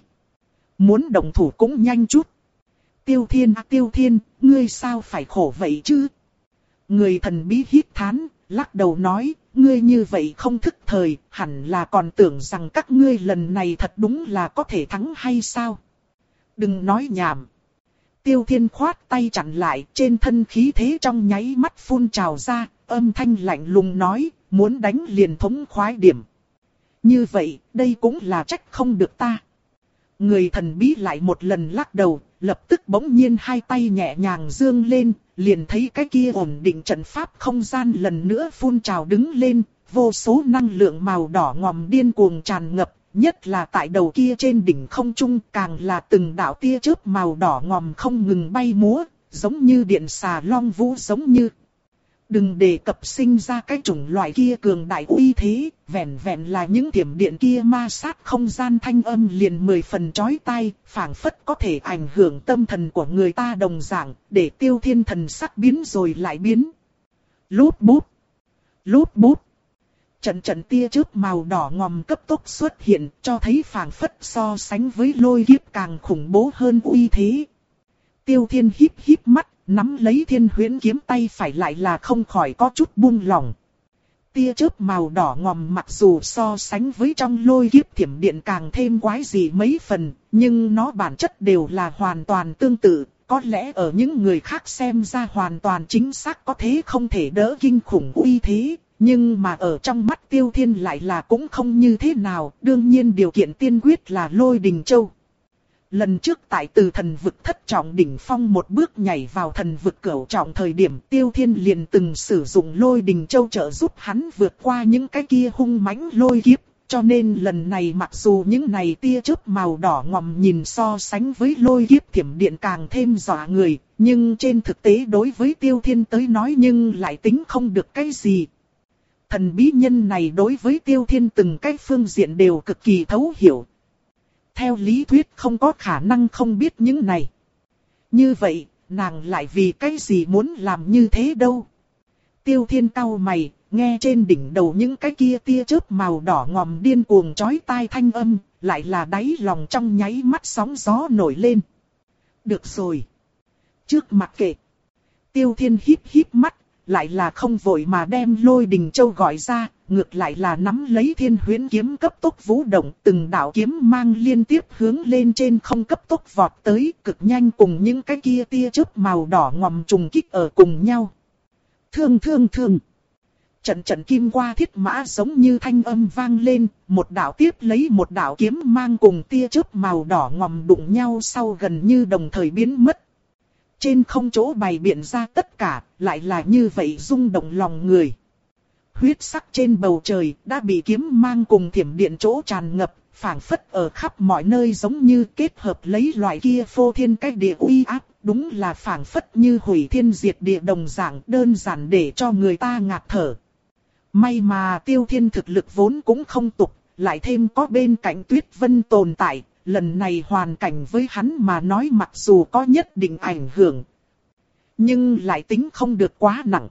Muốn động thủ cũng nhanh chút. Tiêu Thiên à, Tiêu Thiên, ngươi sao phải khổ vậy chứ? Người thần bí hít thán, lắc đầu nói, ngươi như vậy không thức thời, hẳn là còn tưởng rằng các ngươi lần này thật đúng là có thể thắng hay sao? Đừng nói nhảm. Tiêu Thiên khoát tay chặn lại, trên thân khí thế trong nháy mắt phun trào ra, âm thanh lạnh lùng nói, muốn đánh liền thống khoái điểm. Như vậy, đây cũng là trách không được ta. Người thần bí lại một lần lắc đầu, lập tức bỗng nhiên hai tay nhẹ nhàng dương lên, liền thấy cái kia ổn định trận pháp không gian lần nữa phun trào đứng lên, vô số năng lượng màu đỏ ngòm điên cuồng tràn ngập, nhất là tại đầu kia trên đỉnh không trung càng là từng đạo tia chớp màu đỏ ngòm không ngừng bay múa, giống như điện xà long vũ giống như. Đừng đề cập sinh ra cái chủng loại kia cường đại uy thế, vẹn vẹn là những thiểm điện kia ma sát không gian thanh âm liền mười phần chói tai, phảng phất có thể ảnh hưởng tâm thần của người ta đồng dạng, để Tiêu Thiên thần sắc biến rồi lại biến. Lút bút, lút bút. Trận trận tia chớp màu đỏ ngòm cấp tốc xuất hiện, cho thấy phảng phất so sánh với lôi kiếp càng khủng bố hơn uy thế. Tiêu Thiên híp híp mắt, nắm lấy Thiên Huyễn kiếm tay phải lại là không khỏi có chút buông lỏng. Tia chớp màu đỏ ngòm mặc dù so sánh với trong lôi kiếp thiểm điện càng thêm quái dị mấy phần, nhưng nó bản chất đều là hoàn toàn tương tự, có lẽ ở những người khác xem ra hoàn toàn chính xác có thế không thể đỡ kinh khủng uy thế, nhưng mà ở trong mắt Tiêu Thiên lại là cũng không như thế nào, đương nhiên điều kiện tiên quyết là Lôi Đình Châu. Lần trước tại từ thần vực thất trọng đỉnh phong một bước nhảy vào thần vực cửu trọng thời điểm Tiêu Thiên liền từng sử dụng Lôi Đình Châu trợ giúp hắn vượt qua những cái kia hung mãnh lôi kiếp. Cho nên lần này mặc dù những này tia chớp màu đỏ ngòm nhìn so sánh với lôi kiếp thiểm điện càng thêm dọa người, nhưng trên thực tế đối với Tiêu Thiên tới nói nhưng lại tính không được cái gì. Thần bí nhân này đối với Tiêu Thiên từng cái phương diện đều cực kỳ thấu hiểu. Theo lý thuyết không có khả năng không biết những này. Như vậy, nàng lại vì cái gì muốn làm như thế đâu? Tiêu Thiên cau mày, nghe trên đỉnh đầu những cái kia tia chớp màu đỏ ngòm điên cuồng chói tai thanh âm, lại là đáy lòng trong nháy mắt sóng gió nổi lên. Được rồi. Trước mặt kệ. Tiêu Thiên híp híp mắt, lại là không vội mà đem Lôi Đình Châu gọi ra, ngược lại là nắm lấy Thiên Huyễn kiếm cấp tốc vũ động, từng đạo kiếm mang liên tiếp hướng lên trên không cấp tốc vọt tới, cực nhanh cùng những cái kia tia chớp màu đỏ ngòm trùng kích ở cùng nhau. Thương thương thương. Trận trận kim qua thiết mã giống như thanh âm vang lên, một đạo tiếp lấy một đạo kiếm mang cùng tia chớp màu đỏ ngòm đụng nhau sau gần như đồng thời biến mất. Trên không chỗ bày biện ra tất cả, lại là như vậy rung động lòng người. Huyết sắc trên bầu trời đã bị kiếm mang cùng thiểm điện chỗ tràn ngập, phảng phất ở khắp mọi nơi giống như kết hợp lấy loại kia phô thiên cách địa uy áp, đúng là phảng phất như hủy thiên diệt địa đồng dạng, đơn giản để cho người ta ngạt thở. May mà Tiêu Thiên thực lực vốn cũng không tục, lại thêm có bên cạnh Tuyết Vân tồn tại, lần này hoàn cảnh với hắn mà nói mặc dù có nhất định ảnh hưởng, nhưng lại tính không được quá nặng.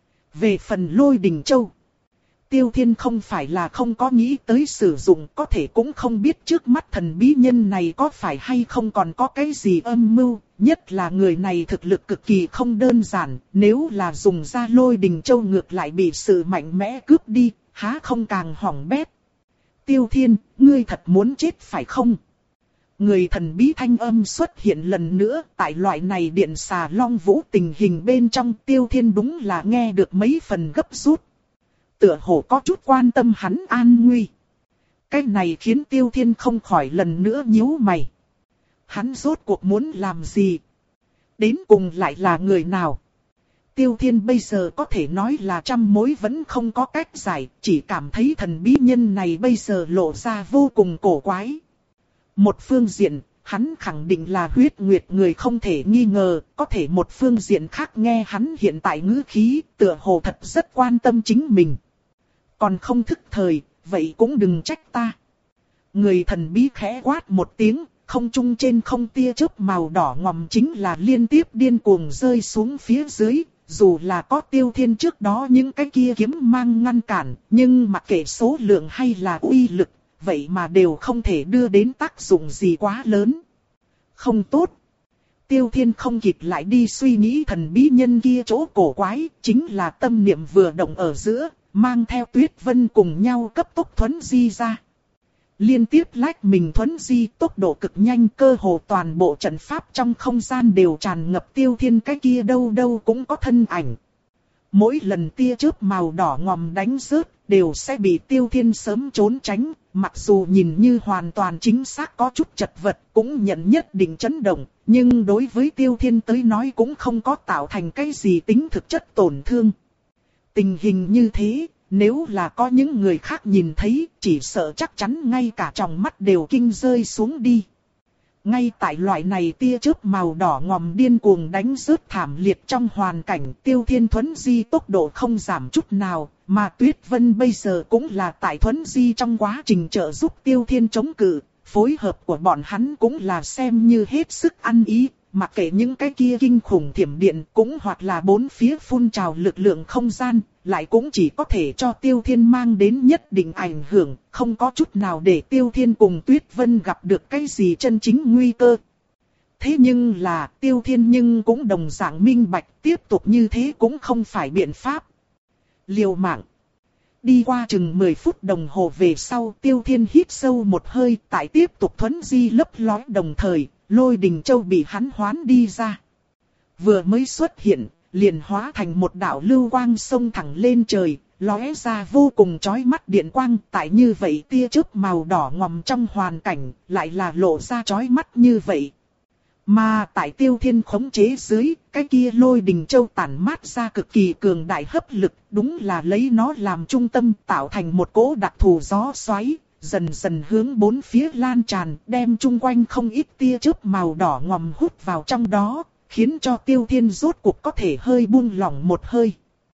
Về phần Lôi Đình Châu, Tiêu Thiên không phải là không có nghĩ tới sử dụng, có thể cũng không biết trước mắt thần bí nhân này có phải hay không còn có cái gì âm mưu, nhất là người này thực lực cực kỳ không đơn giản, nếu là dùng ra Lôi Đình Châu ngược lại bị sự mạnh mẽ cướp đi, há không càng hỏng bét. Tiêu Thiên, ngươi thật muốn chết phải không? Người thần bí thanh âm xuất hiện lần nữa, tại loại này điện xà long vũ tình hình bên trong Tiêu Thiên đúng là nghe được mấy phần gấp rút. Tựa hồ có chút quan tâm hắn an nguy. Cái này khiến Tiêu Thiên không khỏi lần nữa nhíu mày. Hắn rốt cuộc muốn làm gì? Đến cùng lại là người nào? Tiêu Thiên bây giờ có thể nói là trăm mối vẫn không có cách giải, chỉ cảm thấy thần bí nhân này bây giờ lộ ra vô cùng cổ quái. Một phương diện, hắn khẳng định là huyết nguyệt người không thể nghi ngờ, có thể một phương diện khác nghe hắn hiện tại ngữ khí, tựa hồ thật rất quan tâm chính mình. Còn không thức thời, vậy cũng đừng trách ta. Người thần bí khẽ quát một tiếng, không trung trên không tia chớp màu đỏ ngòm chính là liên tiếp điên cuồng rơi xuống phía dưới. Dù là có Tiêu Thiên trước đó những cái kia kiếm mang ngăn cản, nhưng mặc kệ số lượng hay là uy lực, vậy mà đều không thể đưa đến tác dụng gì quá lớn. Không tốt. Tiêu Thiên không kịp lại đi suy nghĩ thần bí nhân kia chỗ cổ quái, chính là tâm niệm vừa động ở giữa, mang theo Tuyết Vân cùng nhau cấp tốc thuấn di ra. Liên tiếp lách mình thuấn di tốc độ cực nhanh, cơ hồ toàn bộ trận pháp trong không gian đều tràn ngập Tiêu Thiên cái kia đâu đâu cũng có thân ảnh. Mỗi lần tia chớp màu đỏ ngòm đánh rớt, đều sẽ bị Tiêu Thiên sớm trốn tránh, mặc dù nhìn như hoàn toàn chính xác có chút chật vật, cũng nhận nhất định chấn động, nhưng đối với Tiêu Thiên tới nói cũng không có tạo thành cái gì tính thực chất tổn thương. Tình hình như thế, nếu là có những người khác nhìn thấy, chỉ sợ chắc chắn ngay cả tròng mắt đều kinh rơi xuống đi. Ngay tại loại này tia chớp màu đỏ ngòm điên cuồng đánh rớt thảm liệt trong hoàn cảnh, Tiêu Thiên thuấn di tốc độ không giảm chút nào, mà Tuyết Vân bây giờ cũng là tại thuấn di trong quá trình trợ giúp Tiêu Thiên chống cự, phối hợp của bọn hắn cũng là xem như hết sức ăn ý, mặc kệ những cái kia kinh khủng thiểm điện cũng hoặc là bốn phía phun trào lực lượng không gian, lại cũng chỉ có thể cho Tiêu Thiên mang đến nhất định ảnh hưởng, không có chút nào để Tiêu Thiên cùng Tuyết Vân gặp được cái gì chân chính nguy cơ. Thế nhưng là Tiêu Thiên nhưng cũng đồng dạng minh bạch, tiếp tục như thế cũng không phải biện pháp. Liều mạng. Đi qua chừng mười phút đồng hồ về sau, Tiêu Thiên hít sâu một hơi, tại tiếp tục thuấn di lấp lói đồng thời, Lôi Đình Châu bị hắn hoán đi ra. Vừa mới xuất hiện, liền hóa thành một đạo lưu quang xông thẳng lên trời, lóe ra vô cùng chói mắt điện quang. Tại như vậy tia chớp màu đỏ ngòm trong hoàn cảnh, lại là lộ ra chói mắt như vậy. Mà tại Tiêu Thiên khống chế dưới, cái kia Lôi Đình Châu tản mát ra cực kỳ cường đại hấp lực, đúng là lấy nó làm trung tâm tạo thành một cỗ đặc thù gió xoáy, dần dần hướng bốn phía lan tràn, đem chung quanh không ít tia chớp màu đỏ ngòm hút vào trong đó, khiến cho Tiêu Thiên rốt cuộc có thể hơi buông lỏng một hơi.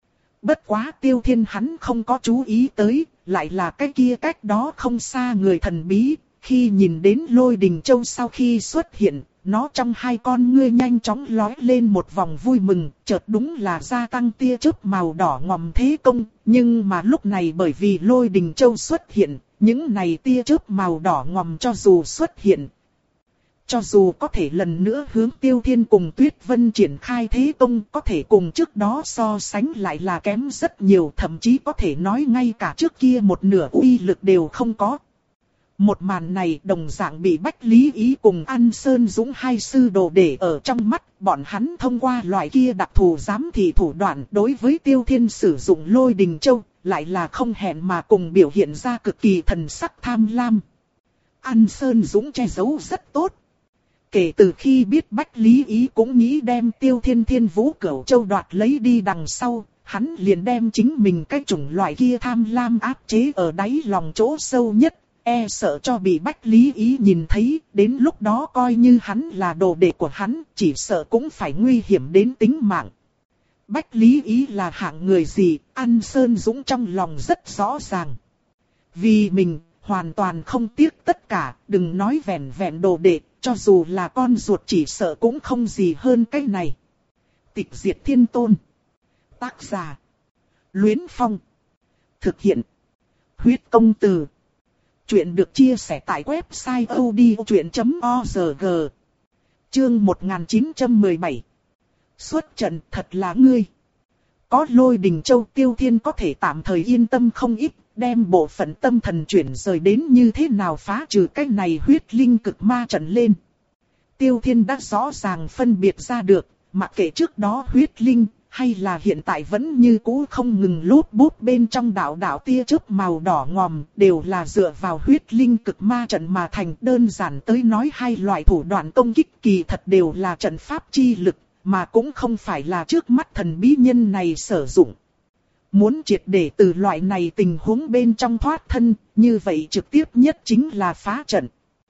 Bất quá Tiêu Thiên hắn không có chú ý tới, lại là cái kia cách đó không xa người thần bí, khi nhìn đến Lôi Đình Châu sau khi xuất hiện, nó trong hai con ngươi nhanh chóng lóe lên một vòng vui mừng, chợt đúng là gia tăng tia chớp màu đỏ ngòm thế công, nhưng mà lúc này bởi vì Lôi Đình Châu xuất hiện, những này tia chớp màu đỏ ngòm cho dù xuất hiện, cho dù có thể lần nữa hướng Tiêu Thiên cùng Tuyết Vân triển khai thế công, có thể cùng trước đó so sánh lại là kém rất nhiều, thậm chí có thể nói ngay cả trước kia một nửa uy lực đều không có. Một màn này đồng dạng bị Bách Lý Ý cùng An Sơn Dũng hai sư đồ để ở trong mắt, bọn hắn thông qua loại kia đặc thù giám thị thủ đoạn đối với Tiêu Thiên sử dụng Lôi Đình Châu, lại là không hẹn mà cùng biểu hiện ra cực kỳ thần sắc tham lam. An Sơn Dũng che giấu rất tốt. Kể từ khi biết Bách Lý Ý cũng nghĩ đem Tiêu Thiên Thiên Vũ Cửu Châu đoạt lấy đi đằng sau, hắn liền đem chính mình cái chủng loại kia tham lam áp chế ở đáy lòng chỗ sâu nhất, e sợ cho bị Bách Lý Ý nhìn thấy, đến lúc đó coi như hắn là đồ đệ của hắn, chỉ sợ cũng phải nguy hiểm đến tính mạng. Bách Lý Ý là hạng người gì, An Sơn Dũng trong lòng rất rõ ràng. Vì mình, hoàn toàn không tiếc tất cả, đừng nói vẹn vẹn đồ đệ, cho dù là con ruột chỉ sợ cũng không gì hơn cái này. Tịch Diệt Thiên Tôn. Tác giả: Luyến Phong. Thực hiện: Huyết Công Từ. Chuyện được chia sẻ tại website odchuyện chấm org. Chương một nghìn chín trăm mười bảy. Xuất trận thật là ngươi. Có Lôi Đình Châu, Tiêu Thiên có thể tạm thời yên tâm không ít, đem bộ phận tâm thần chuyển rời đến như thế nào phá trừ cái này huyết linh cực ma trận lên. Tiêu Thiên đã rõ ràng phân biệt ra được, mặc kệ trước đó huyết linh, hay là hiện tại vẫn như cũ không ngừng lút bút bên trong đạo đạo tia chớp màu đỏ ngòm, đều là dựa vào huyết linh cực ma trận mà thành. Đơn giản tới nói, hai loại thủ đoạn công kích kỳ thật đều là trận pháp chi lực, mà cũng không phải là trước mắt thần bí nhân này sử dụng. Muốn triệt để từ loại này tình huống bên trong thoát thân, như vậy trực tiếp nhất chính là phá trận.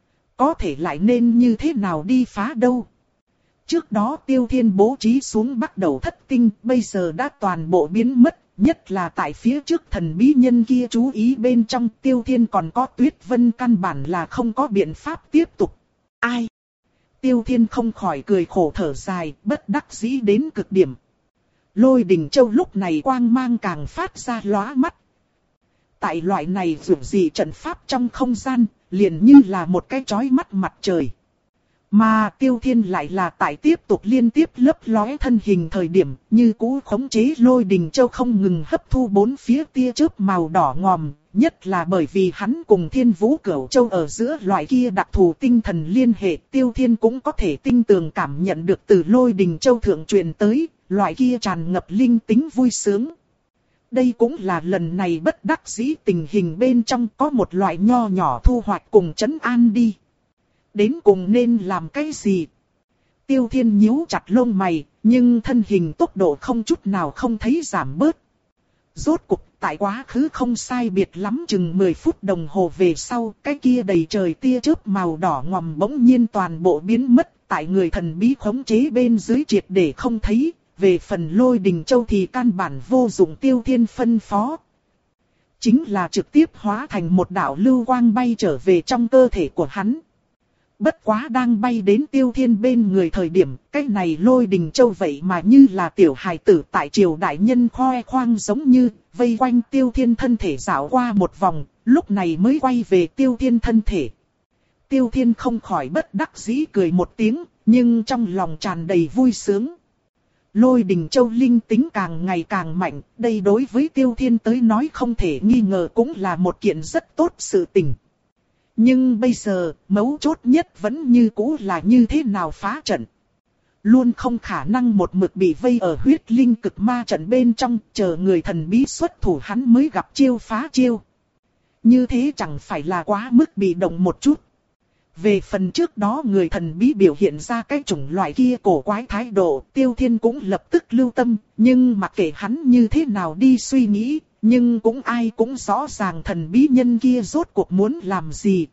Có thể lại nên như thế nào đi phá đâu? Trước đó Tiêu Thiên bố trí xuống bắt đầu thất tinh, bây giờ đã toàn bộ biến mất, nhất là tại phía trước thần bí nhân kia chú ý bên trong Tiêu Thiên còn có Tuyết Vân căn bản là không có biện pháp tiếp tục. Ai? Tiêu Thiên không khỏi cười khổ thở dài, bất đắc dĩ đến cực điểm. Lôi Đình Châu lúc này quang mang càng phát ra lóa mắt. Tại loại này dù gì trận pháp trong không gian, liền như là một cái chói mắt mặt trời. Mà Tiêu Thiên lại là tại tiếp tục liên tiếp lấp lóe thân hình thời điểm, như cũ khống chế Lôi Đình Châu không ngừng hấp thu bốn phía tia chớp màu đỏ ngòm, nhất là bởi vì hắn cùng Thiên Vũ Cửu Châu ở giữa loại kia đặc thù tinh thần liên hệ, Tiêu Thiên cũng có thể tinh tường cảm nhận được từ Lôi Đình Châu thượng truyền tới, loại kia tràn ngập linh tính vui sướng. Đây cũng là lần này bất đắc dĩ tình hình bên trong có một loại nho nhỏ thu hoạch cùng trấn an đi. Đến cùng nên làm cái gì? Tiêu Thiên nhíu chặt lông mày, nhưng thân hình tốc độ không chút nào không thấy giảm bớt. Rốt cục tại quá khứ không sai biệt lắm chừng mười phút đồng hồ về sau, cái kia đầy trời tia chớp màu đỏ ngòm bỗng nhiên toàn bộ biến mất, tại người thần bí khống chế bên dưới triệt để không thấy. Về phần Lôi Đình Châu thì căn bản vô dụng Tiêu Thiên phân phó. Chính là trực tiếp hóa thành một đạo lưu quang bay trở về trong cơ thể của hắn. Bất quá đang bay đến Tiêu Thiên bên người thời điểm, cái này Lôi Đình Châu vậy mà như là tiểu hài tử tại triều đại nhân khoe khoang giống như, vây quanh Tiêu Thiên thân thể dạo qua một vòng, lúc này mới quay về Tiêu Thiên thân thể. Tiêu Thiên không khỏi bất đắc dĩ cười một tiếng, nhưng trong lòng tràn đầy vui sướng. Lôi Đình Châu linh tính càng ngày càng mạnh, đây đối với Tiêu Thiên tới nói không thể nghi ngờ cũng là một kiện rất tốt sự tình. Nhưng bây giờ, mấu chốt nhất vẫn như cũ là như thế nào phá trận. Luôn không khả năng một mực bị vây ở huyết linh cực ma trận bên trong, chờ người thần bí xuất thủ hắn mới gặp chiêu phá chiêu. Như thế chẳng phải là quá mức bị động một chút. Về phần trước đó người thần bí biểu hiện ra cái chủng loại kia cổ quái thái độ, Tiêu Thiên cũng lập tức lưu tâm, nhưng mặc kệ hắn như thế nào đi suy nghĩ, nhưng cũng ai cũng rõ ràng thần bí nhân kia rốt cuộc muốn làm gì.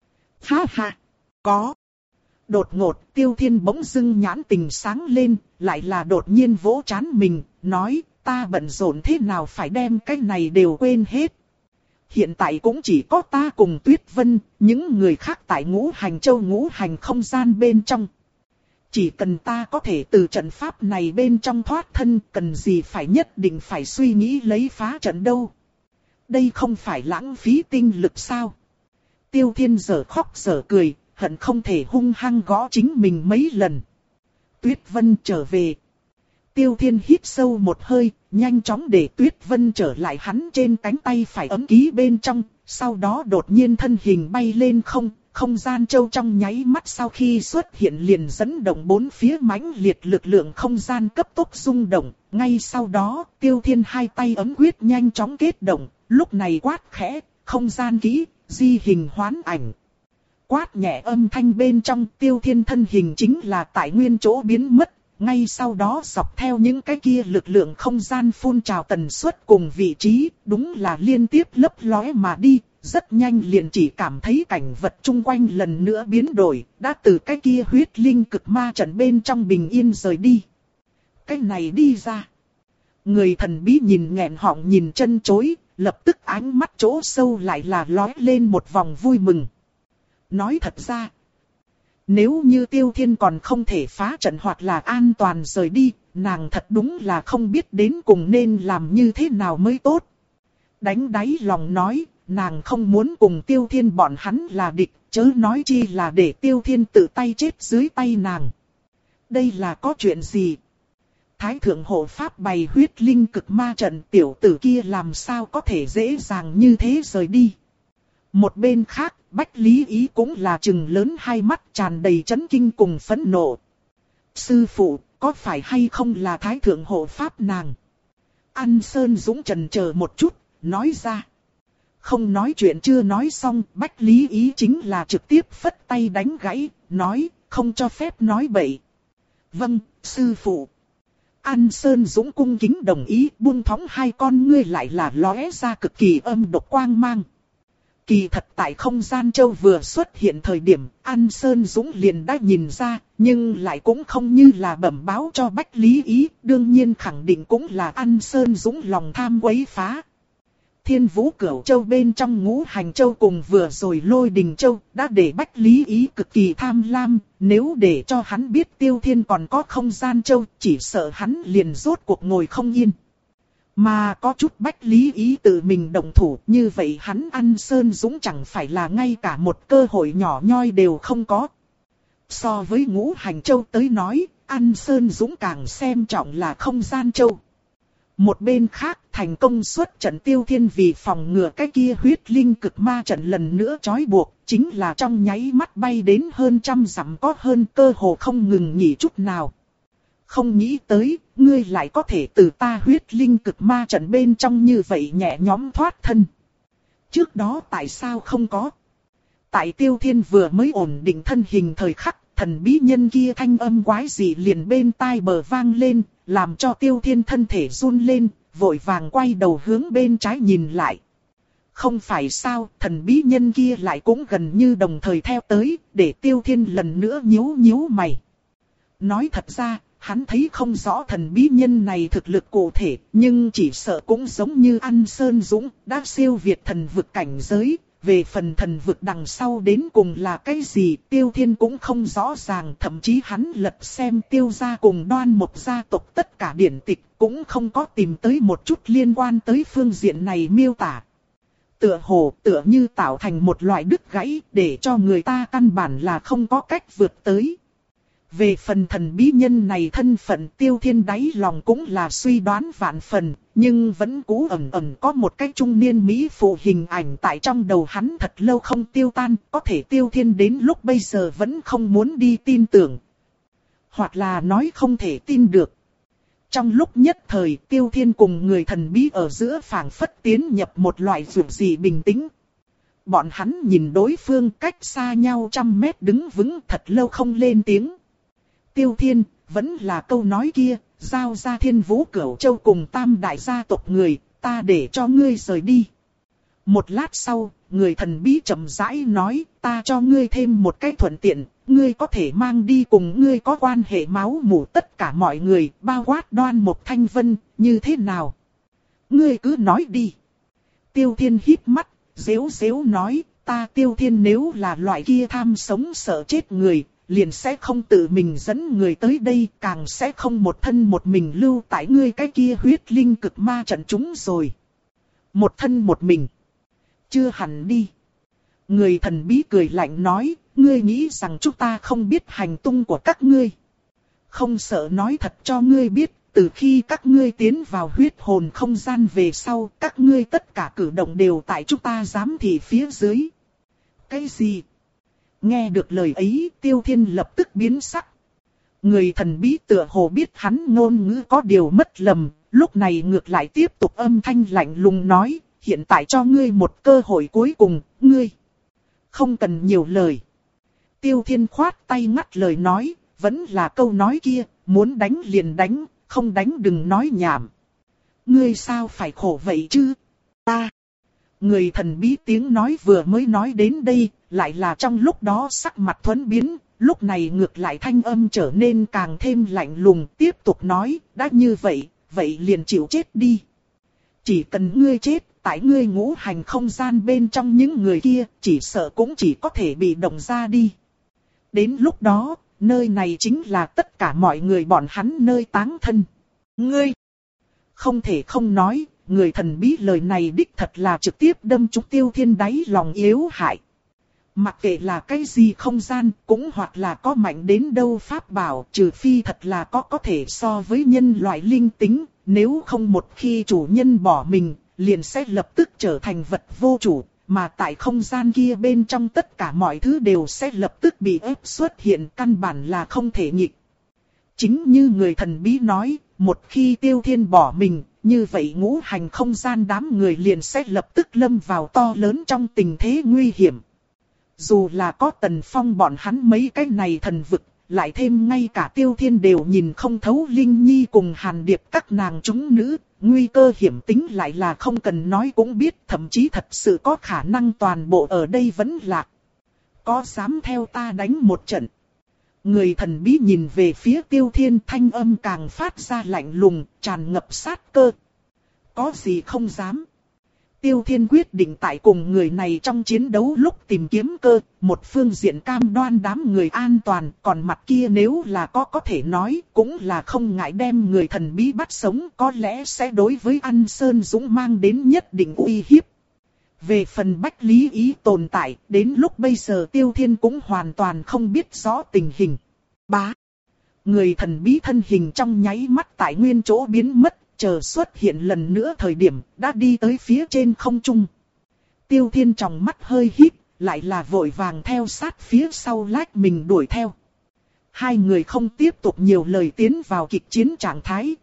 Ha ha, có. Đột ngột Tiêu Thiên bỗng dưng nhãn tình sáng lên, lại là đột nhiên vỗ trán mình, nói ta bận rộn thế nào phải đem cái này đều quên hết. Hiện tại cũng chỉ có ta cùng Tuyết Vân, những người khác tại ngũ hành châu ngũ hành không gian bên trong. Chỉ cần ta có thể từ trận pháp này bên trong thoát thân, cần gì phải nhất định phải suy nghĩ lấy phá trận đâu. Đây không phải lãng phí tinh lực sao? Tiêu Thiên giờ khóc giờ cười, hận không thể hung hăng gõ chính mình mấy lần. Tuyết Vân trở về. Tiêu Thiên hít sâu một hơi, nhanh chóng để Tuyết Vân trở lại hắn trên cánh tay phải ấm ký bên trong, sau đó đột nhiên thân hình bay lên không, không gian châu trong nháy mắt sau khi xuất hiện liền dẫn động bốn phía mãnh liệt lực lượng không gian cấp tốc rung động, ngay sau đó Tiêu Thiên hai tay ấm quyết nhanh chóng kết động, lúc này quát khẽ, không gian kỹ, di hình hoán ảnh. Quát nhẹ âm thanh bên trong Tiêu Thiên thân hình chính là tại nguyên chỗ biến mất. Ngay sau đó dọc theo những cái kia lực lượng không gian phun trào tần suất cùng vị trí, đúng là liên tiếp lấp lóe mà đi, rất nhanh liền chỉ cảm thấy cảnh vật chung quanh lần nữa biến đổi, đã từ cái kia huyết linh cực ma trận bên trong bình yên rời đi. Cái này đi ra. Người thần bí nhìn nghẹn họng nhìn chân chối, lập tức ánh mắt chỗ sâu lại là lóe lên một vòng vui mừng. Nói thật ra, nếu như Tiêu Thiên còn không thể phá trận hoặc là an toàn rời đi, nàng thật đúng là không biết đến cùng nên làm như thế nào mới tốt. Đánh đáy lòng nói, nàng không muốn cùng Tiêu Thiên bọn hắn là địch, chớ nói chi là để Tiêu Thiên tự tay chết dưới tay nàng. Đây là có chuyện gì? Thái thượng hộ pháp bày huyết linh cực ma trận, tiểu tử kia làm sao có thể dễ dàng như thế rời đi. Một bên khác, Bách Lý Ý cũng là trừng lớn hai mắt tràn đầy chấn kinh cùng phẫn nộ. Sư phụ, có phải hay không là thái thượng hộ pháp nàng? An Sơn Dũng chần chờ một chút, nói ra. Không nói chuyện chưa nói xong, Bách Lý Ý chính là trực tiếp phất tay đánh gãy, nói, không cho phép nói bậy. Vâng, sư phụ. An Sơn Dũng cung kính đồng ý, buông thõng hai con ngươi lại là lóe ra cực kỳ âm độc quang mang. Kỳ thật tại không gian châu vừa xuất hiện thời điểm, An Sơn Dũng liền đã nhìn ra, nhưng lại cũng không như là bẩm báo cho Bách Lý Ý, đương nhiên khẳng định cũng là An Sơn Dũng lòng tham quấy phá. Thiên Vũ Cửu Châu bên trong Ngũ Hành Châu cùng vừa rồi Lôi Đình Châu đã để Bách Lý Ý cực kỳ tham lam, nếu để cho hắn biết Tiêu Thiên còn có không gian châu, chỉ sợ hắn liền rốt cuộc ngồi không yên. Mà có chút Bách Lý Ý tự mình động thủ, như vậy hắn An Sơn Dũng chẳng phải là ngay cả một cơ hội nhỏ nhoi đều không có. So với Ngũ Hành Châu tới nói, An Sơn Dũng càng xem trọng là không gian châu. Một bên khác, thành công xuất trận Tiêu Thiên vì phòng ngừa cái kia huyết linh cực ma trận lần nữa trói buộc, chính là trong nháy mắt bay đến hơn trăm dặm, có hơn cơ hồ không ngừng nghỉ chút nào. Không nghĩ tới, ngươi lại có thể từ ta huyết linh cực ma trận bên trong như vậy nhẹ nhõm thoát thân. Trước đó tại sao không có? Tại Tiêu Thiên vừa mới ổn định thân hình thời khắc, thần bí nhân kia thanh âm quái dị liền bên tai bờ vang lên, làm cho Tiêu Thiên thân thể run lên, vội vàng quay đầu hướng bên trái nhìn lại. Không phải sao, thần bí nhân kia lại cũng gần như đồng thời theo tới, để Tiêu Thiên lần nữa nhíu nhíu mày. Nói thật ra, hắn thấy không rõ thần bí nhân này thực lực cụ thể, nhưng chỉ sợ cũng giống như An Sơn Dũng, đã siêu việt thần vực cảnh giới. Về phần thần vực đằng sau đến cùng là cái gì, Tiêu Thiên cũng không rõ ràng, thậm chí hắn lật xem Tiêu gia cùng Đoan Mộc gia tộc tất cả điển tịch, cũng không có tìm tới một chút liên quan tới phương diện này miêu tả. Tựa hồ, tựa như tạo thành một loại đứt gãy, để cho người ta căn bản là không có cách vượt tới. Về phần thần bí nhân này thân phận, Tiêu Thiên đáy lòng cũng là suy đoán vạn phần, nhưng vẫn cũ ẩn ẩn có một cái trung niên mỹ phụ hình ảnh tại trong đầu hắn thật lâu không tiêu tan, có thể Tiêu Thiên đến lúc bây giờ vẫn không muốn đi tin tưởng. Hoặc là nói không thể tin được. Trong lúc nhất thời, Tiêu Thiên cùng người thần bí ở giữa phảng phất tiến nhập một loại dường gì bình tĩnh. Bọn hắn nhìn đối phương cách xa nhau trăm mét đứng vững thật lâu không lên tiếng. Tiêu Thiên, vẫn là câu nói kia, giao ra Thiên Vũ Cửu Châu cùng tam đại gia tộc người, ta để cho ngươi rời đi. Một lát sau, người thần bí chậm rãi nói, ta cho ngươi thêm một cái thuận tiện, ngươi có thể mang đi cùng ngươi có quan hệ máu mủ tất cả mọi người, bao quát Đoan Mộc Thanh Vân, như thế nào? Ngươi cứ nói đi. Tiêu Thiên híp mắt, réo réo nói, ta Tiêu Thiên nếu là loại kia tham sống sợ chết người, liền sẽ không tự mình dẫn người tới đây, càng sẽ không một thân một mình lưu tại ngươi cái kia huyết linh cực ma trận chúng rồi. Một thân một mình. Chưa hẳn đi. Người thần bí cười lạnh nói, ngươi nghĩ rằng chúng ta không biết hành tung của các ngươi. Không sợ nói thật cho ngươi biết, từ khi các ngươi tiến vào huyết hồn không gian về sau, các ngươi tất cả cử động đều tại chúng ta giám thị phía dưới. Cái gì? Nghe được lời ấy, Tiêu Thiên lập tức biến sắc. Người thần bí tựa hồ biết hắn ngôn ngữ có điều mất lầm, lúc này ngược lại tiếp tục âm thanh lạnh lùng nói, hiện tại cho ngươi một cơ hội cuối cùng, ngươi không cần nhiều lời. Tiêu Thiên khoát tay ngắt lời nói, vẫn là câu nói kia, muốn đánh liền đánh, không đánh đừng nói nhảm. Ngươi sao phải khổ vậy chứ? Ta. Người thần bí tiếng nói vừa mới nói đến đây, lại là trong lúc đó sắc mặt thuẫn biến, lúc này ngược lại thanh âm trở nên càng thêm lạnh lùng, tiếp tục nói, đã như vậy, vậy liền chịu chết đi. Chỉ cần ngươi chết, tại ngươi ngũ hành không gian bên trong những người kia, chỉ sợ cũng chỉ có thể bị động ra đi. Đến lúc đó, nơi này chính là tất cả mọi người bọn hắn nơi táng thân. Ngươi, không thể không nói, người thần bí lời này đích thật là trực tiếp đâm trúng Tiêu Thiên đáy lòng yếu hại. Mặc kệ là cái gì không gian, cũng hoặc là có mạnh đến đâu pháp bảo, trừ phi thật là có có thể so với nhân loại linh tính, nếu không một khi chủ nhân bỏ mình, liền sẽ lập tức trở thành vật vô chủ, mà tại không gian kia bên trong tất cả mọi thứ đều sẽ lập tức bị ép xuất hiện, căn bản là không thể nhịn. Chính như người thần bí nói, một khi Tiêu Thiên bỏ mình, như vậy ngũ hành không gian đám người liền sẽ lập tức lâm vào to lớn trong tình thế nguy hiểm. Dù là có Tần Phong bọn hắn mấy cái này thần vực, lại thêm ngay cả Tiêu Thiên đều nhìn không thấu Linh Nhi cùng Hàn Điệp các nàng chúng nữ, nguy cơ hiểm tính lại là không cần nói cũng biết, thậm chí thật sự có khả năng toàn bộ ở đây vẫn lạc. Có dám theo ta đánh một trận? Người thần bí nhìn về phía Tiêu Thiên, thanh âm càng phát ra lạnh lùng, tràn ngập sát cơ. Có gì không dám? Tiêu Thiên quyết định tại cùng người này trong chiến đấu lúc tìm kiếm cơ, một phương diện cam đoan đám người an toàn, còn mặt kia nếu là có có thể nói, cũng là không ngại đem người thần bí bắt sống, có lẽ sẽ đối với An Sơn Dũng mang đến nhất định uy hiếp. Về phần Bách Lý Ý tồn tại, đến lúc bây giờ Tiêu Thiên cũng hoàn toàn không biết rõ tình hình. Bá! Người thần bí thân hình trong nháy mắt tại nguyên chỗ biến mất, chờ xuất hiện lần nữa thời điểm, đã đi tới phía trên không trung. Tiêu Thiên trong mắt hơi híp, lại là vội vàng theo sát phía sau lách mình đuổi theo. Hai người không tiếp tục nhiều lời tiến vào kịch chiến trạng thái.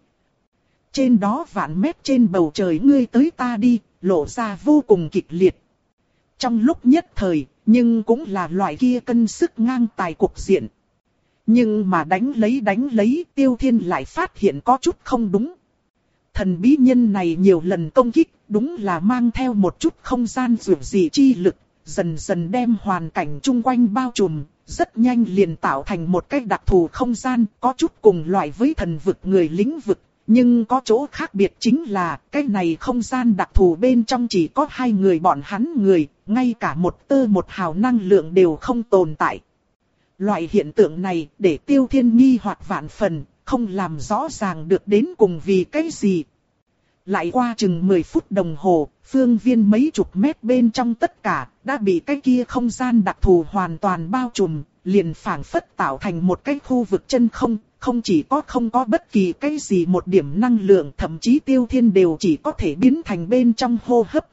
Trên đó vạn mét trên bầu trời ngươi tới ta đi, lộ ra vô cùng kịch liệt. Trong lúc nhất thời, nhưng cũng là loại kia cân sức ngang tài cuộc diện. Nhưng mà đánh lấy đánh lấy, Tiêu Thiên lại phát hiện có chút không đúng. Thần bí nhân này nhiều lần công kích, đúng là mang theo một chút không gian dường dị chi lực, dần dần đem hoàn cảnh chung quanh bao trùm, rất nhanh liền tạo thành một cái đặc thù không gian, có chút cùng loại với thần vực người lĩnh vực. Nhưng có chỗ khác biệt chính là, cái này không gian đặc thù bên trong chỉ có hai người bọn hắn người, ngay cả một tơ một hào năng lượng đều không tồn tại. Loại hiện tượng này để Tiêu Thiên nghi hoặc vạn phần, không làm rõ ràng được đến cùng vì cái gì. Lại qua chừng mười phút đồng hồ, phương viên mấy chục mét bên trong tất cả, đã bị cái kia không gian đặc thù hoàn toàn bao trùm, liền phảng phất tạo thành một cái khu vực chân không, không chỉ có không có bất kỳ cái gì một điểm năng lượng, thậm chí Tiêu Thiên đều chỉ có thể biến thành bên trong hô hấp.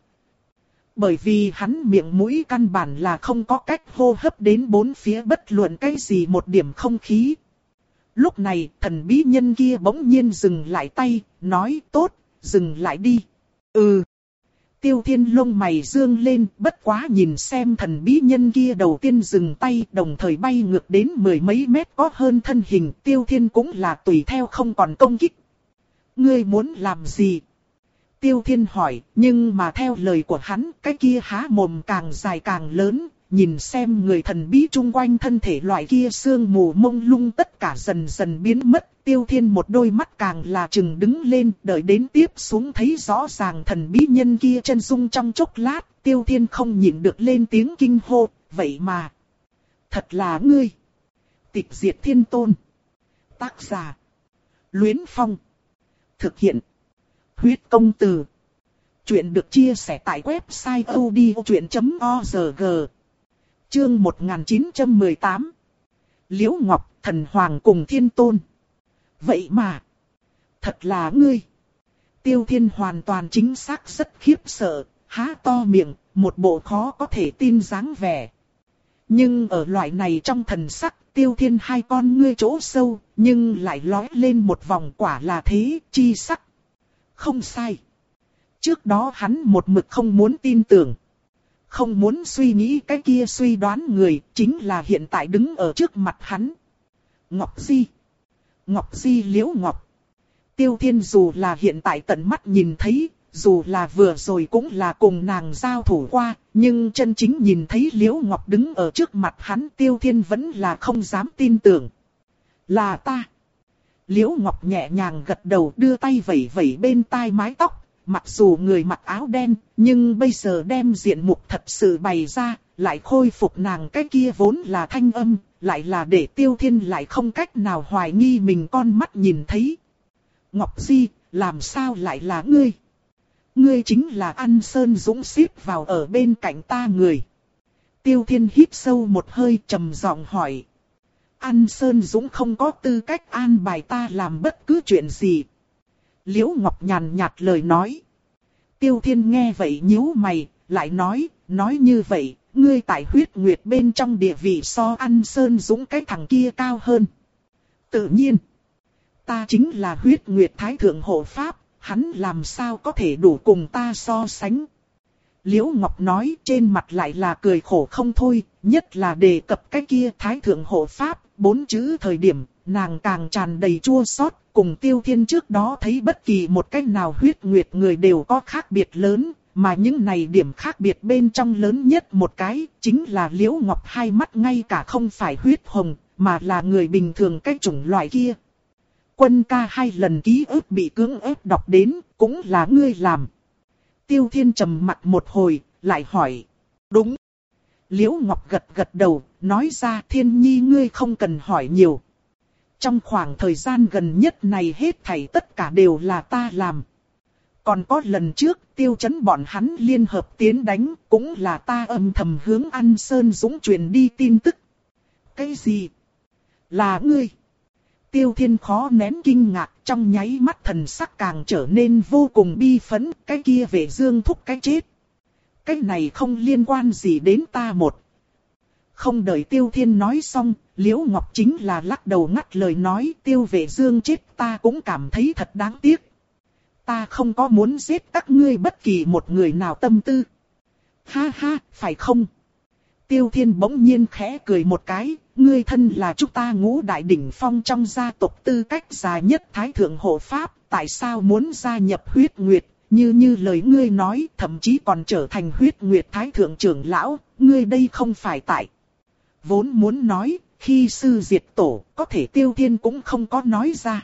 Bởi vì hắn miệng mũi căn bản là không có cách hô hấp đến bốn phía bất luận cái gì một điểm không khí. Lúc này, thần bí nhân kia bỗng nhiên dừng lại tay, nói tốt, dừng lại đi. Ừ. Tiêu Thiên lông mày dương lên, bất quá nhìn xem thần bí nhân kia đầu tiên dừng tay, đồng thời bay ngược đến mười mấy mét có hơn thân hình, Tiêu Thiên cũng là tùy theo không còn công kích. Ngươi muốn làm gì? Tiêu Thiên hỏi, nhưng mà theo lời của hắn, cái kia há mồm càng dài càng lớn, nhìn xem người thần bí chung quanh thân thể loại kia sương mù mông lung tất cả dần dần biến mất. Tiêu Thiên một đôi mắt càng là trừng đứng lên, đợi đến tiếp xuống thấy rõ ràng thần bí nhân kia chân dung trong chốc lát, Tiêu Thiên không nhịn được lên tiếng kinh hô, vậy mà. Thật là ngươi. Tịch diệt thiên tôn. Tác giả. Luyến Phong. Thực hiện. Huyết công từ. Chuyện được chia sẻ tại website odchuyện chấm org. Chương một nghìn chín trăm mười tám. Liễu Ngọc, thần hoàng cùng thiên tôn. Vậy mà. Thật là ngươi. Tiêu Thiên hoàn toàn chính xác rất khiếp sợ, há to miệng, một bộ khó có thể tin dáng vẻ. Nhưng ở loại này trong thần sắc, Tiêu Thiên hai con ngươi chỗ sâu, nhưng lại lóe lên một vòng quả là thế, chi sắc. Không sai. Trước đó hắn một mực không muốn tin tưởng. Không muốn suy nghĩ cái kia suy đoán người, chính là hiện tại đứng ở trước mặt hắn. Ngọc Di. Ngọc Di Liễu Ngọc. Tiêu Thiên dù là hiện tại tận mắt nhìn thấy, dù là vừa rồi cũng là cùng nàng giao thủ qua, nhưng chân chính nhìn thấy Liễu Ngọc đứng ở trước mặt hắn, Tiêu Thiên vẫn là không dám tin tưởng. Là ta. Liễu Ngọc nhẹ nhàng gật đầu, đưa tay vẩy vẩy bên tai mái tóc, mặc dù người mặc áo đen, nhưng bây giờ đem diện mục thật sự bày ra, lại khôi phục nàng cái kia vốn là thanh âm, lại là để Tiêu Thiên lại không cách nào hoài nghi mình con mắt nhìn thấy. Ngọc Di, làm sao lại là ngươi? Ngươi chính là An Sơn Dũng xếp vào ở bên cạnh ta người. Tiêu Thiên hít sâu một hơi trầm giọng hỏi. An Sơn Dũng không có tư cách an bài ta làm bất cứ chuyện gì. Liễu Ngọc nhàn nhạt lời nói. Tiêu Thiên nghe vậy nhíu mày, lại nói, nói như vậy, ngươi tại huyết nguyệt bên trong địa vị so An Sơn Dũng cái thằng kia cao hơn. Tự nhiên, ta chính là huyết nguyệt thái thượng hộ pháp, hắn làm sao có thể đủ cùng ta so sánh. Liễu Ngọc nói, trên mặt lại là cười khổ không thôi, nhất là đề cập cái kia Thái Thượng Hộ Pháp, bốn chữ thời điểm, nàng càng tràn đầy chua xót. Cùng Tiêu Thiên trước đó thấy bất kỳ một cách nào huyết nguyệt người đều có khác biệt lớn, mà những này điểm khác biệt bên trong lớn nhất một cái, chính là Liễu Ngọc hai mắt ngay cả không phải huyết hồng, mà là người bình thường cái chủng loại kia. Quân ca hai lần ký ức bị cưỡng ép đọc đến, cũng là ngươi làm. Tiêu Thiên trầm mặt một hồi, lại hỏi. Đúng. Liễu Ngọc gật gật đầu, nói ra Thiên Nhi ngươi không cần hỏi nhiều. Trong khoảng thời gian gần nhất này hết thảy tất cả đều là ta làm. Còn có lần trước Tiêu Chấn bọn hắn liên hợp tiến đánh, cũng là ta âm thầm hướng An Sơn Dũng truyền đi tin tức. Cái gì? Là ngươi? Tiêu Thiên khó nén kinh ngạc, trong nháy mắt thần sắc càng trở nên vô cùng bi phẫn, cái kia Vệ Dương thúc cái chết. Cái này không liên quan gì đến ta một. Không đợi Tiêu Thiên nói xong, Liễu Ngọc chính là lắc đầu ngắt lời nói, Tiêu Vệ Dương chết ta cũng cảm thấy thật đáng tiếc. Ta không có muốn giết các ngươi bất kỳ một người nào tâm tư. Ha ha, phải không? Tiêu Thiên bỗng nhiên khẽ cười một cái, ngươi thân là chúng ta ngũ đại đỉnh phong trong gia tộc tư cách già nhất Thái Thượng Hộ Pháp, tại sao muốn gia nhập huyết nguyệt, như như lời ngươi nói, thậm chí còn trở thành huyết nguyệt Thái Thượng trưởng lão, ngươi đây không phải tại. Vốn muốn nói, khi sư diệt tổ, có thể Tiêu Thiên cũng không có nói ra.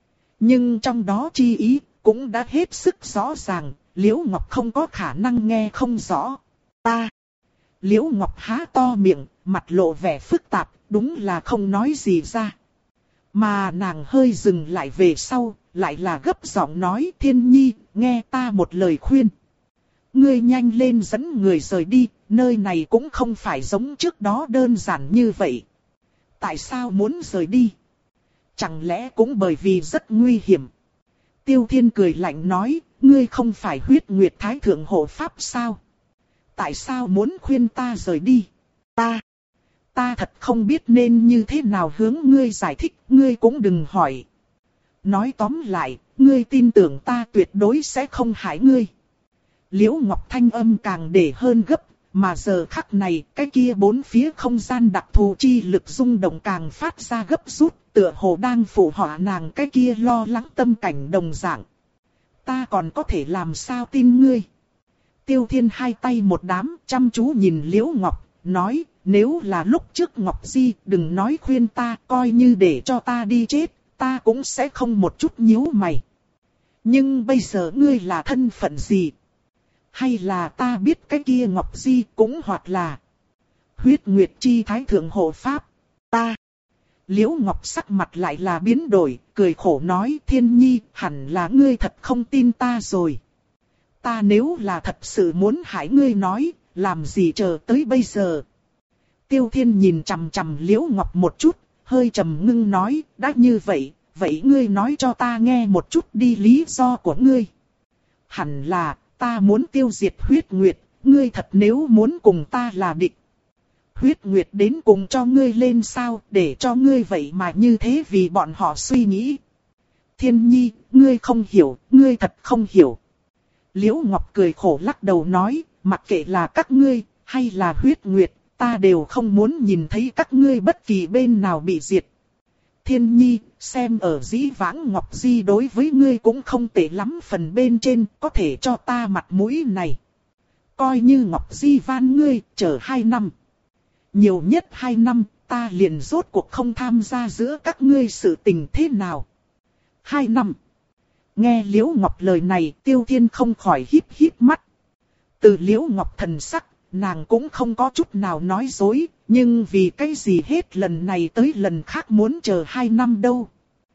Nhưng trong đó chi ý, cũng đã hết sức rõ ràng, Liễu Ngọc không có khả năng nghe không rõ. Ta. Liễu Ngọc há to miệng, mặt lộ vẻ phức tạp, đúng là không nói gì ra. Mà nàng hơi dừng lại về sau, lại là gấp giọng nói, Thiên Nhi, nghe ta một lời khuyên. Ngươi nhanh lên dẫn người rời đi, nơi này cũng không phải giống trước đó đơn giản như vậy. Tại sao muốn rời đi? Chẳng lẽ cũng bởi vì rất nguy hiểm? Tiêu Thiên cười lạnh nói, ngươi không phải huyết nguyệt Thái Thượng Hộ Pháp sao? Tại sao muốn khuyên ta rời đi? Ta, ta thật không biết nên như thế nào hướng ngươi giải thích, ngươi cũng đừng hỏi. Nói tóm lại, ngươi tin tưởng ta tuyệt đối sẽ không hại ngươi. Liễu Ngọc thanh âm càng để hơn gấp, mà giờ khắc này, cái kia bốn phía không gian đặc thù chi lực rung động càng phát ra gấp rút, tựa hồ đang phụ họa nàng cái kia lo lắng tâm cảnh đồng dạng. Ta còn có thể làm sao tin ngươi? Tiêu Thiên hai tay một đám, chăm chú nhìn Liễu Ngọc, nói, nếu là lúc trước Ngọc Di, đừng nói khuyên ta, coi như để cho ta đi chết, ta cũng sẽ không một chút nhíu mày. Nhưng bây giờ ngươi là thân phận gì? Hay là ta biết cái kia Ngọc Di cũng hoặc là huyết nguyệt chi Thái Thượng Hộ Pháp? Ta. Liễu Ngọc sắc mặt lại là biến đổi, cười khổ nói, Thiên Nhi, hẳn là ngươi thật không tin ta rồi. Ta nếu là thật sự muốn hại ngươi nói, làm gì chờ tới bây giờ? Tiêu Thiên nhìn chằm chằm Liễu Ngọc một chút, hơi trầm ngưng nói, đã như vậy, vậy ngươi nói cho ta nghe một chút đi lý do của ngươi. Hẳn là, ta muốn tiêu diệt huyết nguyệt, ngươi thật nếu muốn cùng ta là địch. Huyết nguyệt đến cùng cho ngươi lên sao, để cho ngươi vậy mà như thế vì bọn họ suy nghĩ. Thiên Nhi, ngươi không hiểu, ngươi thật không hiểu. Liễu Ngọc cười khổ lắc đầu nói, mặc kệ là các ngươi, hay là huyết nguyệt, ta đều không muốn nhìn thấy các ngươi bất kỳ bên nào bị diệt. Thiên Nhi, xem ở dĩ vãng Ngọc Di đối với ngươi cũng không tệ lắm, phần bên trên có thể cho ta mặt mũi này. Coi như Ngọc Di van ngươi, chờ hai năm. Nhiều nhất hai năm, ta liền rốt cuộc không tham gia giữa các ngươi sự tình thế nào. Hai năm. Nghe Liễu Ngọc lời này, Tiêu Thiên không khỏi híp híp mắt. Từ Liễu Ngọc thần sắc, nàng cũng không có chút nào nói dối, nhưng vì cái gì hết lần này tới lần khác muốn chờ hai năm đâu.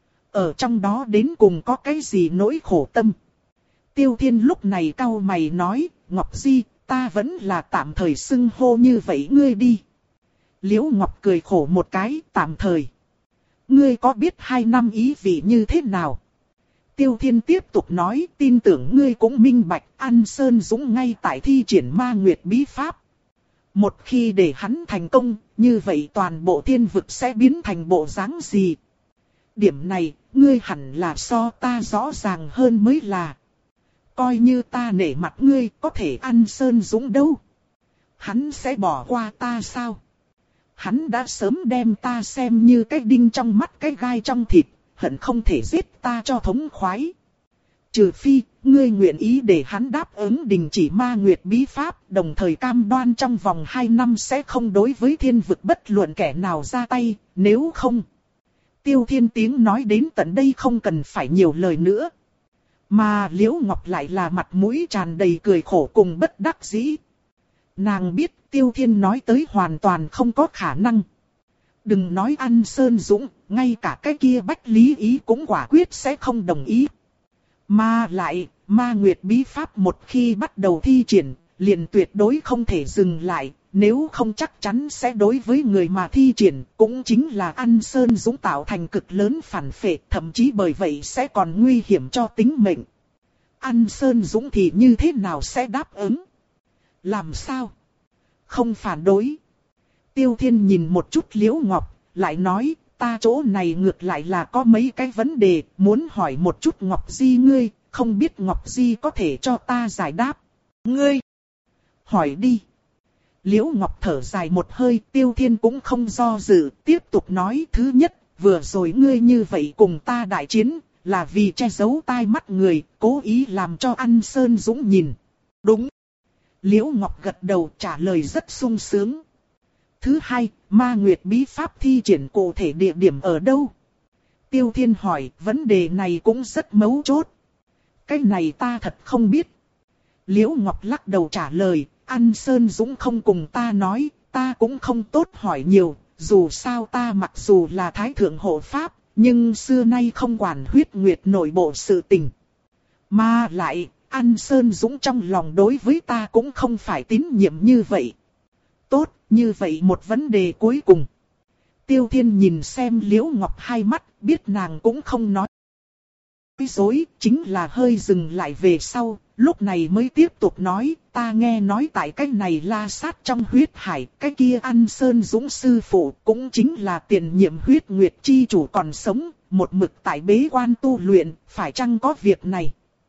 Ở trong đó đến cùng có cái gì nỗi khổ tâm. Tiêu Thiên lúc này cau mày nói, Ngọc Di, ta vẫn là tạm thời xưng hô như vậy ngươi đi. Liễu Ngọc cười khổ một cái, tạm thời. Ngươi có biết hai năm ý vị như thế nào? Tiêu Thiên tiếp tục nói, tin tưởng ngươi cũng minh bạch, An Sơn Dũng ngay tại thi triển ma nguyệt bí pháp. Một khi để hắn thành công, như vậy toàn bộ thiên vực sẽ biến thành bộ dáng gì? Điểm này, ngươi hẳn là so ta rõ ràng hơn mới là. Coi như ta nể mặt ngươi có thể ăn Sơn Dũng đâu. Hắn sẽ bỏ qua ta sao? Hắn đã sớm đem ta xem như cái đinh trong mắt cái gai trong thịt, hận không thể giết ta cho thống khoái. Trừ phi, ngươi nguyện ý để hắn đáp ứng đình chỉ ma nguyệt bí pháp, đồng thời cam đoan trong vòng hai năm sẽ không đối với thiên vực bất luận kẻ nào ra tay, nếu không. Tiêu Thiên tiếng nói đến tận đây không cần phải nhiều lời nữa. Mà Liễu Ngọc lại là mặt mũi tràn đầy cười khổ cùng bất đắc dĩ. Nàng biết Tiêu Thiên nói tới hoàn toàn không có khả năng. Đừng nói ăn Sơn Dũng, ngay cả cái kia Bách Lý Ý cũng quả quyết sẽ không đồng ý. Mà lại, ma nguyệt bí pháp một khi bắt đầu thi triển, liền tuyệt đối không thể dừng lại, nếu không chắc chắn sẽ đối với người mà thi triển, cũng chính là ăn Sơn Dũng tạo thành cực lớn phản phệ, thậm chí bởi vậy sẽ còn nguy hiểm cho tính mệnh. Ăn Sơn Dũng thì như thế nào sẽ đáp ứng? Làm sao? Không phản đối. Tiêu Thiên nhìn một chút Liễu Ngọc, lại nói, ta chỗ này ngược lại là có mấy cái vấn đề, muốn hỏi một chút Ngọc Di ngươi, không biết Ngọc Di có thể cho ta giải đáp. Ngươi, hỏi đi. Liễu Ngọc thở dài một hơi, Tiêu Thiên cũng không do dự, tiếp tục nói, thứ nhất, vừa rồi ngươi như vậy cùng ta đại chiến, là vì che giấu tai mắt người, cố ý làm cho ăn Sơn Dũng nhìn. Đúng. Liễu Ngọc gật đầu trả lời rất sung sướng. Thứ hai, ma nguyệt bí pháp thi triển cụ thể địa điểm ở đâu? Tiêu Thiên hỏi, vấn đề này cũng rất mấu chốt. Cái này ta thật không biết. Liễu Ngọc lắc đầu trả lời, ăn Sơn Dũng không cùng ta nói, ta cũng không tốt hỏi nhiều, dù sao ta mặc dù là thái thượng hộ pháp, nhưng xưa nay không quản huyết nguyệt nội bộ sự tình. Mà lại, ăn Sơn Dũng trong lòng đối với ta cũng không phải tín nhiệm như vậy. Tốt, như vậy một vấn đề cuối cùng. Tiêu Thiên nhìn xem Liễu Ngọc hai mắt, biết nàng cũng không nói dối, chính là hơi dừng lại về sau, lúc này mới tiếp tục nói, ta nghe nói tại cái này La Sát trong huyết hải, cái kia ăn Sơn Dũng sư phụ cũng chính là tiền nhiệm huyết nguyệt chi chủ còn sống, một mực tại bế quan tu luyện, phải chăng có việc này?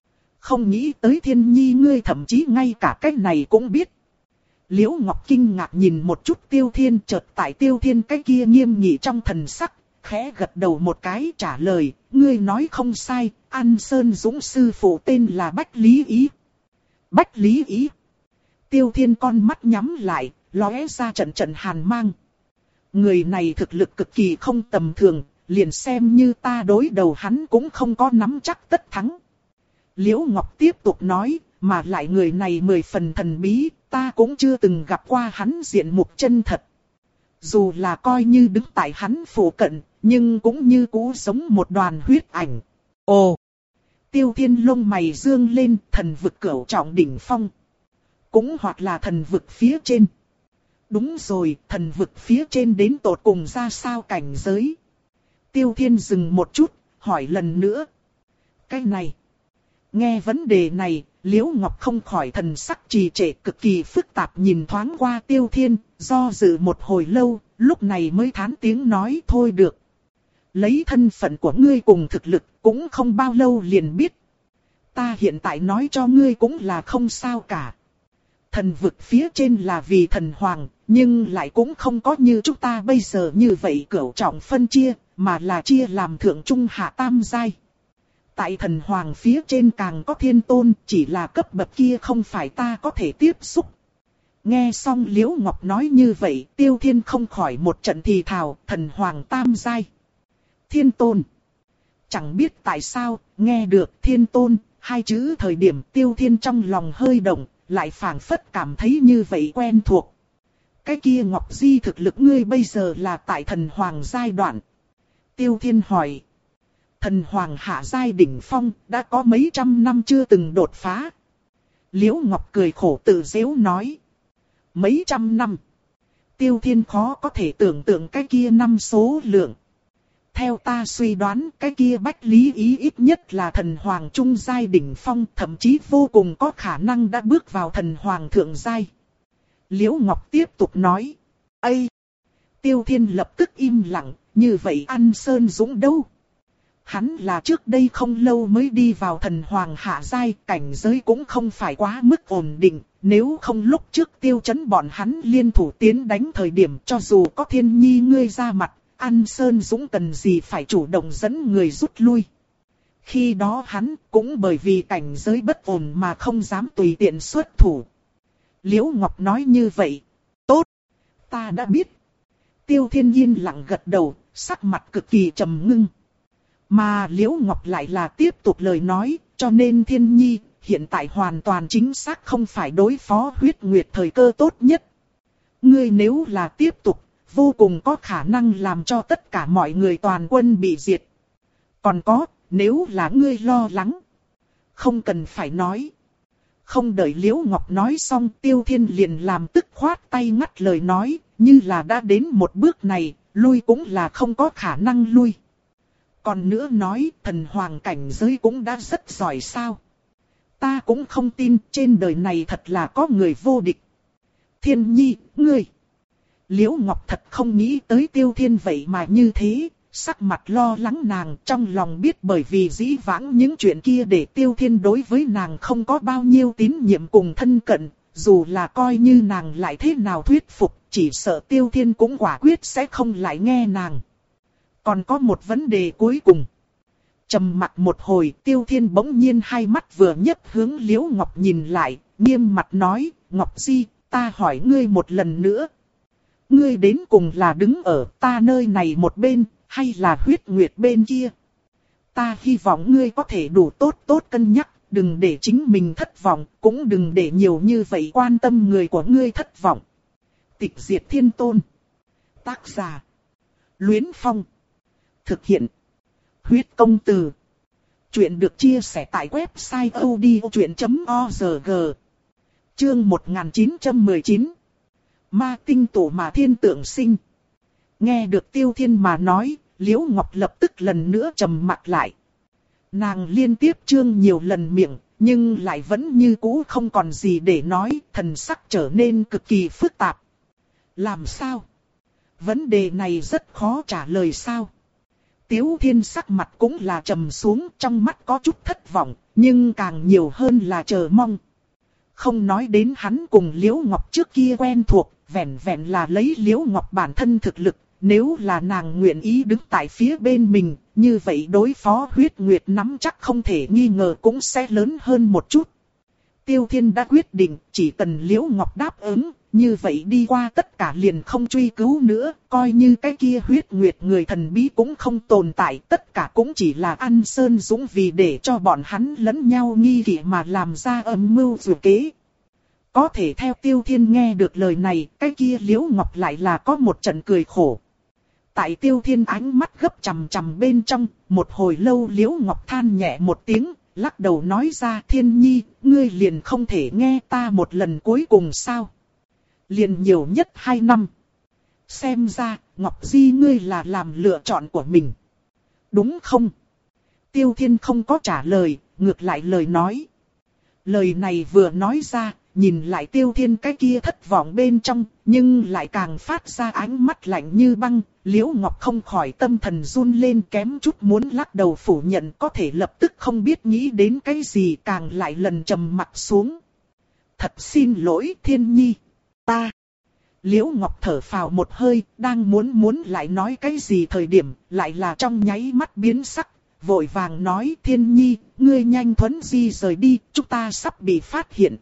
Không nghĩ tới Thiên Nhi ngươi thậm chí ngay cả cái này cũng biết. Liễu Ngọc kinh ngạc nhìn một chút Tiêu Thiên, chợt tại Tiêu Thiên cái kia nghiêm nghị trong thần sắc, khẽ gật đầu một cái trả lời, ngươi nói không sai, ăn Sơn Dũng sư phụ tên là Bách Lý Ý. Bách Lý Ý. Tiêu Thiên con mắt nhắm lại, lóe ra trận trận hàn mang. Người này thực lực cực kỳ không tầm thường, liền xem như ta đối đầu hắn cũng không có nắm chắc tất thắng. Liễu Ngọc tiếp tục nói, mà lại người này mười phần thần bí, ta cũng chưa từng gặp qua hắn diện mục chân thật. Dù là coi như đứng tại hắn phủ cận, nhưng cũng như cũ sống một đoàn huyết ảnh. Ồ! Tiêu Thiên lông mày dương lên, thần vực cửu trọng đỉnh phong. Cũng hoặc là thần vực phía trên. Đúng rồi, thần vực phía trên đến tột cùng ra sao cảnh giới? Tiêu Thiên dừng một chút, hỏi lần nữa. Cái này! Nghe vấn đề này, Liễu Ngọc không khỏi thần sắc trì trệ cực kỳ phức tạp nhìn thoáng qua Tiêu Thiên, do dự một hồi lâu, lúc này mới thán tiếng nói thôi được. Lấy thân phận của ngươi cùng thực lực cũng không bao lâu liền biết. Ta hiện tại nói cho ngươi cũng là không sao cả. Thần vực phía trên là vì thần hoàng, nhưng lại cũng không có như chúng ta bây giờ như vậy cửu trọng phân chia, mà là chia làm thượng trung hạ tam giai. Tại thần hoàng phía trên càng có thiên tôn, chỉ là cấp bậc kia không phải ta có thể tiếp xúc. Nghe xong Liễu Ngọc nói như vậy, Tiêu Thiên không khỏi một trận thì thào, thần hoàng tam giai. Thiên tôn. Chẳng biết tại sao, nghe được thiên tôn, hai chữ thời điểm Tiêu Thiên trong lòng hơi động, lại phảng phất cảm thấy như vậy quen thuộc. Cái kia Ngọc Di thực lực ngươi bây giờ là tại thần hoàng giai đoạn. Tiêu Thiên hỏi. Thần hoàng hạ giai đỉnh phong, đã có mấy trăm năm chưa từng đột phá. Liễu Ngọc cười khổ tự giễu nói. Mấy trăm năm. Tiêu Thiên khó có thể tưởng tượng cái kia năm số lượng. Theo ta suy đoán, cái kia Bách Lý Ý ít nhất là thần hoàng trung giai đỉnh phong, thậm chí vô cùng có khả năng đã bước vào thần hoàng thượng giai. Liễu Ngọc tiếp tục nói. Ây! Tiêu Thiên lập tức im lặng, như vậy ăn Sơn Dũng đâu? Hắn là trước đây không lâu mới đi vào thần hoàng hạ giai, cảnh giới cũng không phải quá mức ổn định, nếu không lúc trước Tiêu Chấn bọn hắn liên thủ tiến đánh thời điểm cho dù có Thiên Nhi ngươi ra mặt, An Sơn Dũng cần gì phải chủ động dẫn người rút lui. Khi đó hắn cũng bởi vì cảnh giới bất ổn mà không dám tùy tiện xuất thủ. Liễu Ngọc nói như vậy. Tốt, ta đã biết. Tiêu Thiên yên lặng gật đầu, sắc mặt cực kỳ trầm ngưng. Mà Liễu Ngọc lại là tiếp tục lời nói, cho nên Thiên Nhi hiện tại hoàn toàn chính xác không phải đối phó huyết nguyệt thời cơ tốt nhất. Ngươi nếu là tiếp tục, vô cùng có khả năng làm cho tất cả mọi người toàn quân bị diệt. Còn có, nếu là ngươi lo lắng, không cần phải nói. Không đợi Liễu Ngọc nói xong, Tiêu Thiên liền làm tức khoát tay ngắt lời nói, như là đã đến một bước này, lui cũng là không có khả năng lui. Còn nữa nói, thần hoàng cảnh giới cũng đã rất giỏi sao. Ta cũng không tin trên đời này thật là có người vô địch. Thiên Nhi, ngươi. Liễu Ngọc thật không nghĩ tới Tiêu Thiên vậy mà như thế, sắc mặt lo lắng nàng trong lòng biết bởi vì dĩ vãng những chuyện kia để Tiêu Thiên đối với nàng không có bao nhiêu tín nhiệm cùng thân cận, dù là coi như nàng lại thế nào thuyết phục, chỉ sợ Tiêu Thiên cũng quả quyết sẽ không lại nghe nàng. Còn có một vấn đề cuối cùng. Trầm mặt một hồi, Tiêu Thiên bỗng nhiên hai mắt vừa nhấc hướng Liễu Ngọc nhìn lại, nghiêm mặt nói, Ngọc Di, ta hỏi ngươi một lần nữa. Ngươi đến cùng là đứng ở ta nơi này một bên, hay là huyết nguyệt bên kia? Ta hy vọng ngươi có thể đủ tốt tốt cân nhắc, đừng để chính mình thất vọng, cũng đừng để nhiều như vậy quan tâm người của ngươi thất vọng. Tịch Diệt Thiên Tôn. Tác giả. Luyến Phong. Thực hiện. Huyết Công Từ. Chuyện được chia sẻ tại website odchuyện chấm org. Chương một nghìn chín trăm mười chín. Ma tinh tổ mà thiên tượng sinh. Nghe được Tiêu Thiên mà nói, Liễu Ngọc lập tức lần nữa trầm mặt lại. Nàng liên tiếp trương nhiều lần miệng, nhưng lại vẫn như cũ không còn gì để nói, thần sắc trở nên cực kỳ phức tạp. Làm sao? Vấn đề này rất khó trả lời sao? Tiếu Thiên sắc mặt cũng là trầm xuống, trong mắt có chút thất vọng, nhưng càng nhiều hơn là chờ mong. Không nói đến hắn cùng Liễu Ngọc trước kia quen thuộc, vẹn vẹn là lấy Liễu Ngọc bản thân thực lực, nếu là nàng nguyện ý đứng tại phía bên mình, như vậy đối phó huyết nguyệt nắm chắc không thể nghi ngờ cũng sẽ lớn hơn một chút. Tiêu Thiên đã quyết định, chỉ cần Liễu Ngọc đáp ứng, như vậy đi qua tất cả liền không truy cứu nữa, coi như cái kia huyết nguyệt người thần bí cũng không tồn tại, tất cả cũng chỉ là An Sơn Dũng vì để cho bọn hắn lẫn nhau nghi kỵ mà làm ra âm mưu dự kế. Có thể theo Tiêu Thiên nghe được lời này, cái kia Liễu Ngọc lại là có một trận cười khổ. Tại Tiêu Thiên ánh mắt gấp chằm chằm bên trong, một hồi lâu Liễu Ngọc than nhẹ một tiếng, lắc đầu nói ra, Thiên Nhi, ngươi liền không thể nghe ta một lần cuối cùng sao? Liền nhiều nhất hai năm. Xem ra, Ngọc Di ngươi là làm lựa chọn của mình. Đúng không? Tiêu Thiên không có trả lời, ngược lại lời nói. Lời này vừa nói ra, nhìn lại Tiêu Thiên cái kia thất vọng bên trong, nhưng lại càng phát ra ánh mắt lạnh như băng. Liễu Ngọc không khỏi tâm thần run lên, kém chút muốn lắc đầu phủ nhận, có thể lập tức không biết nghĩ đến cái gì, càng lại lần trầm mặt xuống. Thật xin lỗi Thiên Nhi. Ta. Liễu Ngọc thở phào một hơi, đang muốn muốn lại nói cái gì thời điểm, lại là trong nháy mắt biến sắc, vội vàng nói, Thiên Nhi, ngươi nhanh thuấn di rời đi, chúng ta sắp bị phát hiện.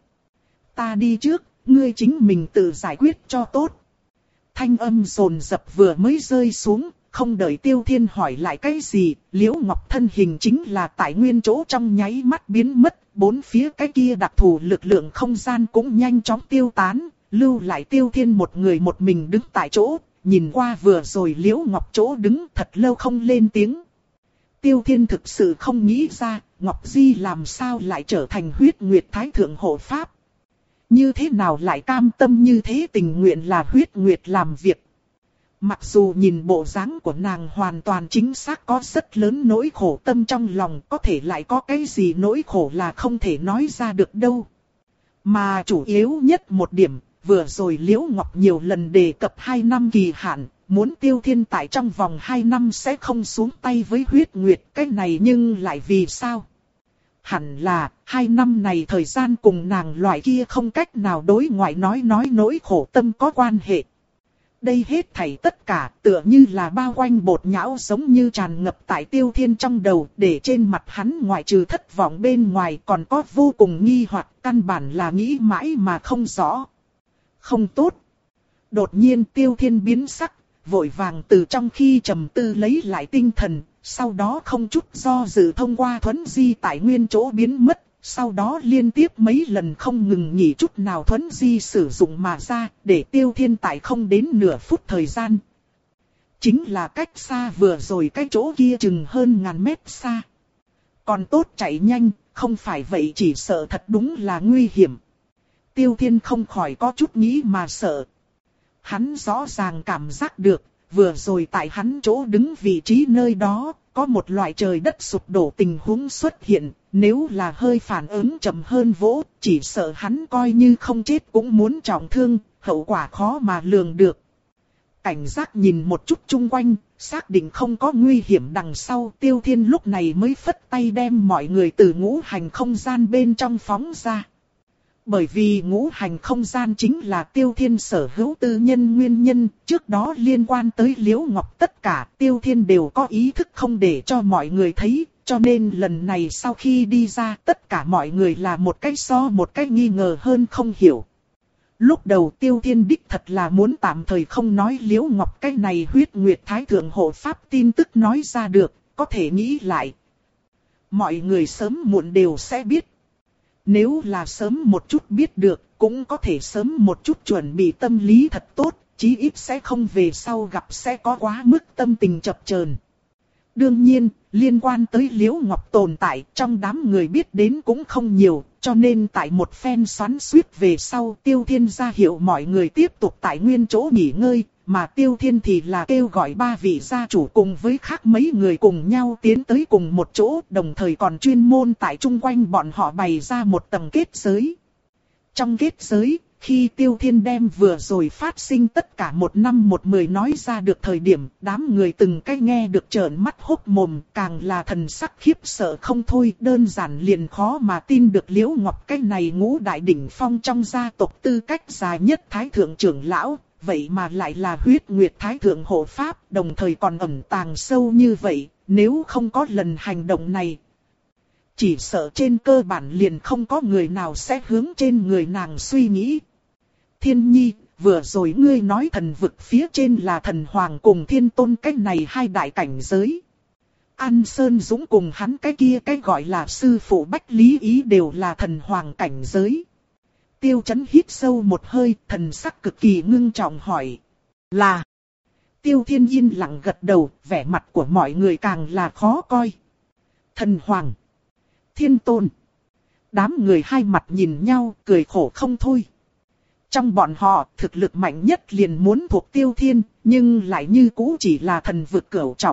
Ta đi trước, ngươi chính mình tự giải quyết cho tốt. Thanh âm rồn rập vừa mới rơi xuống, không đợi Tiêu Thiên hỏi lại cái gì, Liễu Ngọc thân hình chính là tại nguyên chỗ trong nháy mắt biến mất, bốn phía cái kia đặc thù lực lượng không gian cũng nhanh chóng tiêu tán, lưu lại Tiêu Thiên một người một mình đứng tại chỗ, nhìn qua vừa rồi Liễu Ngọc chỗ đứng thật lâu không lên tiếng. Tiêu Thiên thực sự không nghĩ ra, Ngọc Di làm sao lại trở thành huyết nguyệt thái thượng hộ pháp. Như thế nào lại cam tâm như thế tình nguyện là huyết nguyệt làm việc. Mặc dù nhìn bộ dáng của nàng hoàn toàn chính xác có rất lớn nỗi khổ tâm trong lòng, có thể lại có cái gì nỗi khổ là không thể nói ra được đâu. Mà chủ yếu nhất một điểm, vừa rồi Liễu Ngọc nhiều lần đề cập hai năm kỳ hạn, muốn Tiêu Thiên tại trong vòng hai năm sẽ không xuống tay với huyết nguyệt, cái này nhưng lại vì sao? Hẳn là, hai năm này thời gian cùng nàng loại kia không cách nào đối ngoại nói nói nỗi khổ tâm có quan hệ. Đây hết thảy tất cả tựa như là bao quanh bột nhão giống như tràn ngập tại Tiêu Thiên trong đầu, để trên mặt hắn ngoại trừ thất vọng bên ngoài còn có vô cùng nghi hoặc, căn bản là nghĩ mãi mà không rõ. Không tốt. Đột nhiên Tiêu Thiên biến sắc, vội vàng từ trong khi trầm tư lấy lại tinh thần, sau đó không chút do dự thông qua thuấn di tại nguyên chỗ biến mất, sau đó liên tiếp mấy lần không ngừng nghỉ chút nào thuấn di sử dụng mà ra, để Tiêu Thiên tại không đến nửa phút thời gian. Chính là cách xa vừa rồi cái chỗ kia chừng hơn ngàn mét xa. Còn tốt chạy nhanh, không phải vậy chỉ sợ thật đúng là nguy hiểm. Tiêu Thiên không khỏi có chút nghĩ mà sợ. Hắn rõ ràng cảm giác được, vừa rồi tại hắn chỗ đứng vị trí nơi đó, có một loại trời đất sụp đổ tình huống xuất hiện, nếu là hơi phản ứng chậm hơn vỗ, chỉ sợ hắn coi như không chết cũng muốn trọng thương, hậu quả khó mà lường được. Cảnh giác nhìn một chút chung quanh, xác định không có nguy hiểm đằng sau, Tiêu Thiên lúc này mới phất tay đem mọi người từ ngũ hành không gian bên trong phóng ra. Bởi vì ngũ hành không gian chính là Tiêu Thiên sở hữu tư nhân nguyên nhân, trước đó liên quan tới Liễu Ngọc tất cả Tiêu Thiên đều có ý thức không để cho mọi người thấy, cho nên lần này sau khi đi ra tất cả mọi người là một cách so một cách nghi ngờ hơn không hiểu. Lúc đầu Tiêu Thiên đích thật là muốn tạm thời không nói Liễu Ngọc cái này huyết nguyệt thái thượng hộ pháp tin tức nói ra được, có thể nghĩ lại. Mọi người sớm muộn đều sẽ biết. Nếu là sớm một chút biết được, cũng có thể sớm một chút chuẩn bị tâm lý thật tốt, chí ít sẽ không về sau gặp sẽ có quá mức tâm tình chập chờn. Đương nhiên, liên quan tới Liễu Ngọc tồn tại, trong đám người biết đến cũng không nhiều, cho nên tại một phen xoắn xuýt về sau, Tiêu Thiên ra hiệu mọi người tiếp tục tại nguyên chỗ nghỉ ngơi, mà Tiêu Thiên thì là kêu gọi ba vị gia chủ cùng với khác mấy người cùng nhau tiến tới cùng một chỗ, đồng thời còn chuyên môn tại chung quanh bọn họ bày ra một tầng kết giới. Trong kết giới, khi Tiêu Thiên đem vừa rồi phát sinh tất cả một năm một mười nói ra được thời điểm, đám người từng cái nghe được trợn mắt hốt mồm, càng là thần sắc khiếp sợ không thôi, đơn giản liền khó mà tin được Liễu Ngọc cái này ngũ đại đỉnh phong trong gia tộc tư cách dài nhất thái thượng trưởng lão, vậy mà lại là huyết nguyệt thái thượng hộ pháp, đồng thời còn ẩn tàng sâu như vậy, nếu không có lần hành động này, chỉ sợ trên cơ bản liền không có người nào sẽ hướng trên người nàng suy nghĩ. Thiên Nhi, vừa rồi ngươi nói thần vực phía trên là thần hoàng cùng thiên tôn cái này hai đại cảnh giới. An Sơn Dũng cùng hắn cái kia cái gọi là sư phụ Bách Lý Ý đều là thần hoàng cảnh giới. Tiêu Chấn hít sâu một hơi, thần sắc cực kỳ ngưng trọng hỏi. Là. Tiêu Thiên yên lặng gật đầu, vẻ mặt của mọi người càng là khó coi. Thần hoàng. Thiên tôn. Đám người hai mặt nhìn nhau, cười khổ không thôi. Trong bọn họ, thực lực mạnh nhất liền muốn thuộc Tiêu Thiên, nhưng lại như cũ chỉ là thần vực cửu trọng.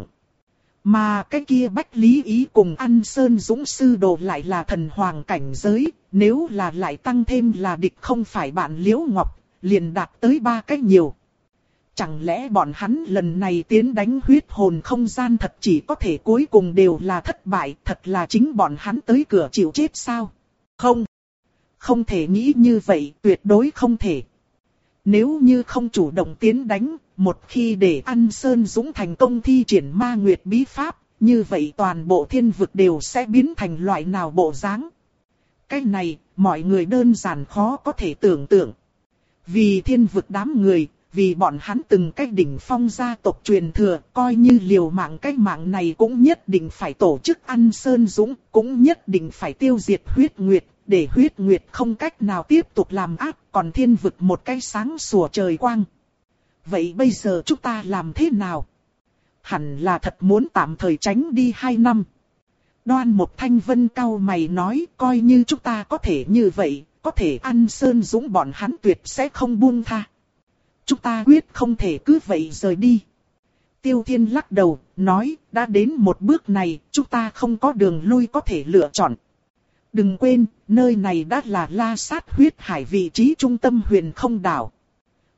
Mà cái kia Bách Lý Ý cùng An Sơn Dũng sư đồ lại là thần hoàng cảnh giới, nếu là lại tăng thêm là địch không phải bạn Liễu Ngọc, liền đạt tới ba cách nhiều. Chẳng lẽ bọn hắn lần này tiến đánh huyết hồn không gian thật chỉ có thể cuối cùng đều là thất bại, thật là chính bọn hắn tới cửa chịu chết sao? Không. Không thể nghĩ như vậy, tuyệt đối không thể. Nếu như không chủ động tiến đánh, một khi để An Sơn Dũng thành công thi triển ma nguyệt bí pháp, như vậy toàn bộ thiên vực đều sẽ biến thành loại nào bộ dáng. Cái này, mọi người đơn giản khó có thể tưởng tượng. Vì thiên vực đám người, vì bọn hắn từng cái đỉnh phong gia tộc truyền thừa, coi như liều mạng cái mạng này cũng nhất định phải tổ chức An Sơn Dũng, cũng nhất định phải tiêu diệt huyết nguyệt, để huyết nguyệt không cách nào tiếp tục làm ác, còn thiên vực một cái sáng sủa trời quang. Vậy bây giờ chúng ta làm thế nào? Hẳn là thật muốn tạm thời tránh đi hai năm. Đoan Mộc Thanh Vân cau mày nói, coi như chúng ta có thể như vậy, có thể An Sơn Dũng bọn hắn tuyệt sẽ không buông tha. Chúng ta quyết không thể cứ vậy rời đi. Tiêu Thiên lắc đầu, nói, đã đến một bước này, chúng ta không có đường lui có thể lựa chọn. Đừng quên, nơi này đã là La Sát huyết hải vị trí trung tâm huyền không đảo.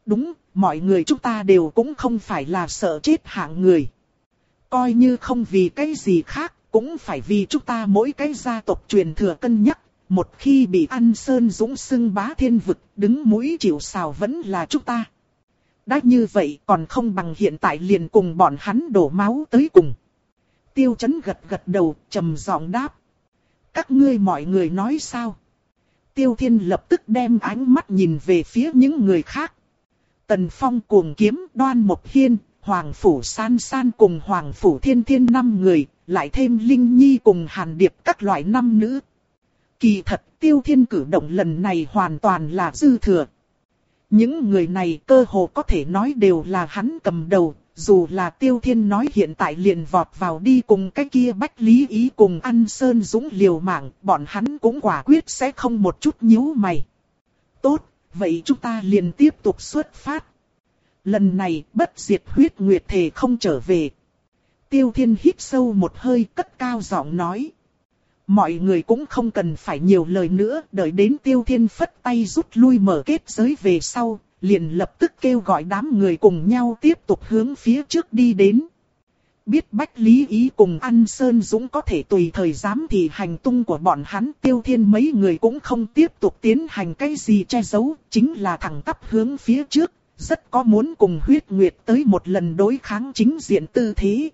đúng, mọi người chúng ta đều cũng không phải là sợ chết hạng người. Coi như không vì cái gì khác, cũng phải vì chúng ta mỗi cái gia tộc truyền thừa cân nhắc. Một khi bị An Sơn Dũng xưng bá thiên vực, đứng mũi chịu sào vẫn là chúng ta. Đã như vậy còn không bằng hiện tại liền cùng bọn hắn đổ máu tới cùng. Tiêu Chấn gật gật đầu, trầm giọng đáp. Các ngươi mọi người nói sao? Tiêu Thiên lập tức đem ánh mắt nhìn về phía những người khác. Tần Phong Cuồng Kiếm, Đoan Mộc Hiên, Hoàng Phủ San San cùng Hoàng Phủ Thiên Thiên năm người, lại thêm Linh Nhi cùng Hàn Điệp các loại năm nữ. Kỳ thật, Tiêu Thiên cử động lần này hoàn toàn là dư thừa. Những người này cơ hồ có thể nói đều là hắn cầm đầu, dù là Tiêu Thiên nói hiện tại liền vọt vào đi cùng cái kia Bách Lý Ý cùng An Sơn Dũng liều mạng, bọn hắn cũng quả quyết sẽ không một chút nhíu mày. Tốt, vậy chúng ta liền tiếp tục xuất phát. Lần này bất diệt huyết nguyệt thể không trở về. Tiêu Thiên hít sâu một hơi, cất cao giọng nói. Mọi người cũng không cần phải nhiều lời nữa, đợi đến Tiêu Thiên phất tay rút lui mở kết giới về sau, liền lập tức kêu gọi đám người cùng nhau tiếp tục hướng phía trước đi đến. Biết Bách Lý Ý cùng An Sơn Dũng có thể tùy thời giám thị hành tung của bọn hắn, Tiêu Thiên mấy người cũng không tiếp tục tiến hành cái gì che giấu, chính là thẳng tắp hướng phía trước, rất có muốn cùng huyết nguyệt tới một lần đối kháng chính diện tư thế.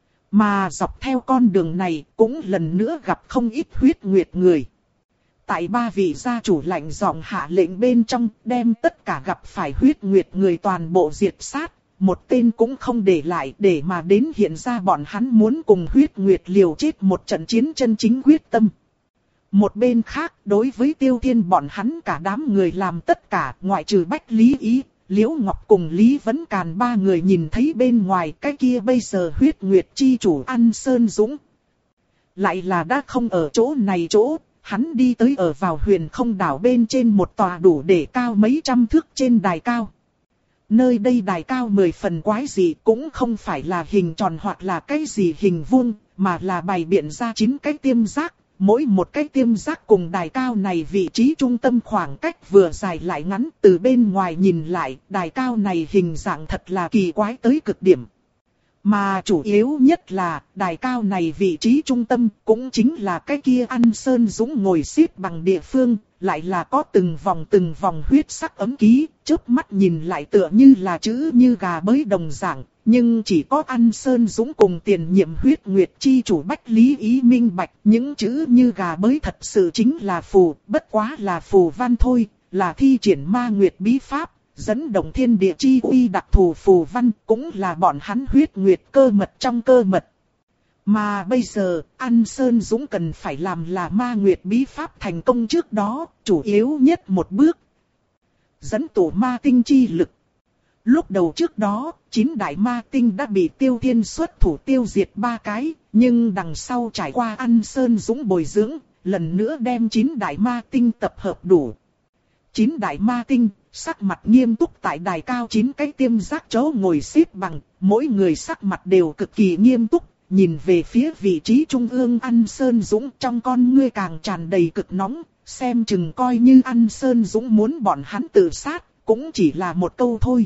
Mà dọc theo con đường này cũng lần nữa gặp không ít huyết nguyệt người. Tại ba vị gia chủ lạnh giọng hạ lệnh bên trong, đem tất cả gặp phải huyết nguyệt người toàn bộ diệt sát, một tên cũng không để lại, để mà đến hiện ra bọn hắn muốn cùng huyết nguyệt liều chết một trận chiến chân chính quyết tâm. Một bên khác, đối với Tiêu Thiên bọn hắn cả đám người làm tất cả, ngoại trừ Bách Lý Ý, Liễu Ngọc cùng Lý Vấn Càn ba người nhìn thấy bên ngoài cái kia bây giờ huyết nguyệt chi chủ An Sơn Dũng. Lại là đã không ở chỗ này chỗ, hắn đi tới ở vào huyền không đảo bên trên một tòa đủ để cao mấy trăm thước trên đài cao. Nơi đây đài cao mười phần quái dị, cũng không phải là hình tròn hoặc là cái gì hình vuông, mà là bày biện ra chín cái tiêm giác. Mỗi một cái tiêm giác cùng đài cao này vị trí trung tâm khoảng cách vừa dài lại ngắn, từ bên ngoài nhìn lại, đài cao này hình dạng thật là kỳ quái tới cực điểm. Mà chủ yếu nhất là, đài cao này vị trí trung tâm cũng chính là cái kia An Sơn Dũng ngồi xếp bằng địa phương, lại là có từng vòng từng vòng huyết sắc ấm ký, chớp mắt nhìn lại tựa như là chữ như gà bới đồng dạng. Nhưng chỉ có An Sơn Dũng cùng tiền nhiệm huyết nguyệt chi chủ Bách Lý Ý minh bạch, những chữ như gà bới thật sự chính là phù, bất quá là phù văn thôi, là thi triển ma nguyệt bí pháp, dẫn động thiên địa chi uy đặc thù phù văn, cũng là bọn hắn huyết nguyệt cơ mật trong cơ mật. Mà bây giờ, An Sơn Dũng cần phải làm là ma nguyệt bí pháp thành công trước đó, chủ yếu nhất một bước. Dẫn tụ ma tinh chi lực. Lúc đầu trước đó, chín đại ma tinh đã bị Tiêu Thiên xuất thủ tiêu diệt ba cái, nhưng đằng sau trải qua An Sơn Dũng bồi dưỡng, lần nữa đem chín đại ma tinh tập hợp đủ. Chín đại ma tinh, sắc mặt nghiêm túc tại đài cao chín cái tiêm giác chỗ ngồi xếp bằng, mỗi người sắc mặt đều cực kỳ nghiêm túc, nhìn về phía vị trí trung ương An Sơn Dũng, trong con ngươi càng tràn đầy cực nóng, xem chừng coi như An Sơn Dũng muốn bọn hắn tự sát, cũng chỉ là một câu thôi.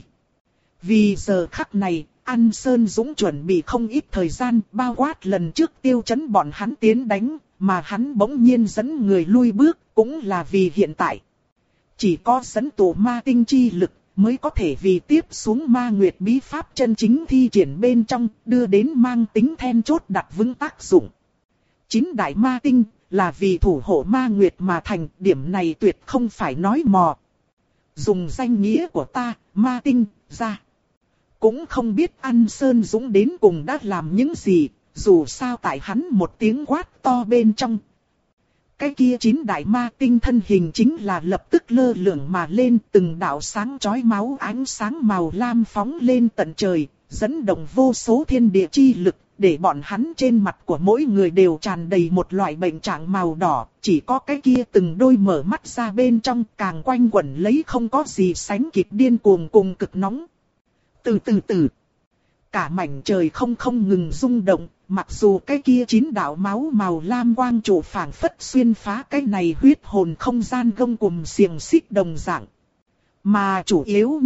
Vì giờ khắc này, An Sơn Dũng chuẩn bị không ít thời gian, bao quát lần trước Tiêu Chấn bọn hắn tiến đánh, mà hắn bỗng nhiên dẫn người lui bước, cũng là vì hiện tại. Chỉ có dẫn tụ ma tinh chi lực, mới có thể vì tiếp xuống ma nguyệt bí pháp chân chính thi triển bên trong, đưa đến mang tính then chốt đặt vững tác dụng. Chín đại ma tinh, là vì thủ hộ ma nguyệt mà thành, điểm này tuyệt không phải nói mò. Dùng danh nghĩa của ta, ma tinh, ra. Cũng không biết An Sơn Dũng đến cùng đã làm những gì, dù sao tại hắn một tiếng quát to bên trong. Cái kia chín đại ma tinh thân hình chính là lập tức lơ lửng mà lên, từng đạo sáng chói máu ánh sáng màu lam phóng lên tận trời, dẫn động vô số thiên địa chi lực, để bọn hắn trên mặt của mỗi người đều tràn đầy một loại bệnh trạng màu đỏ, chỉ có cái kia từng đôi mở mắt ra bên trong càng quanh quẩn lấy không có gì sánh kịp điên cuồng cùng cực nóng. Từ từ từ, cả mảnh trời không không ngừng rung động, mặc dù cái kia chín đạo máu màu lam quang trụ phảng phất xuyên phá cái này huyết hồn không gian gông cùm xiềng xích đồng dạng. Mà chủ yếu nhất,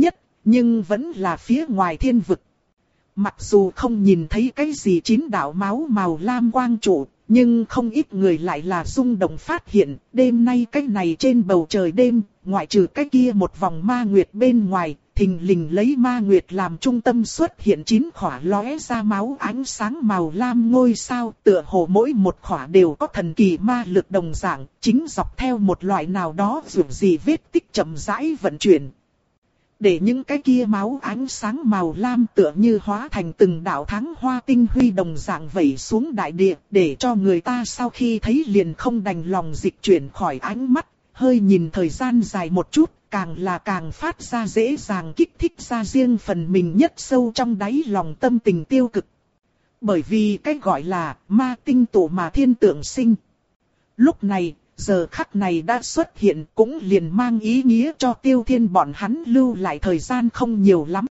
nhưng vẫn là phía ngoài thiên vực. Mặc dù không nhìn thấy cái gì chín đạo máu màu lam quang trụ, nhưng không ít người lại là rung động phát hiện, đêm nay cái này trên bầu trời đêm, ngoại trừ cái kia một vòng ma nguyệt bên ngoài, thình lình lấy ma nguyệt làm trung tâm xuất hiện chín khỏa lóe ra máu ánh sáng màu lam ngôi sao, tựa hồ mỗi một khỏa đều có thần kỳ ma lực đồng dạng, chính dọc theo một loại nào đó dù gì vết tích chậm rãi vận chuyển. Để những cái kia máu ánh sáng màu lam tựa như hóa thành từng đạo tháng hoa tinh huy đồng dạng vẩy xuống đại địa, để cho người ta sau khi thấy liền không đành lòng dịch chuyển khỏi ánh mắt, hơi nhìn thời gian dài một chút, càng là càng phát ra dễ dàng kích thích ra riêng phần mình nhất sâu trong đáy lòng tâm tình tiêu cực. Bởi vì cái gọi là ma tinh tụ mà thiên tượng sinh. Lúc này, giờ khắc này đã xuất hiện cũng liền mang ý nghĩa cho Tiêu Thiên bọn hắn lưu lại thời gian không nhiều lắm.